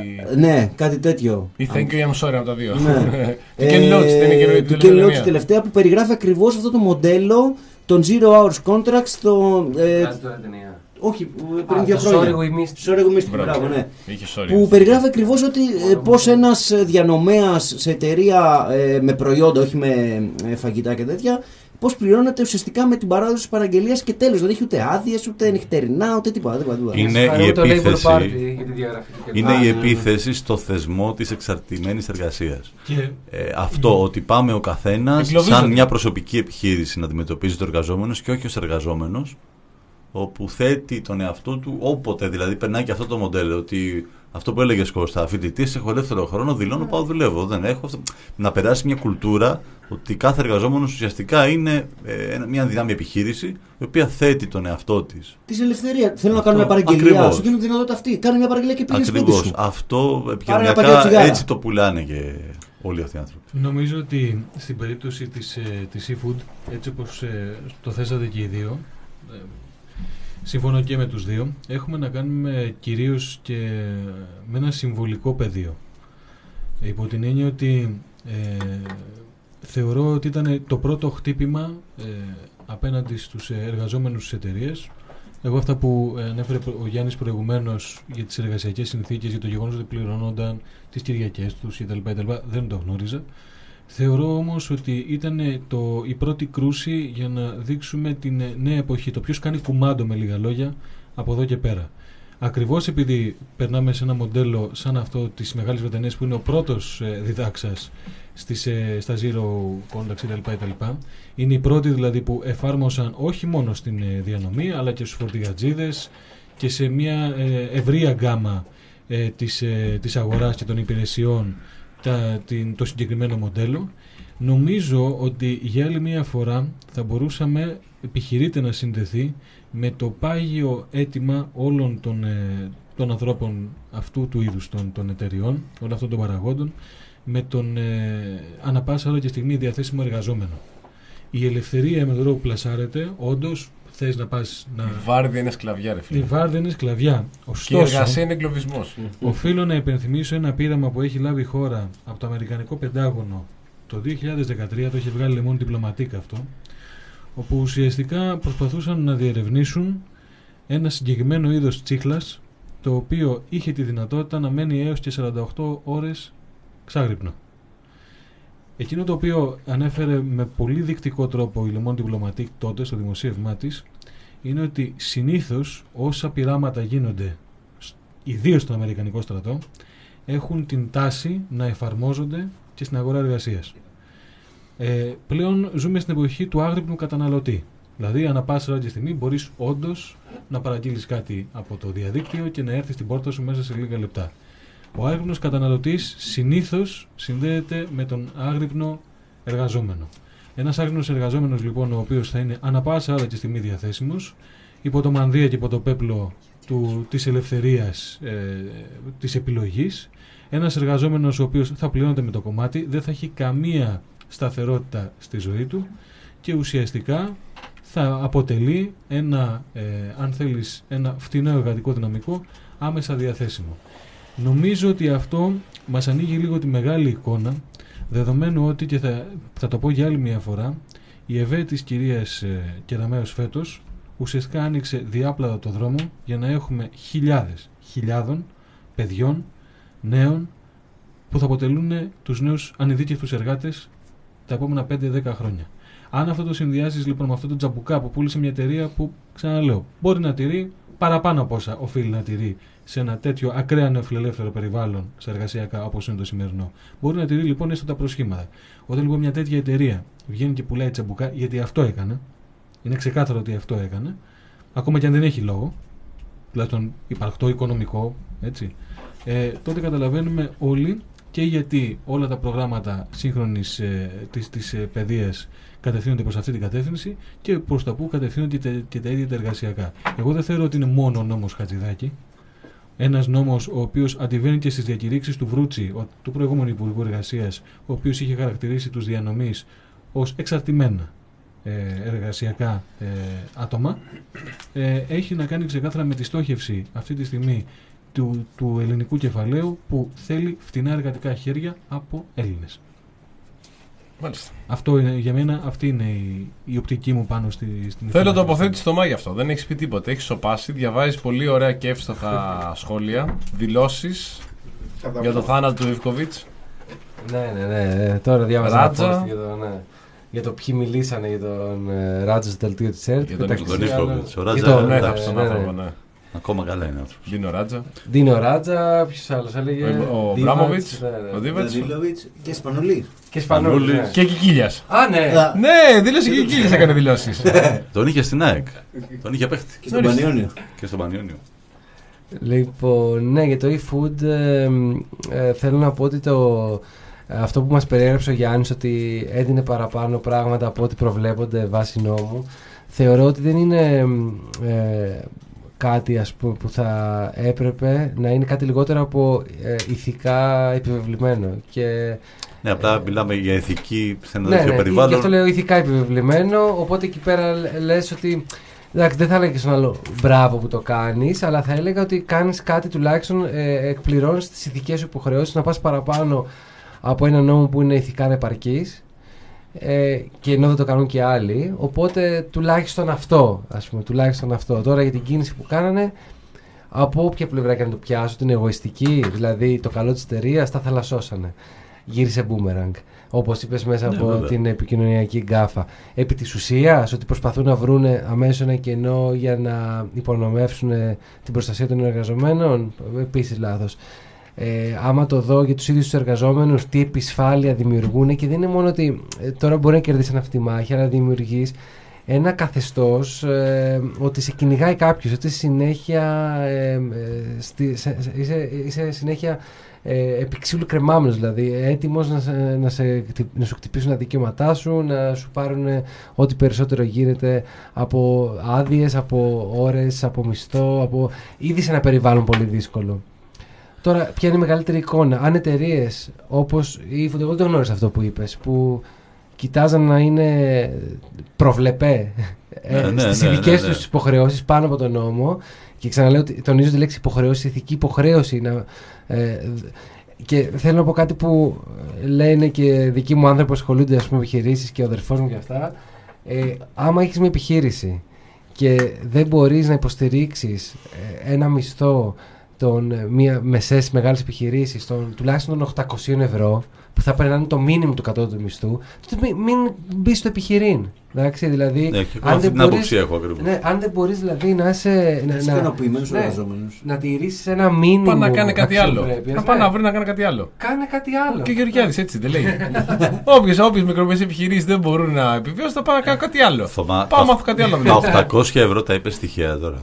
Ναι, κάτι τέτοιο. Ή Thank you, I'm sorry, από τα δύο. Ναι. Του Ken Loach, την είναι Του Ken Loach τελευταία, που περιγράφει ακριβώς αυτό το μοντέλο των zero hours contracts. Το, ε, όχι, πριν δύο χρόνια. Sorry we missed. Sorry we missed. Μπράβο, ναι. Sorry, που περιγράφει ακριβώς ότι ε, πώς ένας διανομέας σε εταιρεία ε, με προϊόντα, όχι με ε, φαγητά και τέτοια, πώς πληρώνεται ουσιαστικά με την παράδοση της παραγγελίας και τέλος. Δεν έχει ούτε άδειες, ούτε νυχτερινά, ούτε τίποτα. τίποτα. Είναι, η επίθεση, είναι η επίθεση στο θεσμό της εξαρτημένης εργασίας. Ε, αυτό mm. ότι πάμε ο καθένας σαν μια προσωπική επιχείρηση να αντιμετωπίζει το εργαζόμενος και όχι ως εργαζόμενος, όπου θέτει τον εαυτό του όποτε, δηλαδή περνάει και αυτό το μοντέλο ότι αυτό που έλεγε Κώστα, φοιτητής, έχω ελεύθερο χρόνο, δηλώνω, πάω δουλεύω, δεν έχω αυτό. Να περάσει μια κουλτούρα ότι κάθε εργαζόμενος ουσιαστικά είναι ε, μια δυνάμει επιχείρηση η οποία θέτει τον εαυτό της. Της ελευθερία. Θέλω να κάνω μια παραγγελία, σου δίνω τη δυνατότητα αυτή. Κάνε μια παραγγελία και πήγαινε σπίτι σου. Αυτό επικοινωνιακά έτσι το πουλάνε και όλοι αυτοί οι άνθρωποι. Νομίζω ότι στην περίπτωση της, της eFood, έτσι όπως ε, το θέσατε και οι δύο, ε, συμφωνώ και με τους δύο, έχουμε να κάνουμε κυρίως και με ένα συμβολικό πεδίο. Υπό την έννοια ότι ε, θεωρώ ότι ήταν το πρώτο χτύπημα ε, απέναντι στους εργαζόμενους της εταιρείας. Εγώ αυτά που ανέφερε ο Γιάννης προηγουμένως για τις εργασιακές συνθήκες, για το γεγονός ότι πληρωνόνταν τις Κυριακές τους κτλ. Δεν το γνώριζα. Θεωρώ όμως ότι ήταν το, η πρώτη κρούση για να δείξουμε την νέα εποχή. Το ποιος κάνει κουμάντο, με λίγα λόγια, από εδώ και πέρα. Ακριβώς επειδή περνάμε σε ένα μοντέλο σαν αυτό της Μεγάλης Βρετανίας, που είναι ο πρώτος ε, διδάξας στις, ε, στα Zero Contracts κτλ. Είναι οι πρώτοι δηλαδή που εφάρμοσαν όχι μόνο στην ε, διανομή, αλλά και στους φορτηγατζίδες και σε μια ε, ευρεία γκάμα ε, της, ε, της αγοράς και των υπηρεσιών τα, την, το συγκεκριμένο μοντέλο. Νομίζω ότι για άλλη μία φορά θα μπορούσαμε, επιχειρείται να συνδεθεί με το πάγιο αίτημα όλων των, ε, των ανθρώπων αυτού του είδους των, των εταιριών, όλων αυτών των παραγόντων, με τον ε, ανα πάσα ώρα και στιγμή διαθέσιμο εργαζόμενο. Η ελευθερία με τον τρόπο που πλασάρεται, όντως θες να πας να. Η βάρδια είναι σκλαβιά, ρε φίλε. Η βάρδια είναι σκλαβιά. Ωστόσο, και η εργασία είναι εγκλωβισμός. Οφείλω να υπενθυμίσω ένα πείραμα που έχει λάβει η χώρα από το Αμερικανικό Πεντάγωνο το δύο χιλιάδες δεκατρία, το είχε βγάλει Le Monde Diplomatique αυτό, όπου ουσιαστικά προσπαθούσαν να διερευνήσουν ένα συγκεκριμένο είδος τσίχλας, το οποίο είχε τη δυνατότητα να μένει έως και σαράντα οκτώ ώρες ξάγρυπνο. Εκείνο το οποίο ανέφερε με πολύ δεικτικό τρόπο η Le Monde Diplomatique τότε στο δημοσίευμά της, είναι ότι συνήθως όσα πειράματα γίνονται, ιδίως στον Αμερικανικό στρατό, έχουν την τάση να εφαρμόζονται και στην αγορά εργασίας. Ε, πλέον ζούμε στην εποχή του άγρυπνου καταναλωτή. Δηλαδή, ανά πάσα ώρα και στιγμή μπορείς όντως να παραγγείλεις κάτι από το διαδίκτυο και να έρθει στην πόρτα σου μέσα σε λίγα λεπτά. Ο άγρυπνος καταναλωτής συνήθως συνδέεται με τον άγρυπνο εργαζόμενο. Ένας άγρυπνος εργαζόμενος, λοιπόν, ο οποίος θα είναι ανά πάσα ώρα και στιγμή διαθέσιμος, υπό το μανδύα και υπό το πέπλο του, της ελευθερίας, ε, της επιλογής. Ένας εργαζόμενος ο οποίος θα πληρώνεται με το κομμάτι, δεν θα έχει καμία σταθερότητα στη ζωή του και ουσιαστικά θα αποτελεί ένα, ε, αν θέλεις, ένα φτηνό εργατικό δυναμικό άμεσα διαθέσιμο. Νομίζω ότι αυτό μας ανοίγει λίγο τη μεγάλη εικόνα, δεδομένου ότι, και θα, θα το πω για άλλη μια φορά, η ΕΒΕ της κυρίας ε, Κεραμέως φέτος ουσιαστικά άνοιξε διάπλατα το δρόμο για να έχουμε χιλιάδες, χιλιάδων παιδιών, νέων, που θα αποτελούν τους νέους ανειδίκευτους εργάτες τα επόμενα πέντε με δέκα χρόνια. Αν αυτό το συνδυάσεις λοιπόν με αυτό το τζαμπουκά που πούλησε μια εταιρεία που, ξαναλέω, μπορεί να τηρεί παραπάνω από όσα οφείλει να τηρεί σε ένα τέτοιο ακραία νεοφιλελεύθερο περιβάλλον στα εργασιακά όπως είναι το σημερινό. Μπορεί να τηρεί λοιπόν έστω τα προσχήματα. Όταν λοιπόν μια τέτοια εταιρεία βγαίνει και πουλάει τζαμπουκά, γιατί αυτό έκανε, είναι ξεκάθαρο ότι αυτό έκανε, ακόμα και αν δεν έχει λόγο, τουλάχιστον υπαρκτό οικονομικό, έτσι, ε, τότε καταλαβαίνουμε όλοι και γιατί όλα τα προγράμματα σύγχρονης ε, της, της ε, παιδείας κατευθύνονται προς αυτή την κατεύθυνση και προς τα που κατευθύνονται και τα, και τα ίδια τα εργασιακά. Εγώ δεν θεωρώ ότι είναι μόνο ο νόμος Χατζηδάκη. Ένας νόμος ο οποίος αντιβαίνει και στις διακηρύξεις του Βρούτσι, ο, του προηγούμενου Υπουργού Εργασίας, ο οποίος είχε χαρακτηρίσει τους διανομείς ως εξαρτημένα ε, εργασιακά ε, άτομα, ε, έχει να κάνει ξεκάθαρα με τη στόχευση αυτή τη στιγμή του, του ελληνικού κεφαλαίου που θέλει φτηνά εργατικά χέρια από Έλληνες. Μάλιστα. Αυτό είναι, για μένα αυτή είναι η, η οπτική μου πάνω στη, στην Θέλω τοποθέτηση στο μάγι αυτό. Δεν έχεις πει τίποτα. Έχεις σοπάσει, διαβάζεις πολύ ωραία και εύστοχα σχόλια, δηλώσεις για το θάνατο του Ιβκοβιτς. Ναι, ναι, ναι. Τώρα διάβαζα Ράτζα. ένα post για, το, ναι, για το ποιοι μιλήσανε για τον ε, Ράτζα στο δελτίο της ΕΡΤ. Για τον Ιβκοβιτς. Ο Για Ράτζα, τον- Ναι, εντάξει, τον ναι, ναι. άνθρωπο, ναι. ακόμα καλά είναι άνθρωπος. Δίνω Ράτζα. Δίνο Ράτζα, ποιος άλλος έλεγε. Ο Δίβατς, Μπράμοβιτς, ναι, ναι. ο Δίβατς Δανίλοβιτς και Σπανολής. Και Σπανούλης. Σπανούλης. Ναι. και Κικίλιας. Α, ναι. Α, Ναι, δήλωσε και Κικίλιας έκανε δηλώσεις. Τον είχε στην ΑΕΚ. Τον είχε παίχτη. Και στον Πανιόνιο. Και στον Πανιόνιο. Λοιπόν, ναι, για το e-food ε, ε, θέλω να πω ότι το, αυτό που μας περιέγραψε ο Γιάννης, ότι έδινε παραπάνω πράγματα από ό,τι προβλέπονται βάσει νόμου, θεωρώ ότι δεν είναι ε, κάτι, ας πούμε, που θα έπρεπε να είναι κάτι λιγότερο από ε, ηθικά επιβεβλημένο. Και, Ναι, απλά μιλάμε για ηθική σε ένα ναι, τέτοιο ναι, γι' περιβάλλον. αυτό λέω ηθικά επιβεβλημένο, οπότε εκεί πέρα λες ότι εντάξει, δεν θα έλεγα και στον άλλο μπράβο που το κάνεις, αλλά θα έλεγα ότι κάνεις κάτι τουλάχιστον, ε, εκπληρώνεις τις ηθικές σου υποχρεώσεις να πας παραπάνω από ένα νόμο που είναι ηθικά ανεπαρκής, ε, και ενώ δεν το κάνουν και άλλοι, οπότε τουλάχιστον αυτό, ας πούμε, τουλάχιστον αυτό. Τώρα για την κίνηση που κάνανε, από όποια πλευρά και να το πιάσω, την εγωιστική, δηλαδή το καλό της εταιρείας, τα θαλασσώσανε. Γύρισε boomerang, όπως είπες μέσα Ναι, από βέβαια. την επικοινωνιακή γκάφα. Επί της ουσίας, ότι προσπαθούν να βρουν αμέσως ένα κενό για να υπονομεύσουν την προστασία των εργαζομένων, επίσης λάθος. Ε, άμα το δω για τους ίδιους τους εργαζόμενους, τι επισφάλεια δημιουργούν, και δεν είναι μόνο ότι ε, τώρα μπορεί να κερδίσει αυτή τη μάχη, αλλά δημιουργείς ένα καθεστώς ε, ότι σε κυνηγάει κάποιος, ότι συνέχεια ε, ε, στη, σε, σε, είσαι, είσαι συνέχεια ε, επιξύλου κρεμάμενος, δηλαδή έτοιμος να, σε, να, σε, να σου χτυπήσουν τα δικαιώματά σου, να σου πάρουν ό,τι περισσότερο γίνεται από άδειες, από ώρες, από μισθό, από ήδη σε ένα περιβάλλον πολύ δύσκολο. Τώρα, ποια είναι η μεγαλύτερη εικόνα? Αν εταιρείες όπως η Football, δεν το γνώρισα αυτό που είπες, που κοιτάζαν να είναι προβλεπέ ε, ναι, στις ναι, ειδικές ναι, ναι. τους υποχρεώσεις πάνω από τον νόμο, και ξαναλέω, τονίζω τη λέξη υποχρεώση, ηθική υποχρέωση να, ε, και θέλω να πω κάτι που λένε και δικοί μου άνθρωποι που ασχολούνται, ας πούμε, επιχειρήσεις και ο αδερφός μου και αυτά. Ε, άμα έχεις μια επιχείρηση και δεν μπορείς να υποστηρίξεις ε, ένα μισθό των μια μεσαίες μεγάλες επιχειρήσεις των τουλάχιστον των οκτακόσια ευρώ, που θα περνάνε το μήνυμο του κατώτατου μισθού, τότε μην, μην μπει στο επιχειρήν. Εντάξει, δηλαδή, Ναι, και εγώ αν αυτή δεν την μπορείς, άποψη έχω ακριβώς. ναι, αν δεν μπορείς δηλαδή να είσαι. Να, Είσαι να, ικανοποιημένος ο ναι, εργαζόμενος. να τηρήσεις ένα μήνυμο. Πάει να κάνει κάτι άλλο. αξιοπρέπειας, Να πάει ναι. να βρει να κάνει κάτι άλλο. Κάνε κάτι άλλο. Και ο Γεωργιάδης έτσι δεν λέει. Όποιες όποιες μικρομεσαίες επιχειρήσεις δεν μπορούν να επιβιώσουν, θα πάνε να κάνουν κάτι άλλο. Θωμά, Πάω να τα- μάθω κάτι άλλο. Τα οκτακόσια ευρώ τα είπες τυχαία τώρα.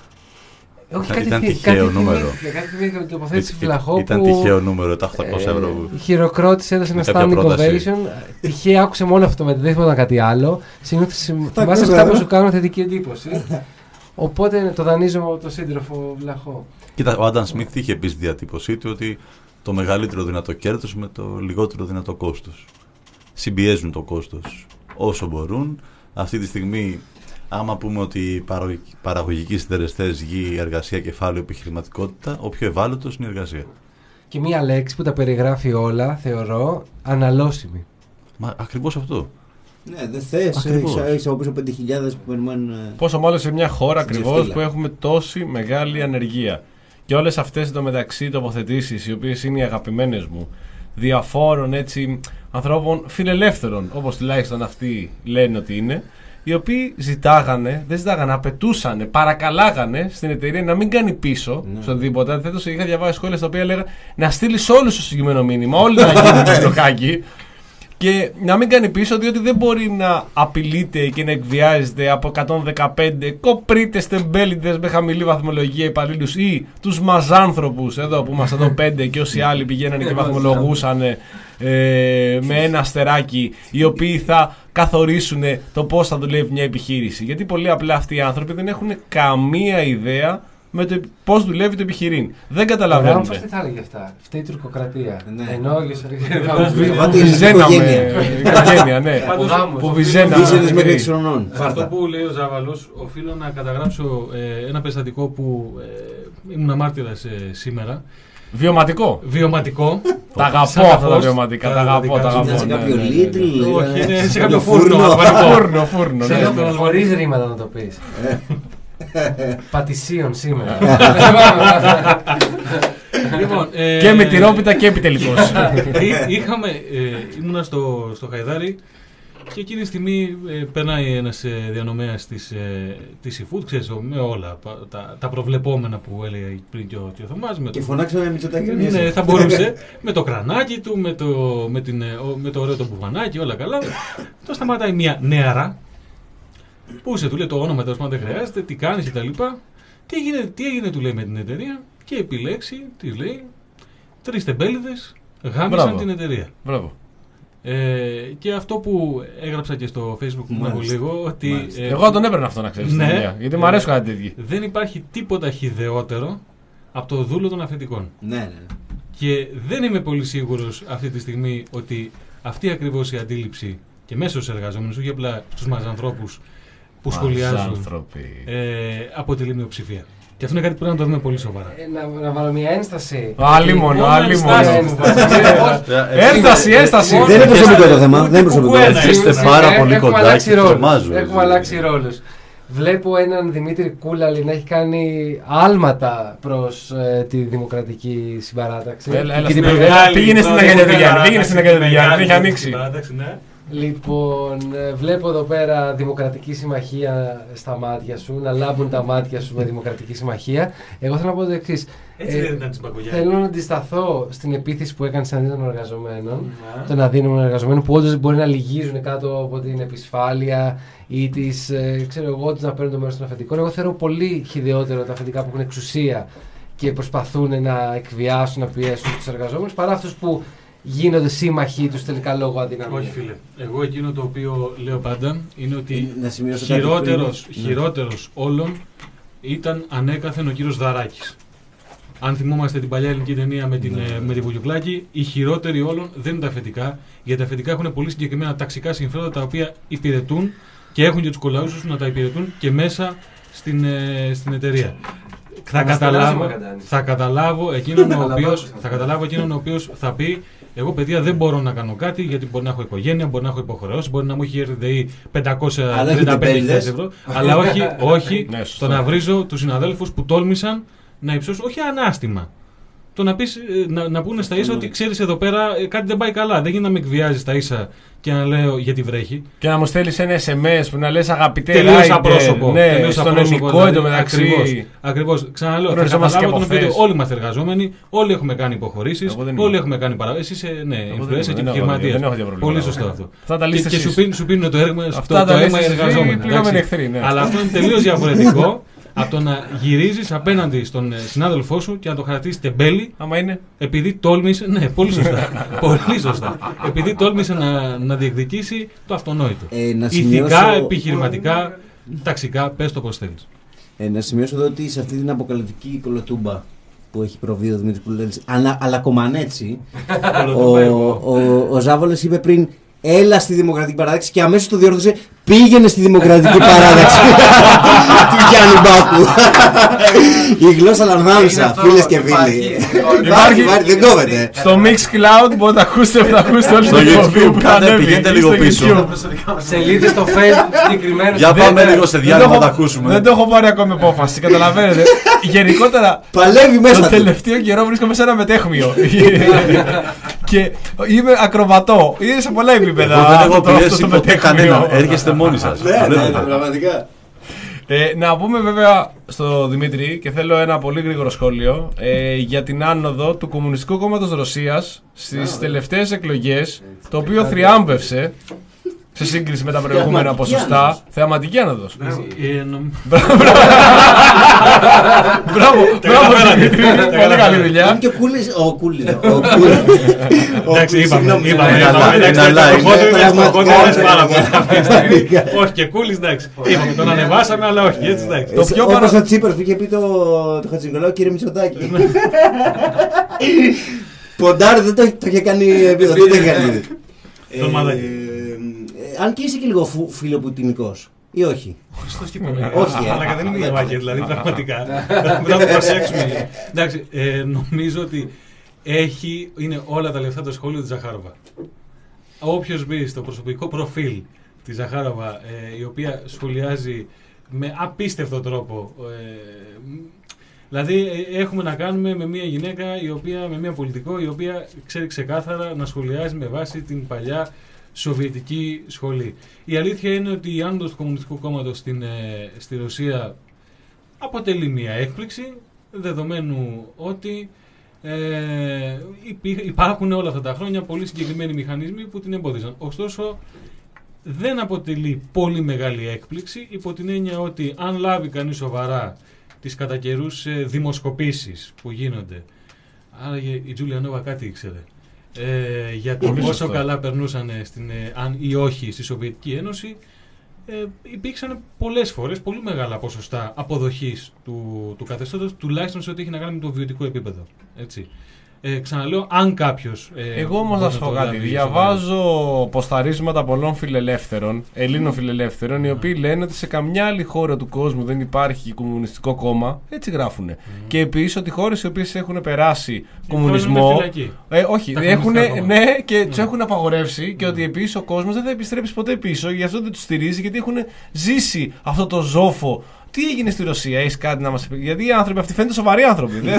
Όχι, Ήταν- κάτι ήταν θυ- τυχαίο κάτι θυμή- νούμero. Κάτι θυμή με την τοποθέτηση Ήταν- Βλαχόπου. Ήταν τυχαίο νούμερο τα οκτακόσια ευρώ. που- Χειροκρότησε, έδωσε ένα Κάποια standing πρόταση. ovation. Τυχαία άκουσε μόνο αυτό, με δεν θυμόταν κάτι άλλο. Συνήθως θυμάσαι ευρώ. αυτά που σου κάνουν θετική εντύπωση. Οπότε το δανείζω από τον σύντροφο Βλαχό. Κοίτα, ο Άνταμ Σμιθ είχε πει στη διατύπωσή του ότι το μεγαλύτερο δυνατό κέρδος με το λιγότερο δυνατό κόστος. Συμπιέζουν το κόστος όσο μπορούν. Αυτή τη στιγμή, άμα πούμε ότι οι παραγωγικοί- παραγωγικοί συντελεστές, γη, εργασία, κεφάλαιο, επιχειρηματικότητα, ο πιο ευάλωτος είναι η εργασία. Και μία λέξη που τα περιγράφει όλα, θεωρώ, αναλώσιμη. Μα ακριβώς αυτό. Ναι, δεν θες. Ακριβώς. Έχεις από πίσω πέντε χιλιάδες που περιμένουν. ε, Πόσο μάλλον σε μια χώρα ακριβώς Τζεφτήλα. που έχουμε τόση μεγάλη ανεργία. Και όλες αυτές εντωμεταξύ τοποθετήσεις, οι οποίες είναι οι αγαπημένες μου, διαφόρων έτσι ανθρώπων φιλελεύθερων, όπως τουλάχιστον αυτοί λένε ότι είναι, οι οποίοι ζητάγανε, δεν ζητάγανε, απαιτούσαν, παρακαλάγανε στην εταιρεία να μην κάνει πίσω Ναι. σε οτιδήποτε. Αντιθέτως, είχα διαβάσει σχόλια στα οποία έλεγα να στείλει σε όλους το συγκεκριμένο μήνυμα, όλοι να γίνουν μπλοκάκι. Και να μην κάνει πίσω, διότι δεν μπορεί να απειλείται και να εκβιάζεται από εκατόν δεκαπέντε κοπρίτες, τεμπέληδες με χαμηλή βαθμολογία υπαλλήλους ή τους μαζάνθρωπους εδώ που είμαστε εδώ πέντε και όσοι άλλοι πηγαίνανε και βαθμολογούσαν ε, με ένα αστεράκι, οι οποίοι θα καθορίσουν το πώς θα δουλεύει μια επιχείρηση. Γιατί πολύ απλά αυτοί οι άνθρωποι δεν έχουν καμία ιδέα με το πώς δουλεύει το επιχειρήν. Δεν Ο καταλαβαίνουν. Ράμφος τι θα έλεγε αυτά? Φταίει η τουρκοκρατία. Ναι. Ενώ Που βι- που Βατήρης, βυζέναμε. οικογένεια. Οικογένεια, ναι. Ο γάμος. Που ο βυζέναμε. φίλος- Βίζελες με μικρή. έξι χρονών. Αυτό Φάρτα. που λέει ο Ζάβαλος, οφείλω να καταγράψω ε, ένα περιστατικό που ε, ήμουν μάρτυρας ε, σήμερα. Βιωματικό. Βιωματικό. Τα αγαπώ Σαν αυτά τα καθώς, βιωματικά. τα Τα αγαπώ, τα δικά σου. αγαπώ. Ήταν σε ναι, κάποιο ναι, ναι, ναι. Lidl. Όχι, ήταν είναι σε κάποιο φούρνο. Φούρνο, φούρνο. ναι. Θέλω χωρίς ρήματα να το πεις. Πατησίων σήμερα. Λοιπόν, ε, Και με τυρόπιτα και επιτελικός. Εί- Είχαμε, ε, ήμουνα στο, στο Χαϊδάρι και εκείνη τη στιγμή ε, περνάει ένας ε, διανομέας της, ε, της eFood, ξέρεις, ο- με όλα πα- τα, τα προβλεπόμενα που έλεγε πριν και ο, και ο Θωμάς. Με Και το, φωνάξανε Μητσοτάκη. ναι, θα μπορούσε, με το κρανάκι του, με το, με την, ε, ο- με το ωραίο το μπουφανάκι, όλα καλά. Το σταματάει μια νεαρά, που σε του λέει το όνομα, τέλος πάντων δεν χρειάζεται, τι κάνεις κτλ. Τι έγινε, τι έγινε, του λέει με την εταιρεία και επιλέξει, τη λέει, τρεις τεμπέληδες γάμισαν Μπράβο. την εταιρεία. Μπράβο. Ε, και αυτό που έγραψα και στο Facebook πριν από Μάλιστα. λίγο, ότι Μάλιστα. ε, Εγώ τον έπαιρνα αυτό να ξέρεις. ναι. στην ιδέα, Γιατί μου αρέσουν κάτι τέτοιοι. δεν υπάρχει τίποτα χυδαιότερο από το δούλο των αφεντικών. Ναι, ναι. Και δεν είμαι πολύ σίγουρος αυτή τη στιγμή ότι αυτή ακριβώς η αντίληψη και μέσω στους εργαζόμενους, όχι απλά στους μαζανθρώπους που σχολιάζουν, Άνθρωποι. ε, αποτελεί μειοψηφία. Και αυτό είναι κάτι που πρέπει να το δούμε πολύ σοβαρά. Ε, να, να βάλω μια ένσταση. Άλλη μόνο, Μόνο άλλη μόνο. ένσταση. Ένσταση, ένσταση. Δεν είναι προσωπικό το θέμα. ούτε Δεν είναι προσωπικό. κουκουένα Έτσι. Είστε Ε, πάρα ε, πολύ έχουμε κοντά αλλάξει και ρόλους. τρομάζω. Έχουμε αλλάξει ρόλους. Βλέπω έναν Δημήτρη Κούλαλη να έχει κάνει άλματα προς ε, τη δημοκρατική συμπαράταξη. Έλα, έλα Και στην την Μεγάλη. προηγούμενη- Πήγαινε στην Αγγελία Διάννη, πήγαινε στην Αγγελία Διάννη, δεν έχει ανοίξει. Παράταξη, ναι. Λοιπόν, ε, βλέπω εδώ πέρα Δημοκρατική Συμμαχία στα μάτια σου, να λάμπουν τα μάτια σου με Δημοκρατική Συμμαχία. Εγώ θέλω να πω το εξής. Έτσι δεν ήταν της Μπακογιάννη. Θέλω να αντισταθώ στην επίθεση που έκανε εναντίον των εργαζομένων, των αδύναμων εργαζομένων, που όντως μπορεί να λυγίζουν κάτω από την επισφάλεια ή τις, ε, ξέρω εγώ, τους να παίρνουν το μέρος των αφεντικών. Εγώ θεωρώ πολύ χυδαιότερο τα αφεντικά που έχουν εξουσία και προσπαθούν να εκβιάσουν, να πιέσουν τους εργαζόμενους, παρά αυτούς που γίνονται σύμμαχοί τους τελικά λόγω αδυναμίας. Όχι, φίλε. Εγώ εκείνο το οποίο λέω πάντα είναι ότι Να σημειώσω κάτι χειρότερος, πριν. χειρότερος όλων ήταν ανέκαθεν ο κύριος Δαράκης. Αν θυμόμαστε την παλιά ελληνική ταινία με την, ε, με τη Βουλιουκλάκη, οι χειρότεροι όλων δεν είναι τα αφεντικά, γιατί τα αφεντικά έχουν πολύ συγκεκριμένα ταξικά συμφέροντα τα οποία υπηρετούν και έχουν και τους κολλάους τους να τα υπηρετούν και μέσα στην, ε, στην εταιρεία. Θα καταλάβω, θα καταλάβω εκείνον ο οποίος θα καταλάβω εκείνον ο οποίος θα πει: εγώ, παιδιά, δεν μπορώ να κάνω κάτι γιατί μπορεί να έχω οικογένεια, μπορεί να έχω υποχρεώσεις, μπορεί να μου έχει έρθει ΔΕΗ πεντακόσια τριάντα πέντε χιλιάδες ευρώ. Αλλά όχι, όχι Ναι, το σωστά. να βρίζω τους συναδέλφους που τόλμησαν να υψώσουν, όχι ανάστημα. Το να, πεις, ε, να, να πούνε στα ίσα ότι ξέρεις εδώ πέρα ε, κάτι δεν πάει καλά. Δεν γίνεται να με εκβιάζει στα ίσα και να λέω γιατί βρέχει. Και να μου στέλνει ένα ες εμ ες που να λες αγαπητέ Τελείως Ράιντερ, απρόσωπο. Ναι, τελείως στον απρόσωπο, ελληνικό δηλαδή. εντωμεταξύ. Ακριβώς. Ακριβώς. Ξαναλέω, θα Γνωριζόμαστε καταλάβω και τον από οποίο χθες. όλοι είμαστε εργαζόμενοι, όλοι έχουμε κάνει υποχωρήσεις, Εγώ δεν όλοι είμαι. έχουμε κάνει παραγωγές. Εσύ είσαι ναι, Εγώ δεν influencer είμαι, και δεν έχω επιχειρηματίας. δεν έχω τέτοια προβλήματα. Πολύ σωστό αυτό. Αυτά τα Και, λύστε και σου, εσείς. πίνουν, σου πίνουν το αίμα, Αυτά το, τα το λύστε αίμα οι εσείς, εργαζόμενοι. οι πληρώμενοι εντάξει. εχθροί, ναι. Αλλά αυτό είναι τελείως διαφορετικό από το να γυρίζεις απέναντι στον ε, συνάδελφό σου και να το χαρακτήσεις τεμπέλη. Άμα είναι. Επειδή τόλμησε, ναι, πολύ σωστά. πολύ σωστά. Επειδή τόλμησε να, να διεκδικήσει το αυτονόητο. Ε, να Ηθικά, σημειώσω- επιχειρηματικά, ταξικά, πες το πώς θέλεις. Ε, να σημειώσω εδώ ότι σε αυτή την αποκαλυπτική κολοτούμπα που έχει προβεί ο Δημήτρης Πουλέλης, αλλά, αλλά κομμανέτσι, ο, ο, ο Ζάβολος είπε πριν έλα στη Δημοκρατική Παράταξη και αμέσως το διόρθωσε πήγαινε στη Δημοκρατική Παράταξη του Γιάννη Μπάκου. Η γλώσσα λανθάνουσα, φίλες και φίλοι. Υπάρχει, υπάρχει, δεν κόβεται. Στο Mixcloud μπορείτε να ακούσετε, θα ακούσετε όλοι Στο το YouTube, εκπομπή που κάντε, ανέβει, πηγαίνετε ή λίγο στο πίσω. YouTube. Σελίδες στο Facebook συγκεκριμένα. Για δεν- πάμε λίγο σε Δεν διάλειμμα το να τα έχω- ακούσουμε. Δεν το έχω πάρει ακόμη απόφαση, καταλαβαίνετε. Γενικότερα, Παλεύει το μέσα του. τελευταίο καιρό βρίσκομαι σε ένα μετέχμιο. Και είμαι ακροβατό. Είναι σε πολλά επίπεδα. Εγώ δεν έχω αυτό το- αυτό πιέσει το ποτέ μετέχμιο. κανέναν. Έρχεστε μόνοι σας. Ναι, ναι, Βλέπετε. πραγματικά. Ε, να πούμε βέβαια στο Δημήτρη και θέλω ένα πολύ γρήγορο σχόλιο ε, για την άνοδο του Κομμουνιστικού Κόμματος Ρωσίας στις τελευταίες εκλογές, το οποίο θριάμβευσε σε σύγκριση με τα προηγούμενα Θεαματική ποσοστά. άνοδος. Θεαματική άνοδος. Ε, νομ- Μπράβο, μπράβο Δημήτρη, πολύ καλή Αν δουλειά. και ο Κούλης. Ο Κούλης. Ο Κούλης. Εντάξει, είπαμε. Συγγνώμη, είπαμε, συγγνώμη. είπαμε, Ένα εντάξει, like. το προχώρημα είναι- Πραγματικά. το προχώρημα είναι πάρα πολύ αυτή τη στιγμή. Όχι και Κούλης, εντάξει. Είπαμε, τον ανεβάσαμε, αλλά όχι, έτσι εντάξει. Το πιο Όπως παρα- ο Τσίπρας που είχε πει το, το Χατζηνικολάου, κύριε Μητσοτάκη. Ποντάρι δεν το, το είχε κάνει επίδομα, δεν το είχε κάνει. Τον μαλάκι. Ε, Αν και είσαι και λίγο φου- φιλοπουτινικός ή όχι. Στο σκύπαμε. Όχι, ε. Αλλά δεν είναι γεμάκια, δηλαδή πραγματικά. Πρέπει να το προσέξουμε. Εντάξει, ε, νομίζω ότι έχει, είναι όλα τα λεφτά το σχόλιο της Ζαχάροβα. Όποιος μπει στο προσωπικό προφίλ της Ζαχάροβα, ε, η οποία σχολιάζει με απίστευτο τρόπο. Ε, δηλαδή ε, έχουμε να κάνουμε με μια γυναίκα, η οποία, με μια πολιτικό, η οποία ξέρει ξεκάθαρα να σχολιάζει με βάση την παλιά σοβιετική σχολή. Η αλήθεια είναι ότι η άνοδος του Κομμουνιστικού Κόμματος στην, ε, στη Ρωσία αποτελεί μια έκπληξη, δεδομένου ότι ε, υπή- υπάρχουν όλα αυτά τα χρόνια πολύ συγκεκριμένοι μηχανισμοί που την εμπόδιζαν. Ωστόσο, δεν αποτελεί πολύ μεγάλη έκπληξη, υπό την έννοια ότι αν λάβει κανείς σοβαρά τις κατά καιρούς ε, δημοσκοπήσεις που γίνονται, άραγε η Τζούλια Νόβα κάτι ήξερε, ε, για το Πολύ πόσο σωστό. καλά περνούσαν στην, ε, αν ή όχι στη Σοβιετική Ένωση, ε, υπήρξαν πολλές φορές πολύ μεγάλα ποσοστά αποδοχής του, του καθεστώτος, τουλάχιστον σε ό,τι έχει να κάνει με το βιωτικό επίπεδο. Έτσι. Ε, ξαναλέω, αν κάποιος... Ε, Εγώ όμως μπορεί να σου πω το κάτι. λάβει Διαβάζω ποσταρίσματα πολλών φιλελεύθερων, Ελλήνων φιλελεύθερων, οι οποίοι λένε ότι σε καμιά άλλη χώρα του κόσμου δεν υπάρχει κομμουνιστικό κόμμα. Έτσι γράφουν. Και επίσης ότι χώρες οι οποίες έχουν περάσει κομμουνισμό. είναι φυλακή. Ε, όχι, Τα έχουν, κομμουνιστικά κόμματα. ναι, και του έχουν απαγορεύσει και ότι επίσης ο κόσμος δεν θα επιστρέψει ποτέ πίσω, γι' αυτό δεν του στηρίζει, γιατί έχουν ζήσει αυτό το ζόφο Τι έγινε στη Ρωσία, έχει κάτι να μας πει? Γιατί οι άνθρωποι αυτοί φαίνονται σοβαροί άνθρωποι. δεν,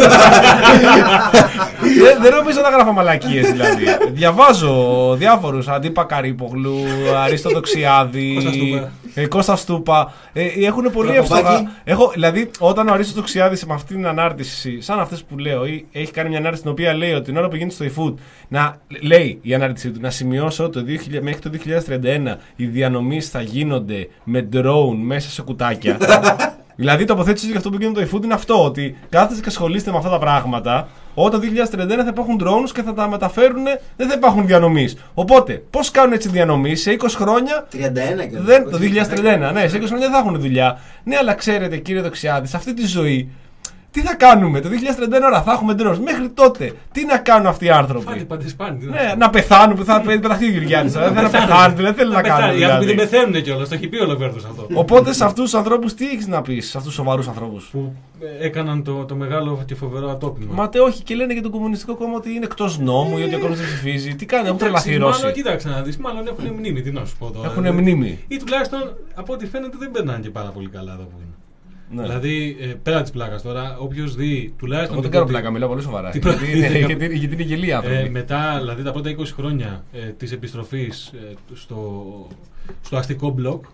δεν νομίζω να γράφω μαλακίες δηλαδή. Διαβάζω διάφορους, Αντίπα Καρύπογλου, Αρίστο Δοξιάδη, Κώστα Στούπα. Ε, έχουν πολύ εύστοχα. Έχω, δηλαδή, όταν ο Αρίστος Δοξιάδης με αυτή την ανάρτηση, σαν αυτές που λέω, ή έχει κάνει μια ανάρτηση την οποία λέει ότι την ώρα που γίνεται στο eFood, να λέει η ανάρτησή του, να σημειώσω ότι μέχρι το δύο χιλιάδες τριάντα ένα οι διανομής θα γίνονται με drone μέσα σε κουτάκια. Δηλαδή η τοποθέτηση για αυτό που γίνεται το eFood είναι αυτό, ότι κάθεστε και ασχολείστε με αυτά τα πράγματα. Όταν το δύο χιλιάδες τριάντα ένα θα υπάρχουν drones και θα τα μεταφέρουν, δεν θα υπάρχουν διανομής. Οπότε, πώς κάνουν έτσι διανομής σε είκοσι χρόνια. τριάντα ένα και δεν, το δύο χιλιάδες τριάντα ένα, ναι, σε είκοσι χρόνια δεν θα έχουν δουλειά. Ναι, αλλά ξέρετε κύριε Δοξιάδη, σε αυτή τη ζωή, τι θα κάνουμε το δύο χιλιάδες τριάντα ένα ώρα, θα έχουμε drones. Μέχρι τότε, τι να κάνουν αυτοί οι άνθρωποι. Φάτε παντισπάνι. Ναι, να πεθάνουν, που θα πεταχτεί ο Γεωργιάννης. Δεν θα πεθάνουν, δεν θέλει να κάνουν. Οι άνθρωποι δεν πεθαίνουν κιόλας, το έχει πει ο Λοβέρδος αυτό. Οπότε σε αυτούς τους ανθρώπους τι έχεις να πεις, σε αυτούς τους σοβαρούς ανθρώπους? Που έκαναν το, το μεγάλο και φοβερό ατόπιμα. Μα τε όχι, και λένε για το Κομμουνιστικό Κόμμα ότι είναι εκτός νόμου, γιατί ο κόσμος δεν ψηφίζει. Τι κάνει, έχουν τρελαθεί οι Ρώσοι. Μάλλον, κοίταξε να δεις, μάλλον έχουν μνήμη, τι να σου πω τώρα. Έχουν μνήμη. Ή τουλάχιστον από ό,τι φαίνεται δεν περνάνε και πάρα πολύ καλά εδώ που είναι. Ναι. Δηλαδή, ε, πέρα τη πλάκα τώρα, όποιο δει τουλάχιστον. Εγώ δεν κάνω πλάκα, μιλάω πολύ σοβαρά. γιατί, είναι, γιατί, γιατί είναι γελοί άνθρωποι. Ε, μετά, δηλαδή τα πρώτα είκοσι χρόνια ε, τη επιστροφή ε, στο, στο αστικό μπλοκ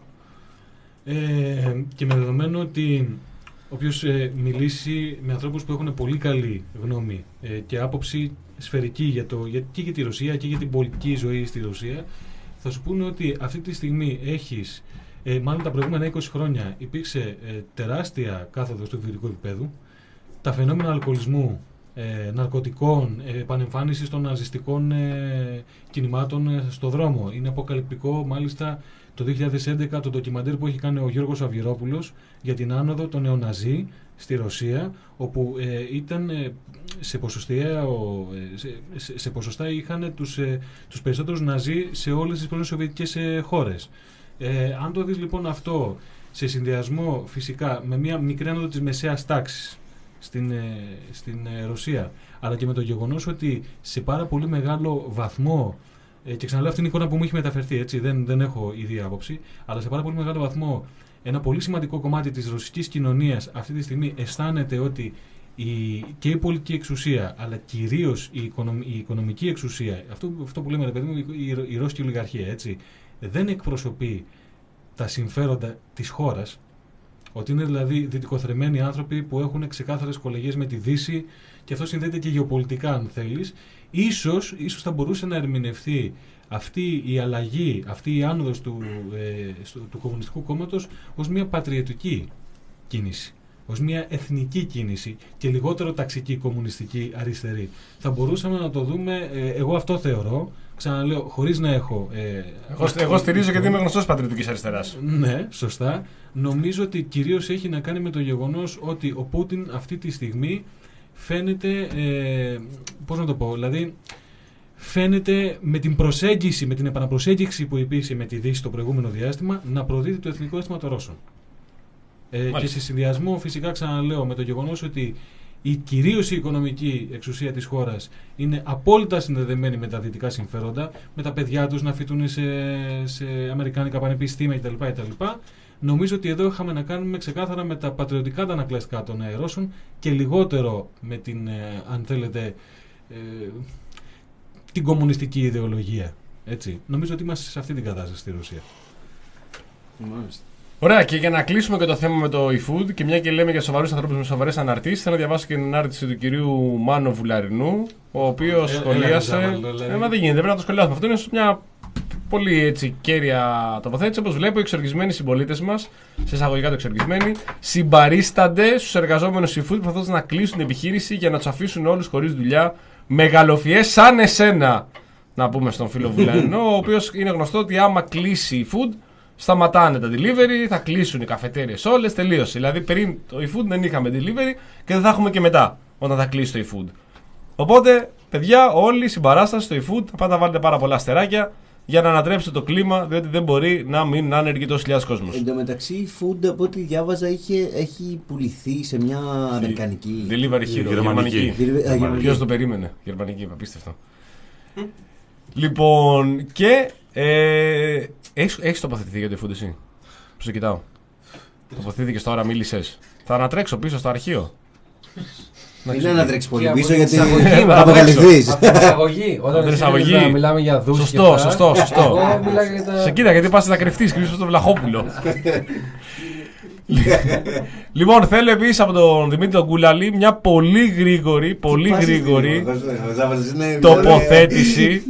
ε, και με δεδομένο ότι όποιος ε, μιλήσει με ανθρώπους που έχουν πολύ καλή γνώμη ε, και άποψη σφαιρική για το, για, και για τη Ρωσία και για την πολιτική ζωή στη Ρωσία, θα σου πούνε ότι αυτή τη στιγμή έχεις. Ε, μάλλον τα προηγούμενα είκοσι χρόνια υπήρξε ε, τεράστια κάθοδος του βιωτικού επίπεδου. Τα φαινόμενα αλκοολισμού, ε, ναρκωτικών, ε, επανεμφάνισης των ναζιστικών ε, κινημάτων ε, στο δρόμο. Είναι αποκαλυπτικό μάλιστα το δύο χιλιάδες έντεκα το ντοκιμαντέρ που έχει κάνει ο Γιώργος Αυγερόπουλος για την άνοδο των νεοναζί στη Ρωσία, όπου ε, ήταν ε, σε, ποσοστιαία, ε, σε, σε, σε ποσοστά είχαν τους, ε, τους περισσότερους ναζί σε όλες τις πρώην σοβιετικές ε, χώρες. Ε, αν το δεις λοιπόν αυτό σε συνδυασμό φυσικά με μια μικρή άνοδο της μεσαίας τάξης στην, ε, στην ε, Ρωσία, αλλά και με το γεγονός ότι σε πάρα πολύ μεγάλο βαθμό, ε, και ξαναλέω αυτή είναι η εικόνα που μου έχει μεταφερθεί, έτσι, δεν, δεν έχω ίδια άποψη, αλλά σε πάρα πολύ μεγάλο βαθμό ένα πολύ σημαντικό κομμάτι της ρωσικής κοινωνίας αυτή τη στιγμή αισθάνεται ότι η, και η πολιτική εξουσία, αλλά κυρίως η, οικονομ, η οικονομική εξουσία, αυτό, αυτό που λέμε ρε παιδί μου, η, η, η ρώσικη ολιγαρχία, έτσι, δεν εκπροσωπεί τα συμφέροντα της χώρας, ότι είναι δηλαδή δυτικοθρεμμένοι άνθρωποι που έχουν ξεκάθαρες κολλαγίες με τη Δύση και αυτό συνδέεται και γεωπολιτικά αν θέλεις. Ίσως, ίσως θα μπορούσε να ερμηνευτεί αυτή η αλλαγή, αυτή η άνοδος του, ε, στο, του Κομμουνιστικού Κόμματος ως μια πατριωτική κίνηση, ως μια εθνική κίνηση και λιγότερο ταξική κομμουνιστική αριστερή. Θα μπορούσαμε να το δούμε, ε, εγώ αυτό θεωρώ, ξαναλέω, χωρίς να έχω... Ε, εγώ, εγώ στηρίζω γιατί είμαι γνωστός πατριωτικής αριστεράς. Ναι, σωστά. Νομίζω ότι κυρίως έχει να κάνει με το γεγονός ότι ο Πούτιν αυτή τη στιγμή φαίνεται, ε, πώς να το πω, δηλαδή φαίνεται με την προσέγγιση, με την επαναπροσέγγιση που υπήρξε με τη Δύση το προηγούμενο διάστημα να προδίδει το εθνικό αίσθημα των Ρώσων. Ε, και σε συνδυασμό φυσικά ξαναλέω με το γεγονός ότι η κυρίως η οικονομική εξουσία της χώρας είναι απόλυτα συνδεδεμένη με τα δυτικά συμφέροντα, με τα παιδιά τους να φοιτούν σε, σε αμερικάνικα πανεπιστήμια κτλ, κτλ. Νομίζω ότι εδώ είχαμε να κάνουμε ξεκάθαρα με τα πατριωτικά τα ανακλαστικά των Ρώσων και λιγότερο με την, ε, αν θέλετε, ε, την κομμουνιστική ιδεολογία. Έτσι. Νομίζω ότι είμαστε σε αυτή την κατάσταση στη Ρωσία. Μάλιστα. Ωραία, και για να κλείσουμε και το θέμα με το eFood και μια και λέμε για σοβαρούς ανθρώπους με σοβαρές αναρτήσεις, θέλω να διαβάσω και την ανάρτηση του κυρίου Μάνο Βουλαρινού, ο οποίος ε, σχολίασε. Ε, μα δεν γίνεται, πρέπει να το σχολιάσουμε. Αυτό είναι μια πολύ έτσι κέρια τοποθέτηση. Όπως βλέπω, οι εξοργισμένοι συμπολίτες μας, σε εισαγωγικά το εξοργισμένοι, συμπαρίστανται στους εργαζόμενους eFood προσπαθώντας να κλείσουν την επιχείρηση για να τους αφήσουν όλους χωρίς δουλειά. Μεγαλοφιές σαν εσένα, να πούμε στον φίλο Βουλαρινό, ο οποίος είναι γνωστό ότι άμα κλείσει eFood, σταματάνε τα delivery, θα κλείσουν οι καφετέριες όλες, τελείωσε. Δηλαδή πριν το eFood δεν είχαμε delivery και δεν θα έχουμε και μετά όταν θα κλείσει το eFood. Οπότε, παιδιά, όλοι συμπαράσταση στο eFood, θα πάτε να βάλετε πάρα πολλά αστεράκια για να ανατρέψετε το κλίμα, διότι δεν μπορεί να μην είναι άνεργοι τόσοι χιλιάδες κόσμος. Εν τω μεταξύ, eFood από ό,τι διάβαζα είχε, έχει πουληθεί σε μια αμερικανική. Delivery hero, γερμανική. Ποιος το περίμενε, γερμανική, απίστευτο. Λοιπόν, και. Ε, Έχεις, έχεις τοποθετηθεί για το eFood εσύ? Πώς το κοιτάω? Τοποθετήθηκες τώρα, μίλησες. Θα ανατρέξω πίσω στο αρχείο. Είναι να τρέξει πολύ Και πίσω από γιατί την εισαγωγή, θα αποκαλυφθείς. Από την εισαγωγή. Όταν την εσύ εισαγωγή. να μιλάμε για δούσεις. Σωστό, και αυτά, σωστό, σωστό. Εγώ μιλάω για τα. Σε κοίτα, γιατί πας να κρυφτείς, κρύψεις στο Βλαχόπουλο. Λοιπόν, θέλω επίσης από τον Δημήτρη τον Κούλαλη μια πολύ γρήγορη, πολύ γρήγορη τοποθέτηση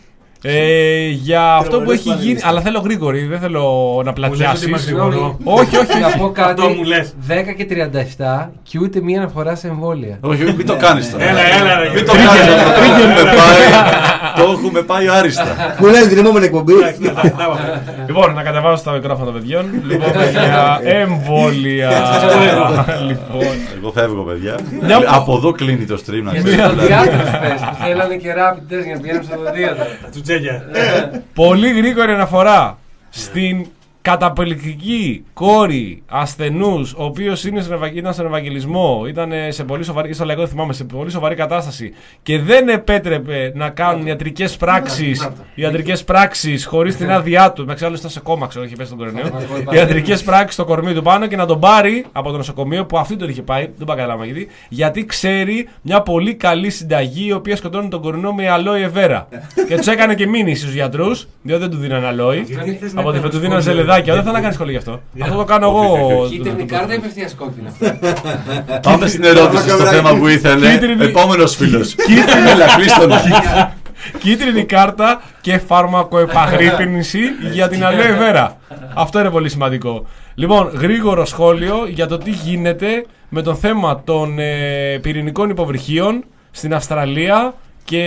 ε, για αυτό που έχει γίνει. Αλλά θέλω γρήγορη, δεν θέλω να πλατιάσεις. Όχι, όχι. Να πω κάτι. Αυτό μου λες. δέκα και τριάντα επτά και ούτε μία αναφορά σε εμβόλια. Όχι, μην το κάνεις τώρα. Έλα, έλα, ρε. Μην το κάνεις. Το έχουμε πάει- Το έχουμε πάει άριστα. Που λέει την επόμενη εκπομπή. Λοιπόν, να κατεβάσω τα μικρόφωνα των παιδιών. Λοιπόν, για εμβόλια. Λοιπόν. Εγώ φεύγω, παιδιά. Μια- Από εδώ κλείνει το stream. να Για ξέρεις, τους δηλαδή. οδοντιάτρους πες που θέλανε και rapid test για να πηγαίνουν στο οδοντίατρο. Τσουτζέκια. Πολύ γρήγορη αναφορά στην καταπληκτική κόρη ασθενούς, ο οποίος είναι στον ευαγγε- ήταν στον Ευαγγελισμό, ήταν σε πολύ σοβαρή, στο λαϊκό δεν θυμάμαι, σε πολύ σοβαρή κατάσταση και δεν επέτρεπε να κάνουν ιατρικές πράξεις, ιατρικές πράξεις χωρίς την άδειά του. Μεταξύ άλλων ήταν σε κόμμα, ξέρω, είχε πέσει στον κορονοϊό. Ιατρικές πράξεις στο κορμί του πάνω και να τον πάρει από το νοσοκομείο που αυτή τον είχε πάει, δεν πάει καλά γιατί, γιατί ξέρει μια πολύ καλή συνταγή η οποία σκοτώνει τον κορονοϊό με αλόι εβέρα. Και του έκανε και μήνυση στους γιατρούς, διότι δεν του δίνανε αλόι. Από τη του δίνανε ζελεδάκια. Δεν θα να κάνει σχόλιο γι' αυτό. Αυτό το κάνω εγώ. Κίτρινη κάρτα ή απευθείας κόκκινα. Πάμε στην ερώτηση στο θέμα που ήθελε. Κίτρινη- Επόμενος φίλος. Έλα, κλείστον. Κίτρινη κάρτα και φάρμακοεπαγρύπνηση για την αλόε βέρα. Αυτό είναι πολύ σημαντικό. Λοιπόν, γρήγορο σχόλιο για το τι γίνεται με το θέμα των ε, πυρηνικών υποβρυχίων στην Αυστραλία και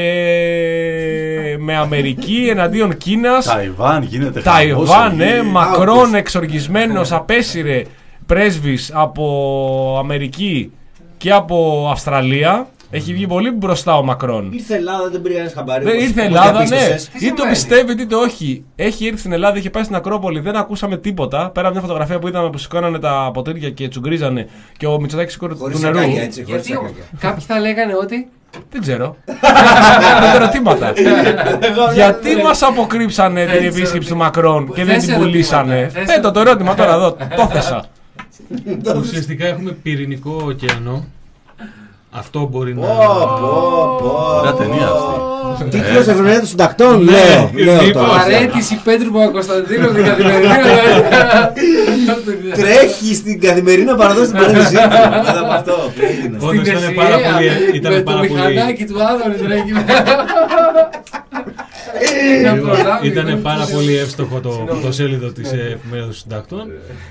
με Αμερική εναντίον Κίνας. Ταϊβάν γίνεται Ταϊβάν, χαμός, ναι, εκεί. Μακρόν εξοργισμένος, απέσυρε πρέσβης από Αμερική και από Αυστραλία. Έχει βγει πολύ μπροστά ο Μακρόν. Ήρθε Ελλάδα, δεν πήρε κανένα χαμπάρι. Δεν όπως- ήρθε όπως Ελλάδα, ναι. διαπίστωσες. Είτε το πιστεύετε είτε όχι. Έχει έρθει στην Ελλάδα, είχε πάει στην Ακρόπολη, δεν ακούσαμε τίποτα. Πέρα από μια φωτογραφία που είδαμε που σηκώνανε τα ποτήρια και τσουγκρίζανε και ο Μητσοτάκης σηκώνει του Χωρίς νερού. σακάκια, έτσι, χωρίς Γιατί σακάκια. κάποιοι θα λέγανε ότι. Δεν ξέρω. Δεν ερωτήματα. Γιατί μας αποκρύψανε την επίσκεψη του Μακρόν και δεν Θες την ερωτήματα. πουλήσανε. Θες Θέτω το ερώτημα τώρα εδώ. Το θέσα. Ουσιαστικά έχουμε πυρηνικό ωκεανό. Αυτό μπορεί να. Πω, πω, πω. Ωραία ταινία αυτή. Τίτλος Εφημερίδα των Συντακτών, Ναι, λέω. Λέω λοιπόν, τώρα. Παρέτηση Πέτρου Παπακοσταντίνου από την καθημερινή. Τρέχει στην καθημερινή να παραδώσει την παρέμβασή του. Μετά από αυτό που έγινε. Όντως ήταν πάρα πολύ. Ήταν Με πάρα το πολύ. μηχανάκι του Άδωνη τρέχει. Ήταν πάρα πολύ εύστοχο το πρωτοσέλιδο της Εφημερίδας των Συντακτών.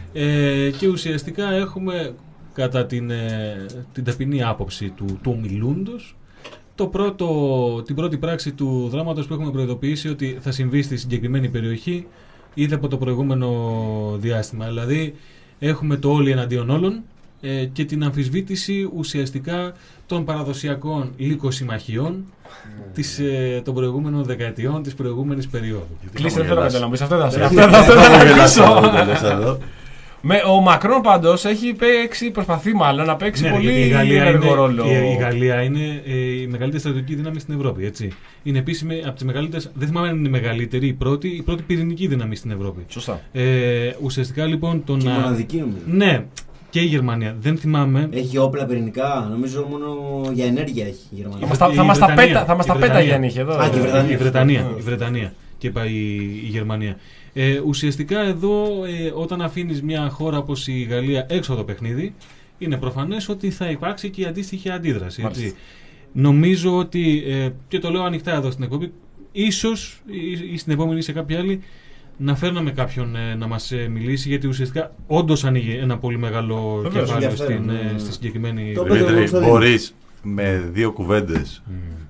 Ε, και ουσιαστικά έχουμε κατά την, ε, την ταπεινή άποψη του, του ομιλούντος το πρώτο, την πρώτη πράξη του δράματος που έχουμε προειδοποιήσει ότι θα συμβεί στη συγκεκριμένη περιοχή ήδη από το προηγούμενο διάστημα. Δηλαδή έχουμε το όλοι εναντίον όλων ε, και την αμφισβήτηση ουσιαστικά των παραδοσιακών λύκοσυμμαχιών της, ε, των προηγούμενων δεκαετιών της προηγούμενης περίοδου. Κλείστε, δεν θέλω να το πεις. Αυτό ήταν. Αυτό Αυτό ήταν. Αυτό ήταν. θα να γελάσω κλείσω. αυτό το λες εδώ. Με, ο Μακρόν πάντως έχει παίξει, προσπαθεί μάλλον να παίξει Ναι, πολύ γιατί η Γαλλία, ενεργό είναι, ρόλο. η, η Γαλλία είναι ε, η μεγαλύτερη στρατιωτική δύναμη στην Ευρώπη. Έτσι. Είναι επίσημη από τις μεγαλύτερες, δεν θυμάμαι αν είναι η μεγαλύτερη, η πρώτη, η πρώτη πυρηνική δύναμη στην Ευρώπη. Σωστά. Ε, ουσιαστικά λοιπόν το Και η να. μοναδική νομίζω. Ναι, και η Γερμανία. Δεν θυμάμαι. Έχει όπλα πυρηνικά, νομίζω μόνο για ενέργεια έχει η Γερμανία. Θα μας τα- Η θα μας τα Βρετανία. πέτα- θα μας Η τα πέταγε Βρετανία. αν είχε εδώ. Α, και η Βρετανία. Η Βρετανία, η Βρετανία και πάει η, η Γερμανία. Ε, ουσιαστικά εδώ ε, όταν αφήνεις μια χώρα όπως η Γαλλία έξω από το παιχνίδι είναι προφανές ότι θα υπάρξει και η αντίστοιχη αντίδραση. Έτσι. Νομίζω ότι, ε, και το λέω ανοιχτά εδώ στην εκπομπή, ίσως ή, ή στην επόμενη ή σε κάποια άλλη να φέρναμε κάποιον ε, να μας ε, μιλήσει, γιατί ουσιαστικά όντως ανοίγει ένα πολύ μεγάλο Βεβαίως, κεφάλαιο ενδιαφέρον, στην, ναι, ε, ναι. στη συγκεκριμένη Το περίπτωση. πέτρο- Δημήτρη, μπορείς με δύο κουβέντες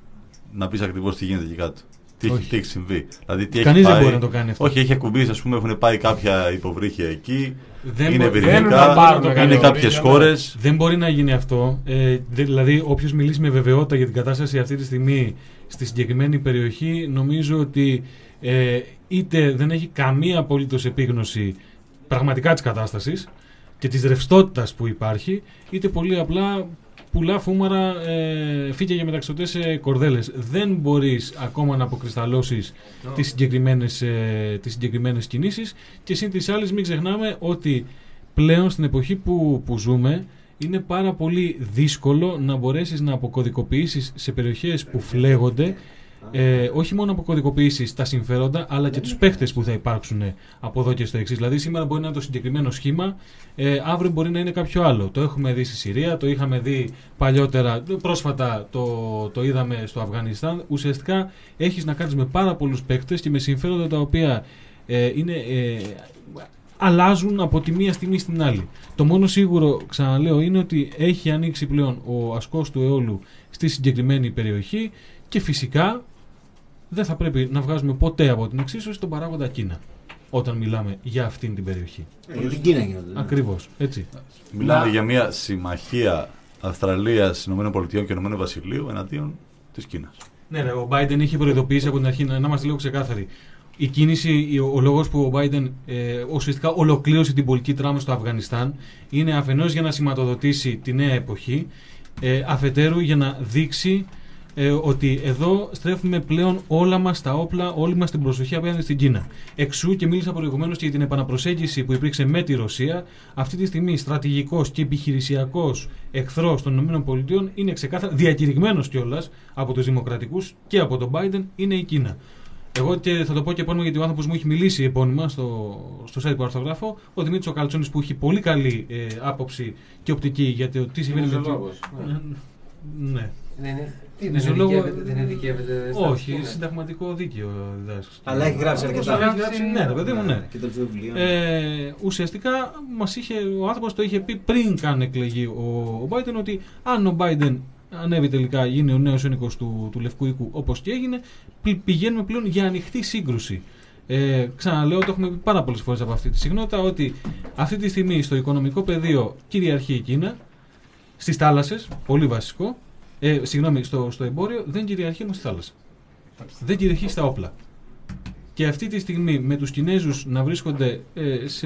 να πεις ακριβώς τι γίνεται εκεί κάτω. Τι έχει, Όχι. τι έχει συμβεί. Δηλαδή, τι Κανείς έχει δεν πάει... μπορεί να το κάνει αυτό. Όχι, έχει ακουμπήσει, ας πούμε, έχουν πάει κάποια υποβρύχια εκεί. Δεν είναι μπο- θέλουν να πυρηνικά, πάρουν το είναι καλό. κάποιες Ναι. χώρες. Δεν μπορεί να γίνει αυτό. Ε, δε- δηλαδή, όποιος μιλήσει με βεβαιότητα για την κατάσταση αυτή τη στιγμή στη συγκεκριμένη περιοχή, νομίζω ότι ε, είτε δεν έχει καμία απολύτως επίγνωση πραγματικά της κατάστασης και της ρευστότητας που υπάρχει, είτε πολύ απλά πουλά φούμαρα, ε, φύκια για μεταξωτές ε, κορδέλες. Δεν μπορείς ακόμα να αποκρισταλώσεις τις συγκεκριμένες, ε, τις συγκεκριμένες κινήσεις, και σύν της άλλης μην ξεχνάμε ότι πλέον στην εποχή που, που ζούμε είναι πάρα πολύ δύσκολο να μπορέσεις να αποκωδικοποιήσεις σε περιοχές που φλέγονται ε, όχι μόνο αποκωδικοποιήσεις τα συμφέροντα, αλλά και τους παίχτες που θα υπάρξουν από εδώ και στο εξής. Δηλαδή σήμερα μπορεί να είναι το συγκεκριμένο σχήμα, ε, αύριο μπορεί να είναι κάποιο άλλο. Το έχουμε δει στη Συρία, το είχαμε δει παλιότερα, πρόσφατα το, το είδαμε στο Αφγανιστάν. Ουσιαστικά έχεις να κάνεις με πάρα πολλούς παίχτες και με συμφέροντα τα οποία ε, είναι... Ε, αλλάζουν από τη μία στιγμή στην άλλη. Το μόνο σίγουρο, ξαναλέω, είναι ότι έχει ανοίξει πλέον ο ασκός του αιώλου στη συγκεκριμένη περιοχή και φυσικά δεν θα πρέπει να βγάζουμε ποτέ από την εξίσωση τον παράγοντα Κίνα όταν μιλάμε για αυτήν την περιοχή. Ε, για την Κίνα γίνονται. Ναι. Ακριβώς, έτσι. Μιλάμε Να. για μια συμμαχία Αυστραλίας, ΗΠΑ και Ηνωμένου Βασιλείου εναντίον της Κίνας. Ναι, ρε, ο Biden είχε προειδοποιήσει από την αρχή, να είμαστε λίγο ξεκάθαροι. Η κίνηση, ο, ο λόγος που ο Biden ε, ουσιαστικά ολοκλήρωσε την πολιτική τράμα στο Αφγανιστάν είναι αφενός για να σηματοδοτήσει τη νέα εποχή, ε, αφετέρου για να δείξει ε, ότι εδώ στρέφουμε πλέον όλα μας τα όπλα, όλη μας την προσοχή απέναντι στην Κίνα. Εξού και μίλησα προηγουμένως και για την επαναπροσέγγιση που υπήρξε με τη Ρωσία. Αυτή τη στιγμή στρατηγικός και επιχειρησιακός εχθρός των ΗΠΑ είναι ξεκάθαρα, διακηρυγμένος κιόλας από τους Δημοκρατικούς και από τον Biden, είναι η Κίνα. Εγώ και θα το πω και επώνυμα γιατί ο άνθρωπος μου έχει μιλήσει επώνυμα στο, στο site που αρθογράφω, ο Δημήτρης ο Καλτσόνης που έχει πολύ καλή ε, άποψη και οπτική για το τι συμβαίνει με το. Ναι. Τι, Δεν δεν λόγω- ειδικεύεται- δεν ειδικεύεται στα Όχι, Κίνα. συνταγματικό δίκαιο διδάσκει. Αλλά έχει γράψει αρκετά. Έχει γράψει, ναι, ρε παιδί μου, ναι. Και το τελευταίο βιβλίο. Ε, ουσιαστικά μας είχε, ο άνθρωπος το είχε πει πριν καν εκλεγεί ο, ο Biden ότι αν ο Biden ανέβει τελικά, γίνει ο νέος ένικος του, του Λευκού Οίκου όπως και έγινε, πη- πηγαίνουμε πλέον για ανοιχτή σύγκρουση. Ε, ξαναλέω, το έχουμε πει πάρα πολλές φορές από αυτή τη συχνότητα, ότι αυτή τη στιγμή στο οικονομικό πεδίο κυριαρχεί η Κίνα, στις θάλασσες, πολύ βασικό, ε, συγγνώμη, στο, στο εμπόριο δεν κυριαρχεί όμως στη θάλασσα. Δεν κυριαρχεί στα όπλα. Και αυτή τη στιγμή με τους Κινέζους να βρίσκονται ε, σε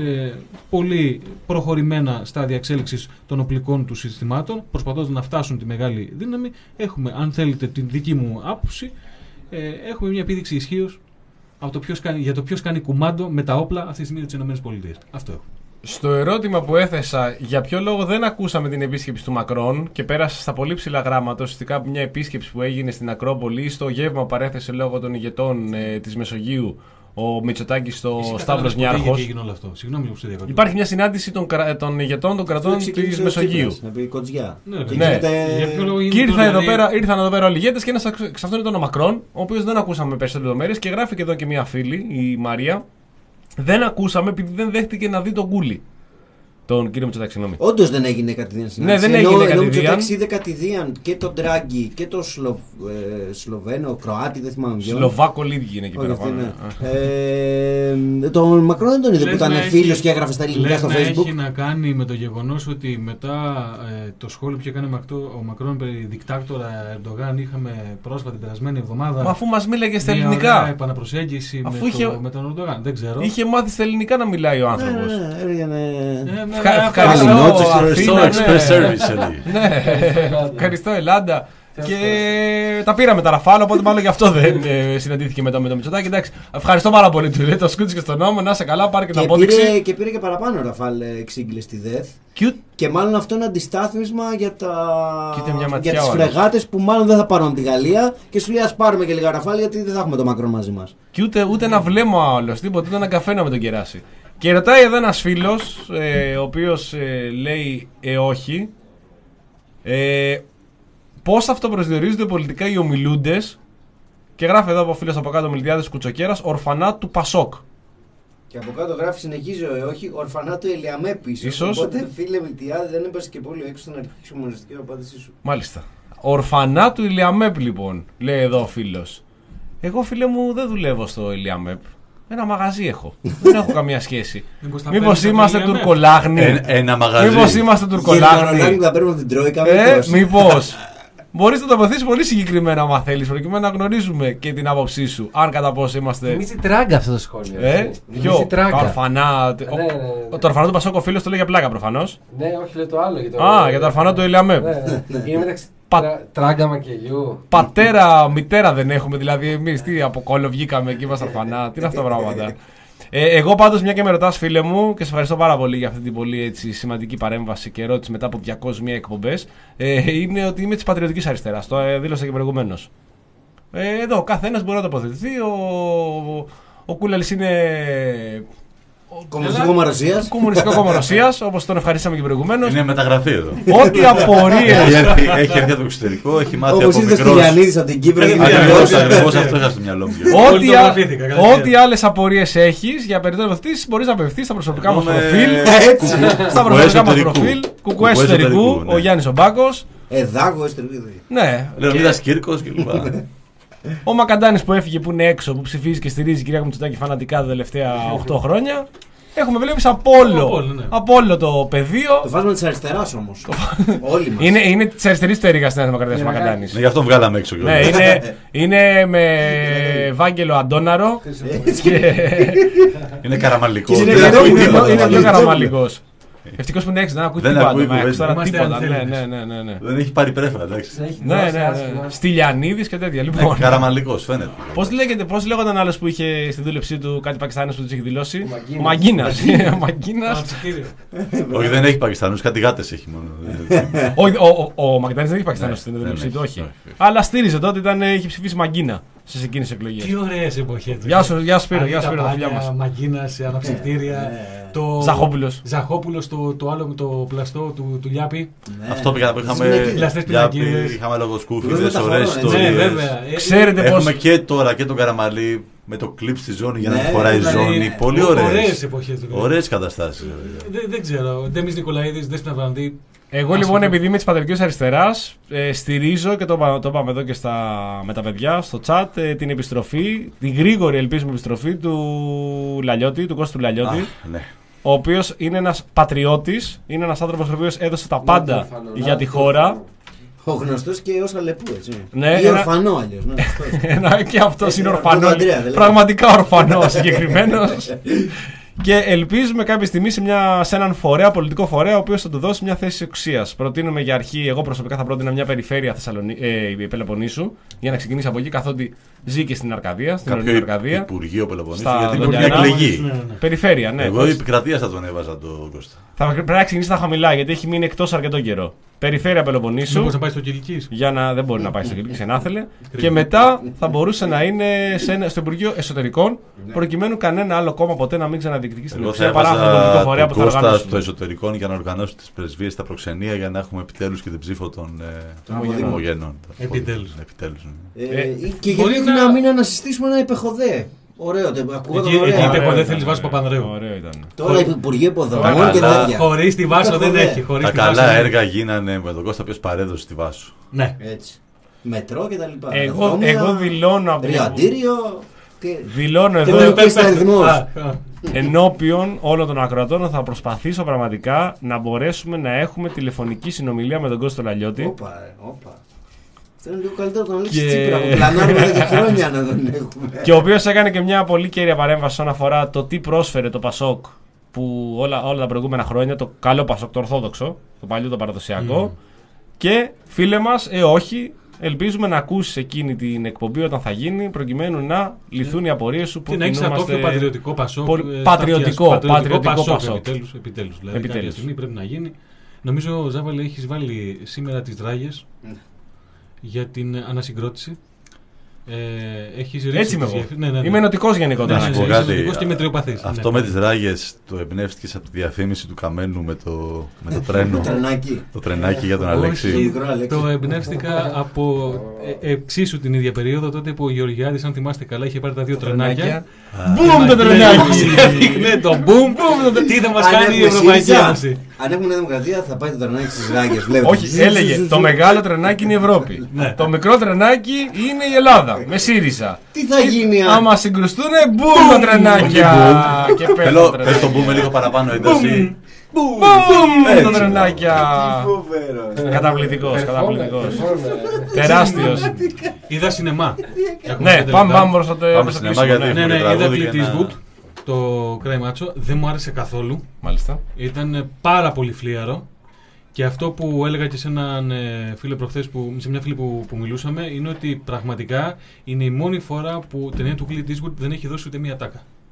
πολύ προχωρημένα στάδια εξέλιξης των οπλικών του συστημάτων, προσπαθώντας να φτάσουν τη μεγάλη δύναμη, έχουμε, αν θέλετε την δική μου άποψη, ε, έχουμε μια επίδειξη ισχύως από το ποιος κάνει, για το ποιος κάνει κουμάντο με τα όπλα αυτή τη στιγμή της ΗΠΑ. Αυτό έχω. Στο ερώτημα που έθεσα, για ποιο λόγο δεν ακούσαμε την επίσκεψη του Μακρόν και πέρασε στα πολύ ψηλά γράμματα, ουσιαστικά μια επίσκεψη που έγινε στην Ακρόπολη, στο γεύμα που παρέθεσε λόγω των ηγετών ε, της Μεσογείου ο Μητσοτάκης στο Σταύρος Νιάρχος. Γιατί έγινε όλο αυτό. Συγγνώμη που σε διακόπτω. Υπάρχει μια συνάντηση των, κρα... των ηγετών των κρατών της Μεσογείου. Να πει κοτζιά. Ναι, Και ναι. γίνεται- Για ποιο λόγο Και γίνεται ήρθαν τώρα, εδώ, δηλαδή- πέρα, ήρθαν εδώ πέρα όλοι οι ηγέτες και ένας εξ αυτών ήταν ο Μακρόν, ο οποίος δεν ακούσαμε περισσότερες λεπτομέρειες και γράφει και εδώ και μια φίλη, η Μαρία. Δεν ακούσαμε επειδή δεν δέχτηκε να δει τον Κούλι. Τον κύριο Μητσοτάκη, συγγνώμη. Όντως δεν έγινε κατηδίαν συνάντηση. Ναι, δεν Ενώ- έγινε ενώ κατηδίαν. Μητσοτάκης είδε κατηδίαν και τον Ντράγκη και τον Σλο... ε, Σλοβαίνο, Κροάτι, δεν θυμάμαι ποιον. Σλοβάκο Λίδη είναι εκεί Όχι, πέρα. αυτή, πάνω. ναι. Ε, τον Μακρόν δεν τον είδε που Λες ήταν να φίλος έχει- και έγραφε στα ελληνικά λες στο να Facebook. έχει να κάνει με το γεγονός ότι μετά ε, το σχόλιο που έκανε ο Μακρόν περί δικτάκτορα Ερντογάν είχαμε πρόσφατα την περασμένη εβδομάδα. Μα αφού μας μίλαγε στα μια ωραία ελληνικά. επαναπροσέγγιση Αφού με, είχε- το, με τον Ερντογάν. Δεν ξέρω. Είχε μάθει στα ελληνικά να μιλάει ο Ναι, άνθρωπος. ναι, ναι, έλεγε, ναι. Ε, με- Ευχα- με- ευχαριστώ, Ελληνότσες, Στο Αθήνα, express ναι. service έλεγε. Ναι, ευχαριστώ Ελλάδα. Και τα πήραμε τα Ραφάλα, οπότε μάλλον γι' αυτό δεν ε, συναντήθηκε μετά με τον Μητσοτάκη. Εντάξει, ευχαριστώ πάρα πολύ του λέει, το σκούτσε και στον νόμο. Να σε καλά, πάρε και την Και απόδειξη. πήρε, και πήρε και παραπάνω ο Ραφάλ ε, εξήγηλε στη ΔΕΘ. Cute. Και μάλλον αυτό είναι αντιστάθμισμα για, τα... Κοίτα μια ματιά για τις ο άλλος. φρεγάτες που μάλλον δεν θα πάρουν από τη Γαλλία. Και σου λέει ας πάρουμε και λίγα Ραφάλ γιατί δεν θα έχουμε το Μακρόν μαζί μας. Και ούτε, ούτε ένα βλέμμα άλλο, τίποτα, ούτε ένα καφέ να με τον κεράσει. Και ρωτάει εδώ ένα φίλο, ε, ο οποίο ε, λέει ε, όχι. Ε, Πώς αυτοπροσδιορίζονται πολιτικά οι ομιλούντες. Και γράφει εδώ από ο φίλος από κάτω Μιλτιάδης Κουτσοκέρας, ορφανά του Πασόκ. Και από κάτω γράφει συνεχίζει ο όχι, ορφανά του Ελιαμέπη. Ίσως. Οπότε φίλε Μιλτιάδη δεν έπεσε και πολύ έξω να αρχίσει ομονιστική απάντησή σου. Μάλιστα. Ορφανά του Ηλιαμέπ, λοιπόν, λέει εδώ ο φίλος. Εγώ, φίλε μου, δεν δουλεύω στο Ηλιαμέπ. Ένα μαγαζί έχω. Δεν έχω καμία σχέση. Μήπως τα Μήπως παίρνεις από είμαστε το Ιλιαμέπ? τουρκολάγνοι. Ε, ένα μαγαζί. Μήπως είμαστε Γερμανολάγνη τουρκολάγνοι. που θα παίρνουμε την Τρόικα. Ε, μήπως. μήπως. Μπορείς να το αποθείς πολύ συγκεκριμένα, άμα θέλεις, προκειμένου να γνωρίζουμε και την άποψή σου. Αν κατά πόσο είμαστε. Θυμίζει τράγκα αυτό το σχόλιο. Ε, έτσι. ποιο, Θυμίζει τράγκα. το ορφανά. Ναι, ναι, ναι, ναι. Το ορφανά του Πασόκ, ο φίλος το λέει για πλάκα προφανώς. Ναι, όχι, λέω το άλλο. Για το... Α, για το ορφανά του Ηλιαμέπ. Ναι, ναι. Είναι μεταξύ Πα- τρα- τράγκα μακελιού. Πατέρα, μητέρα δεν έχουμε, δηλαδή εμείς τι από κόλλο βγήκαμε και είμαστε ορφανά. Τι είναι αυτά τα πράγματα. Ε, εγώ πάντως, μια και με ρωτάς, φίλε μου, και σε ευχαριστώ πάρα πολύ για αυτή την πολύ έτσι, σημαντική παρέμβαση και ερώτηση μετά από διακόσιες μία εκπομπές, ε, είναι ότι είμαι της πατριωτικής αριστεράς. Το ε, δήλωσα και προηγουμένως. Ε, εδώ, καθένας μπορεί να τοποθετηθεί. Ο, ο, ο Κούλαλης είναι. Κομμουνιστικό κόμμα Ρωσίας. Κομμουνιστικό κόμμα Ρωσίας, όπως τον ευχαριστήσαμε και προηγουμένως. Είναι μεταγραφή εδώ. Ό,τι απορίες. Έχει έρθει- Έχει έρθει από το εξωτερικό, έχει μάθει Όπως από ήρθε ο μικρός. Στυλιανίδης από την Κύπρο. και Ακριβώς, την ακριβώς αυτό είχα στο μυαλό μου. Ό,τι, Όλοι το α- γραφήθηκα, κατευθείαν. ό,τι άλλες απορίες έχεις για περαιτέρω απευθύνσεις μπορείς να απευθύνεις στα προσωπικά μας Έχουμε- προφίλ. Έτσι. Στα προσωπικά μας εσωτερικού. προφίλ. Κουκουέ Κουκουέ εσωτερικού, εσωτερικού, ναι. ο Γιάννης ο Μπάκος. Εδάγω, εστερβίδη. Ναι. Λεωνίδας Κύρκος κλπ. Ο Μακαντάνης που έφυγε, που είναι έξω, που ψηφίζει και στηρίζει η κυρία Μητσοτάκη φανατικά τα τελευταία οκτώ χρόνια. Έχουμε βλέπεις από όλο, Από όλο, ναι. από όλο το πεδίο. Το φάσμα της αριστεράς όμως. Όλοι μας. Είναι, είναι τη αριστερή του έργα στη Νέα Δημοκρατία ο Μακαντάνης. Ναι, γι' αυτό βγάλαμε έξω Ναι, κιόλας. είναι, είναι με Βάγγελο Αντώναρο. και Είναι καραμαλικό. Και είναι, είναι Δεν πιο- ακούει είναι, είναι τίποτα. είναι πιο Μαλικός. καραμαλικός. Ευτυχώς που είναι έξω, δεν ακούει Δεν τίποτα. ακούει μα, κουβέντα. τώρα Είμαστε τίποτα. Ναι, αντιθέτες. ναι, ναι, ναι, ναι. Δεν έχει πάρει πρέφα, εντάξει. Ναι, ναι, ναι. Στυλιανίδης και τέτοια. Λοιπόν, Καραμαλικός, φαίνεται. πώς λέγεται, πώς λέγονταν άλλος που είχε στη δούλεψή του κάτι Πακιστάνιος που τους έχει δηλώσει. Μαγκίνας. Ο Μαγκίνας. Ο Μαγκίνας. Ψητήριο. Όχι, δεν έχει Πακιστανούς, κάτι γάτες έχει μόνο. Όχι, ο- ο- ο Μαγκίνας δεν έχει Πακιστάνιος Ναι, στην δεν δούλεψή έχει, του, όχι. όχι. Αλλά στήριζε τότε, ήταν, είχε ψηφίσει Μαγκίνα στις εκείνες τις εκλογές. Τι ωραίες εποχές. Γεια σου, γεια σου Σπύρο, γεια σου Σπύρο, τα Αγγλικά φιλιά μας. μπάνια, Μαγκίνας, αναψυκτήρια. το- Ζαχόπουλος. Ζαχόπουλος, το, το άλλο με το πλαστό του, του Λιάπη. Αυτό πήγα να πω. Είχαμε Γυναίκες. Πλαστές Λιάπη, πινακίδες. είχαμε λόγω σκούφιδες, Μεταφορών, ωραίες έτσι. Ναι, ιστορίες. βέβαια. Ε, Ξέρετε πώς. Έχουμε και τώρα και τον Καραμαλή με το κλιπ στη ζώνη για να Ναι, μην χωράει η δηλαδή, ζώνη. Πολύ ωραίες ωραίες. εποχές. δηλαδή. Ωραίες καταστάσεις. Δεν, δεν ξέρω. Ντέμις Νικολαίδης, Δέσποινα Βραντή. Εγώ Ας λοιπόν, πούμε. επειδή είμαι τη πατρική αριστερά, ε, στηρίζω και το, είπα- το είπαμε εδώ και στα, με τα παιδιά στο chat ε, την επιστροφή, την γρήγορη ελπίζουμε επιστροφή του Λαλιώτη, του Κώστου Λαλιώτη, Αχ, ναι. ο οποίος είναι ένας πατριώτης, είναι ένας άνθρωπος ο οποίος έδωσε τα πάντα για τη χώρα. Ο γνωστός και ως Αλεπού, έτσι. Ναι, Ή ένα- ορφανό αλλιώς. Ναι, αυτός. Ένα, και αυτός είναι Ε, ορφανός, Αντρέα, δηλαδή. πραγματικά ορφανός συγκεκριμένος. Και ελπίζουμε κάποια στιγμή σε, μια, σε έναν φορέα, πολιτικό φορέα, ο οποίος θα του δώσει μια θέση εξουσίας. Προτείνουμε για αρχή, εγώ προσωπικά θα πρότεινα μια περιφέρεια Θεσσαλονί... ε, Πελοποννήσου, για να ξεκινήσει από εκεί, καθότι ζει και στην Αρκαδία, στην Κάποιο Ορεινή Αρκαδία. Υπουργείο Πελοποννήσου, Στα γιατί πρέπει να Δολιανά. εκλεγεί. Ναι, ναι. Περιφέρεια, ναι. Εγώ πώς- επικρατεία θα τον έβαζα το Κώστα. Θα πρέπει να ξεκινήσει στα χαμηλά, γιατί έχει μείνει εκτός αρκετό καιρό. Περιφέρεια Πελοποννήσου. Μήπως να πάει στο Κιλικής. Για να δεν μπορεί να πάει στο Κιλίκη, αν άθελε. Και μετά θα μπορούσε να είναι σε ένα, στο Υπουργείο Εσωτερικών, προκειμένου κανένα άλλο κόμμα ποτέ να μην ξαναδιεκδικήσει την Εγώ θα εξουσία παρά αυτόν τον πολιτικό έβαζα φορέα τον που θα Κώστα οργανώσει. στο εσωτερικό για να οργανώσει τις πρεσβείες στα προξενία για να έχουμε επιτέλους και την ψήφο των ε, Ομογενών. ομογενών. Επιτέλους. Επιτέλους. ναι. Ε, Ε, και μπορεί γιατί να- να μην ανασυστήσουμε ένα υπεχοδέ. Ωραίο, τε- ακούγονταν Εκεί- εκεί ωραία. είπε- Ωραίο δεν ήταν, θέλεις Βάσο ωραίο. Παπανδρέου. Ωραίο ήταν. Τώρα Υπουργείο Υποδομών Καλά, και τέτοια. Χωρίς τη Βάσο δεν Υπεχοδέ. έχει. Χωρίς Τα τη καλά Βάσο δεν- έργα γίνανε με τον Κώστα ποιος παρέδωσε στη Βάσο. Ναι. Έτσι. Μετρό και τα λοιπά. Εγώ, Δρόμια, εγώ δηλώνω, από- Ριαντήριο. Και... δηλώνω Και εδώ με- Πες, πες, στα πες. αριθμούς. Α, α. ενώπιον όλων των ακροατών θα προσπαθήσω πραγματικά να μπορέσουμε να έχουμε τηλεφωνική συνομιλία με τον Κώστο Λαλιώτη. Όπα, ρε, όπα. Αυτό είναι λίγο καλύτερο από τον Αλέξη Και- Τσίπρα που πλανάρουμε εδώ και χρόνια να τον έχουμε. Και ο οποίο έκανε και μια πολύ κέρια παρέμβαση όσον αφορά το τι πρόσφερε το Πασόκ που όλα, όλα τα προηγούμενα χρόνια, το καλό Πασόκ, το Ορθόδοξο, το παλιό το παραδοσιακό. Και φίλε μας, ε όχι, ελπίζουμε να ακούσει εκείνη την εκπομπή όταν θα γίνει, προκειμένου να λυθούν οι απορίες σου που Και να έχει ένα κινούμαστε- τόκιο πατριωτικό Πασόκ. Πολύ- ε, στα πατριωτικό, αυτιά σου. πατριωτικό Πασόκ. Επιτέλους, επιτέλους. Δηλαδή Επιτέλους. κάποια στιγμή πρέπει να γίνει. Νομίζω, Ζάβαλε, έχεις βάλει σήμερα τις δράγες για την ανασυγκρότηση. Ε, έχεις ρίξει Έτσι είμαι τις εγώ. γέφυρες. Ναι, ναι, ναι. Είμαι ενωτικός γενικότερα. Ναι, Να ναι, σου πω ναι, είσαι κάτι. ενωτικός και μετριοπαθής. Αυτό Ναι. με τις ράγες το εμπνεύστηκες από τη διαφήμιση του Καμένου με το, με το τρένο. Τρενάκι. Το τρενάκι για τον Όχι, Αλέξη. Μικρό Αλέξη. το εμπνεύστηκα από ε, εξίσου την ίδια περίοδο, τότε που ο Γεωργιάδης, αν θυμάστε καλά, είχε πάρει τα δύο τρενάκια. Μπούμ το τρενάκι! Ναι, το boom, τι θα μας Αν κάνει η έχουμε Ευρωπαϊκή ΣΥΡΙΖΑ, Ένωση. Αν έχουμε Νέα Δημοκρατία θα πάει το τρενάκι στις Ράγες. βλέπετε. Όχι, έλεγε το μεγάλο τρενάκι είναι η Ευρώπη. Ναι. Το μικρό τρενάκι είναι η Ελλάδα. Με ΣΥΡΙΖΑ. Τι θα γίνει αν... Άμα συγκρουστούνε, μπούμ τα τρενάκια! Και πέφτουν τα Θέλω, πες το τρενάκια. μπούμε λίγο παραπάνω ένταση. Μπούμ τα τρενάκια! Φοβερό. Καταπληκτικός, καταπληκτικός. Τεράστιος. Είδα σινεμά. Έχουμε Ναι, πέντε πάμε, λεπτά. πάμε προς το Πάμε προς το στην κλείσιμο, Εμά, γιατί ναι. Ναι, ναι, Τραγούδι είδα και Clint ένα- Eastwood, το Cry Macho. Δεν μου άρεσε καθόλου. Μάλιστα. Ήταν ε, πάρα πολύ φλίαρο. Και αυτό που έλεγα και σε έναν ε, φίλο προχθές, που, σε μια φίλη που, που μιλούσαμε, είναι ότι πραγματικά είναι η μόνη φορά που ταινία του Clint Eastwood δεν έχει δώσει ούτε μία τάκα.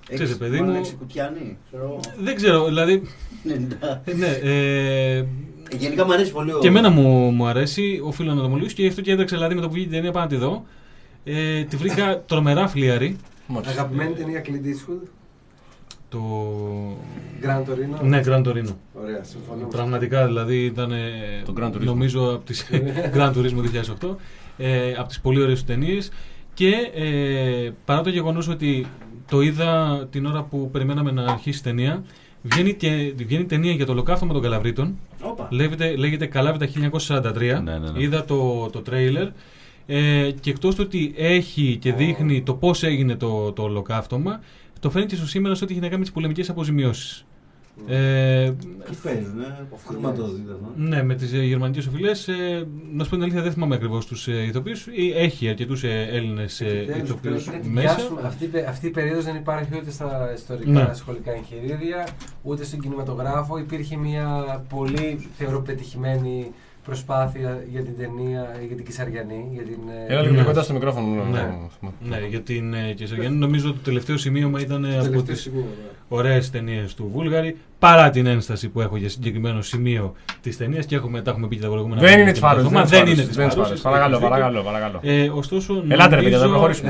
Ξέρεις, παιδί μου. έξι κουτιάνι. Δεν ξέρω, δηλαδή. Ναι, ναι, ε, γενικά μου αρέσει πολύ. Και εμένα μου, μου αρέσει, οφείλω να το μιλήσω και γι' αυτό και έτρεξα δηλαδή με το που βγήκε την ταινία πάνω να τη δω. Ε, τη βρήκα τρομερά φλιαρή. Αγαπημένη ταινία Clint Eastwood. Το. Grand Torino. Ναι, Grand Torino. Ωραία, συμφωνώ. Πραγματικά δηλαδή ήταν. Το Grand Turismo. Νομίζω από τις Grand Turismo δύο χιλιάδες οκτώ. Ε, από τις πολύ ωραίες ταινίες. Και ε, παρά το γεγονός ότι το είδα την ώρα που περιμέναμε να αρχίσει η ταινία, βγαίνει, και, βγαίνει ταινία για το ολοκαύτωμα των Καλαβρίτων. Λέγεται, λέγεται Καλάβρητα χίλια εννιακόσια σαράντα τρία. Ναι, ναι, ναι. Είδα το, το τρέιλερ. Ε, και εκτός του ότι έχει και δείχνει το πώς έγινε το, το ολοκαύτωμα, το φέρνει και στο σήμερα σε ό,τι έχει να κάνει με τις πολεμικές αποζημιώσεις. Mm. Ε, Τι φέρνει, ναι, χρηματοδοτήτα. Ναι, με τις ε, γερμανικές οφειλές. Ε, να σου πω την αλήθεια, δεν θυμάμαι ακριβώς τους ε, ηθοποιούς. Έχει αρκετούς ε, Έλληνες ε, ηθοποιούς μέσα. Αυτή, αυτή η περίοδος δεν υπάρχει ούτε στα ιστορικά ναι. σχολικά εγχειρίδια, ούτε στον κινηματογράφο. Υπήρχε μια πολύ θεωρώ πετυχημένη προσπάθεια για την ταινία, για την Κεσαριανή. Για την, Έλα λίγο κοντά στο μικρόφωνο. Ναι, ναι, για την ε, Κεσαριανή. Νομίζω ότι το τελευταίο σημείωμα ήταν το από τις σημείο, ωραίες ταινίες του Βούλγαρη. Παρά την ένσταση που έχω για συγκεκριμένο σημείο της ταινίας και έχουμε, τα έχουμε πει και τα προηγούμενα. Δεν είναι της Φάρος. Δεν είναι της Φάρος. Παρακαλώ, παρακαλώ. παρακαλώ. Ε, ωστόσο, ελάτε ρε παιδιά, θα προχωρήσουμε.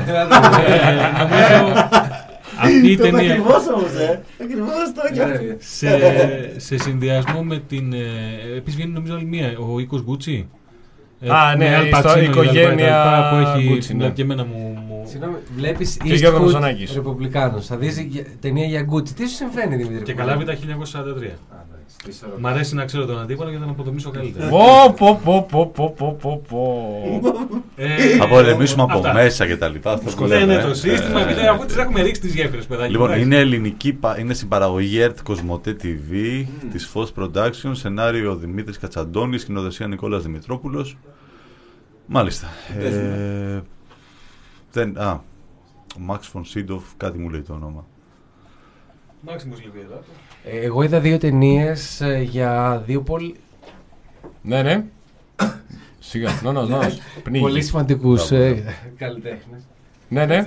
Νομίζω αυτή η ταινία. Ακριβώς όμως, ε. Ακριβώς το σε, σε συνδυασμό με την. Επίσης βγαίνει νομίζω άλλη μία, ο οίκος Γκούτσι. Α, ναι, η οικογένεια που έχει. Γκούτσι, ναι. Και εμένα μου. Συγγνώμη, βλέπεις Eastwood Ρεπουμπλικάνος. Θα δεις ταινία για Γκούτσι. Τι σου συμβαίνει, Δημήτρη? Και Καλάβρητα χίλια εννιακόσια σαράντα τρία. Μ' αρέσει να ξέρω τον αντίπαλο για να τον αποδομήσω καλύτερα. Πω, πω, πω, πω, πω, πω, πω. Θα πολεμήσουμε από μέσα και τα λοιπά. Ναι, ναι, το σύστημα, αφού τις έχουμε ρίξει τις γέφυρες, παιδάκι. Λοιπόν, είναι ελληνική, είναι συμπαραγωγή ΕΡΤ Κοσμοτέ τι βι της Fox Production, σενάριο Δημήτρης Κατσαντώνης, σκηνοθεσία Νικόλας Δημητρόπουλος. Μάλιστα. Α, ο Μάξ Φον Σίντοφ, κάτι μου λέει το όνομα. Μάξιμος Λιβιεδάτος. Εγώ είδα δύο ταινίες για δύο πολύ. Ναι, ναι. Σιγά, νόνος, νόνος. Πολύ σημαντικούς καλλιτέχνες. Ναι, ναι.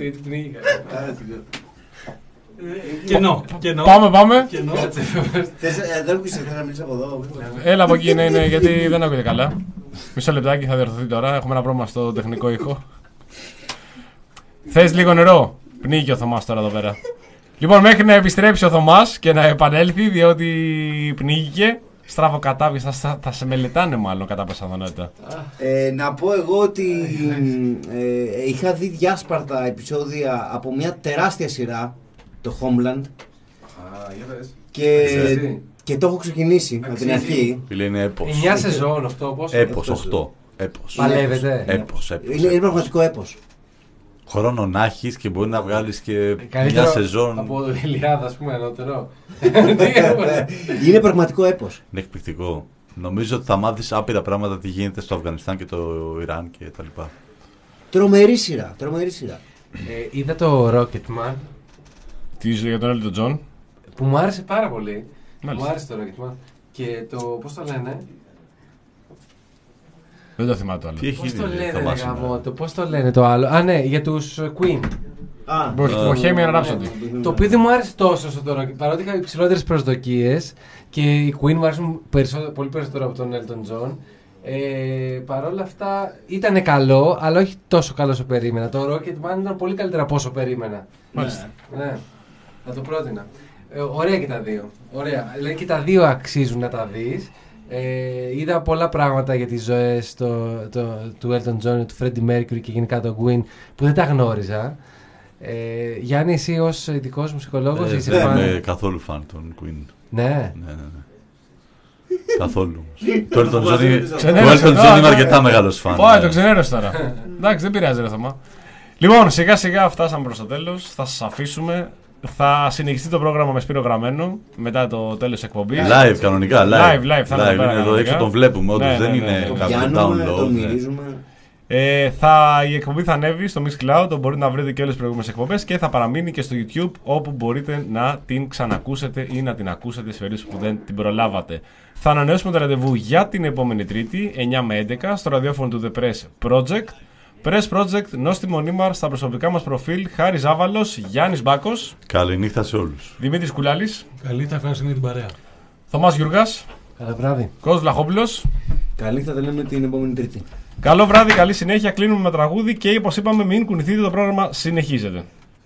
Κενό. Πάμε, πάμε. Δεν ακούγεσαι, θέλω να μιλήσω από εδώ. Έλα από εκεί, ναι, ναι, γιατί δεν ακούγεται καλά. Μισό λεπτάκι, θα διορθωθεί τώρα. Έχουμε ένα πρόβλημα στο τεχνικό ήχο. Θες λίγο νερό? Πνίγει ο Θωμάς τώρα εδώ πέρα. Λοιπόν, μέχρι να επιστρέψει ο Θωμάς και να επανέλθει, διότι πνίγηκε, στραβοκατάβιες, θα, θα, θα σε μελετάνε μάλλον κατά πιθανότητα. Ε, να πω εγώ ότι ε, είχα δει διάσπαρτα επεισόδια από μια τεράστια σειρά, το Homeland. Α, για πες. Και, και το έχω ξεκινήσει από την αρχή. Φίλε, είναι έπος. εννιά σεζόν αυτό, πώς? Έπος, οκτώ. Έπος. Παλεύεται. Έπος, έπος. Είναι, είναι πραγματικό έπος. Χρόνο να έχεις και μπορεί να βγάλεις και καλύτερο μια σεζόν. Από το Ηλιάδα, ας πούμε, ανώτερο. Είναι πραγματικό έπος. Είναι εκπληκτικό. Νομίζω ότι θα μάθεις άπειρα πράγματα τι γίνεται στο Αφγανιστάν και το Ιράν και τα λοιπά. Τρομερή σειρά, τρομερή σειρά. Ε, είδα το Rocketman. Τι είσαι για τον Έλτον Τζον? Που μου άρεσε πάρα πολύ. Μάλιστα. Μου άρεσε το Rocketman. Και το, πώς το λένε? Δεν το θυμάμαι το άλλο. Τι έχει Πώς το γίνει, λένε, Θωμάς, ρε γαμώ, το πώς το λένε το άλλο? Α, ναι, για τους Queen. Α, Bohemian Rhapsody. Το οποίο δεν μου άρεσε τόσο στο Rocketman, παρότι είχα υψηλότερες προσδοκίες και οι Queen μου άρεσαν περισσότερο, πολύ περισσότερο από τον Elton John. Ε, Παρ' όλα αυτά ήταν καλό, αλλά όχι τόσο καλό όσο περίμενα. Το Rocketman ήταν πολύ καλύτερα από όσο περίμενα. Μάλιστα. Ναι, θα το πρότεινα. Ε, ωραία και τα δύο. Ωραία. Δηλαδή και τα δύο αξίζουν να τα δεις. Ε, είδα πολλά πράγματα για τις ζωές το, το, του Elton John, του Freddie Mercury και γενικά το Queen που δεν τα γνώριζα. Ε, Γιάννη, εσύ ως ειδικός μουσικολόγος ε, είσαι δεν φαν? είμαι καθόλου φαν των Queen. Ναι. Ναι, ναι, ναι. Καθόλου. Το Elton John είμαι αρκετά μεγάλος φαν. Πάει, το ξενέρωσε τώρα. Εντάξει, δεν πειράζει ρε Θωμά. Λοιπόν, σιγά σιγά φτάσαμε προς το τέλος. Θα σας αφήσουμε. Θα συνεχιστεί το πρόγραμμα με Σπύρο Γραμμένο μετά το τέλος της εκπομπής. Live, κανονικά. Live, live, live, θα είναι live. Είναι εδώ έξω, τον βλέπουμε. Όντως δεν είναι κάποιο download. Το μυρίζουμε. Ε, θα, η εκπομπή θα ανέβει στο Mixcloud, όπου μπορείτε να βρείτε και όλες τις προηγούμενες εκπομπές και θα παραμείνει και στο YouTube, όπου μπορείτε να την ξανακούσετε ή να την ακούσετε σε περίπτωση που δεν την προλάβατε. Θα ανανεώσουμε το ραντεβού για την επόμενη Τρίτη, εννιά με έντεκα, στο ραδιόφωνο του The Press Project, Press Project, Νόστιμο Νίμαρ στα προσωπικά μας προφίλ, Χάρη Ζάβαλος, Γιάννης Μπάκος. Καληνύχτα σε όλους. Δημήτρης Κουλάλης. Καλή τα ευχαριστούμε για την παρέα. Θωμάς Γιουργάς. Καλό βράδυ. Κώστας Βλαχόπουλος. Καλή θα τα λέμε την επόμενη Τρίτη. Καλό βράδυ, καλή συνέχεια. Κλείνουμε με τραγούδι και όπως είπαμε, μην κουνηθείτε, το πρόγραμμα συνεχίζεται.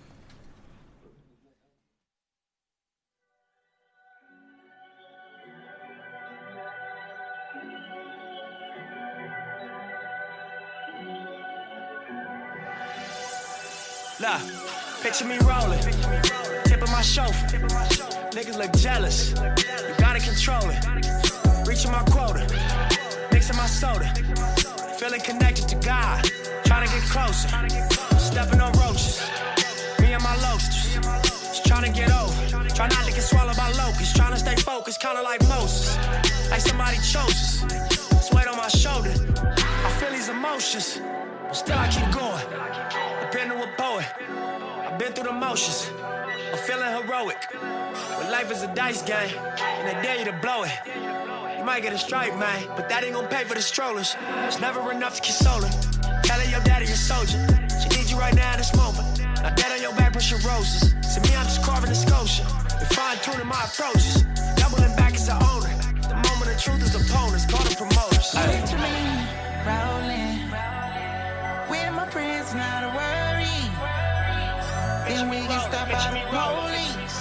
Look, picture me rolling, tip of my chauffeur. Niggas look jealous, you gotta control it. Reaching my quota, mixing my soda. Feeling connected to God, trying to get closer. Stepping on roaches, me and my loasters. Just trying to get over, try not to get swallowed by locusts. Trying to stay focused, kinda like Moses. Like somebody chose us, it's weight on my shoulder. I feel these emotions, but still I keep going. I've been to a poet, I've been through the motions. I'm feeling heroic, but life is a dice game, and they dare you to blow it. You might get a stripe, man, but that ain't gonna pay for the strollers. It's never enough to console her. Telling your daddy a soldier, she needs you right now in this moment. Now dead on your back, push your roses. To me, I'm just carving a sculpture, and fine-tuning my approaches. Doubling back as the owner, the moment of truth is opponents, call them promoters. Picture me rolling, with my friends, not a worry. Then we get stopped by the police.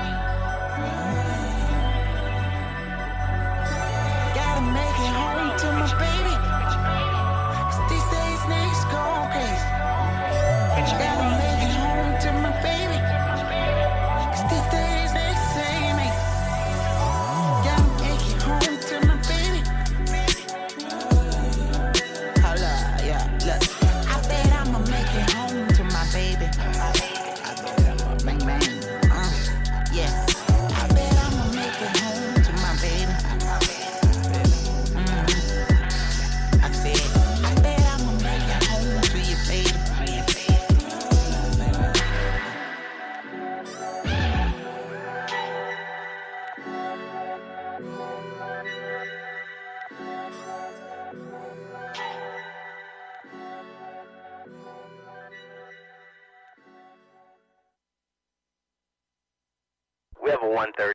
Gotta make it home to my baby, 'cause these days niggas going crazy. Gotta make it home to my baby, 'cause these days niggas say me. Gotta make it home to my baby. Hold up, yeah, look. I bet I'ma make it home to my baby. I bet I'ma bang bang, uh, yeah. I bet I'ma make it home to my baby. Mm. I said, I bet I'ma make it home to your baby. We have a one thirty.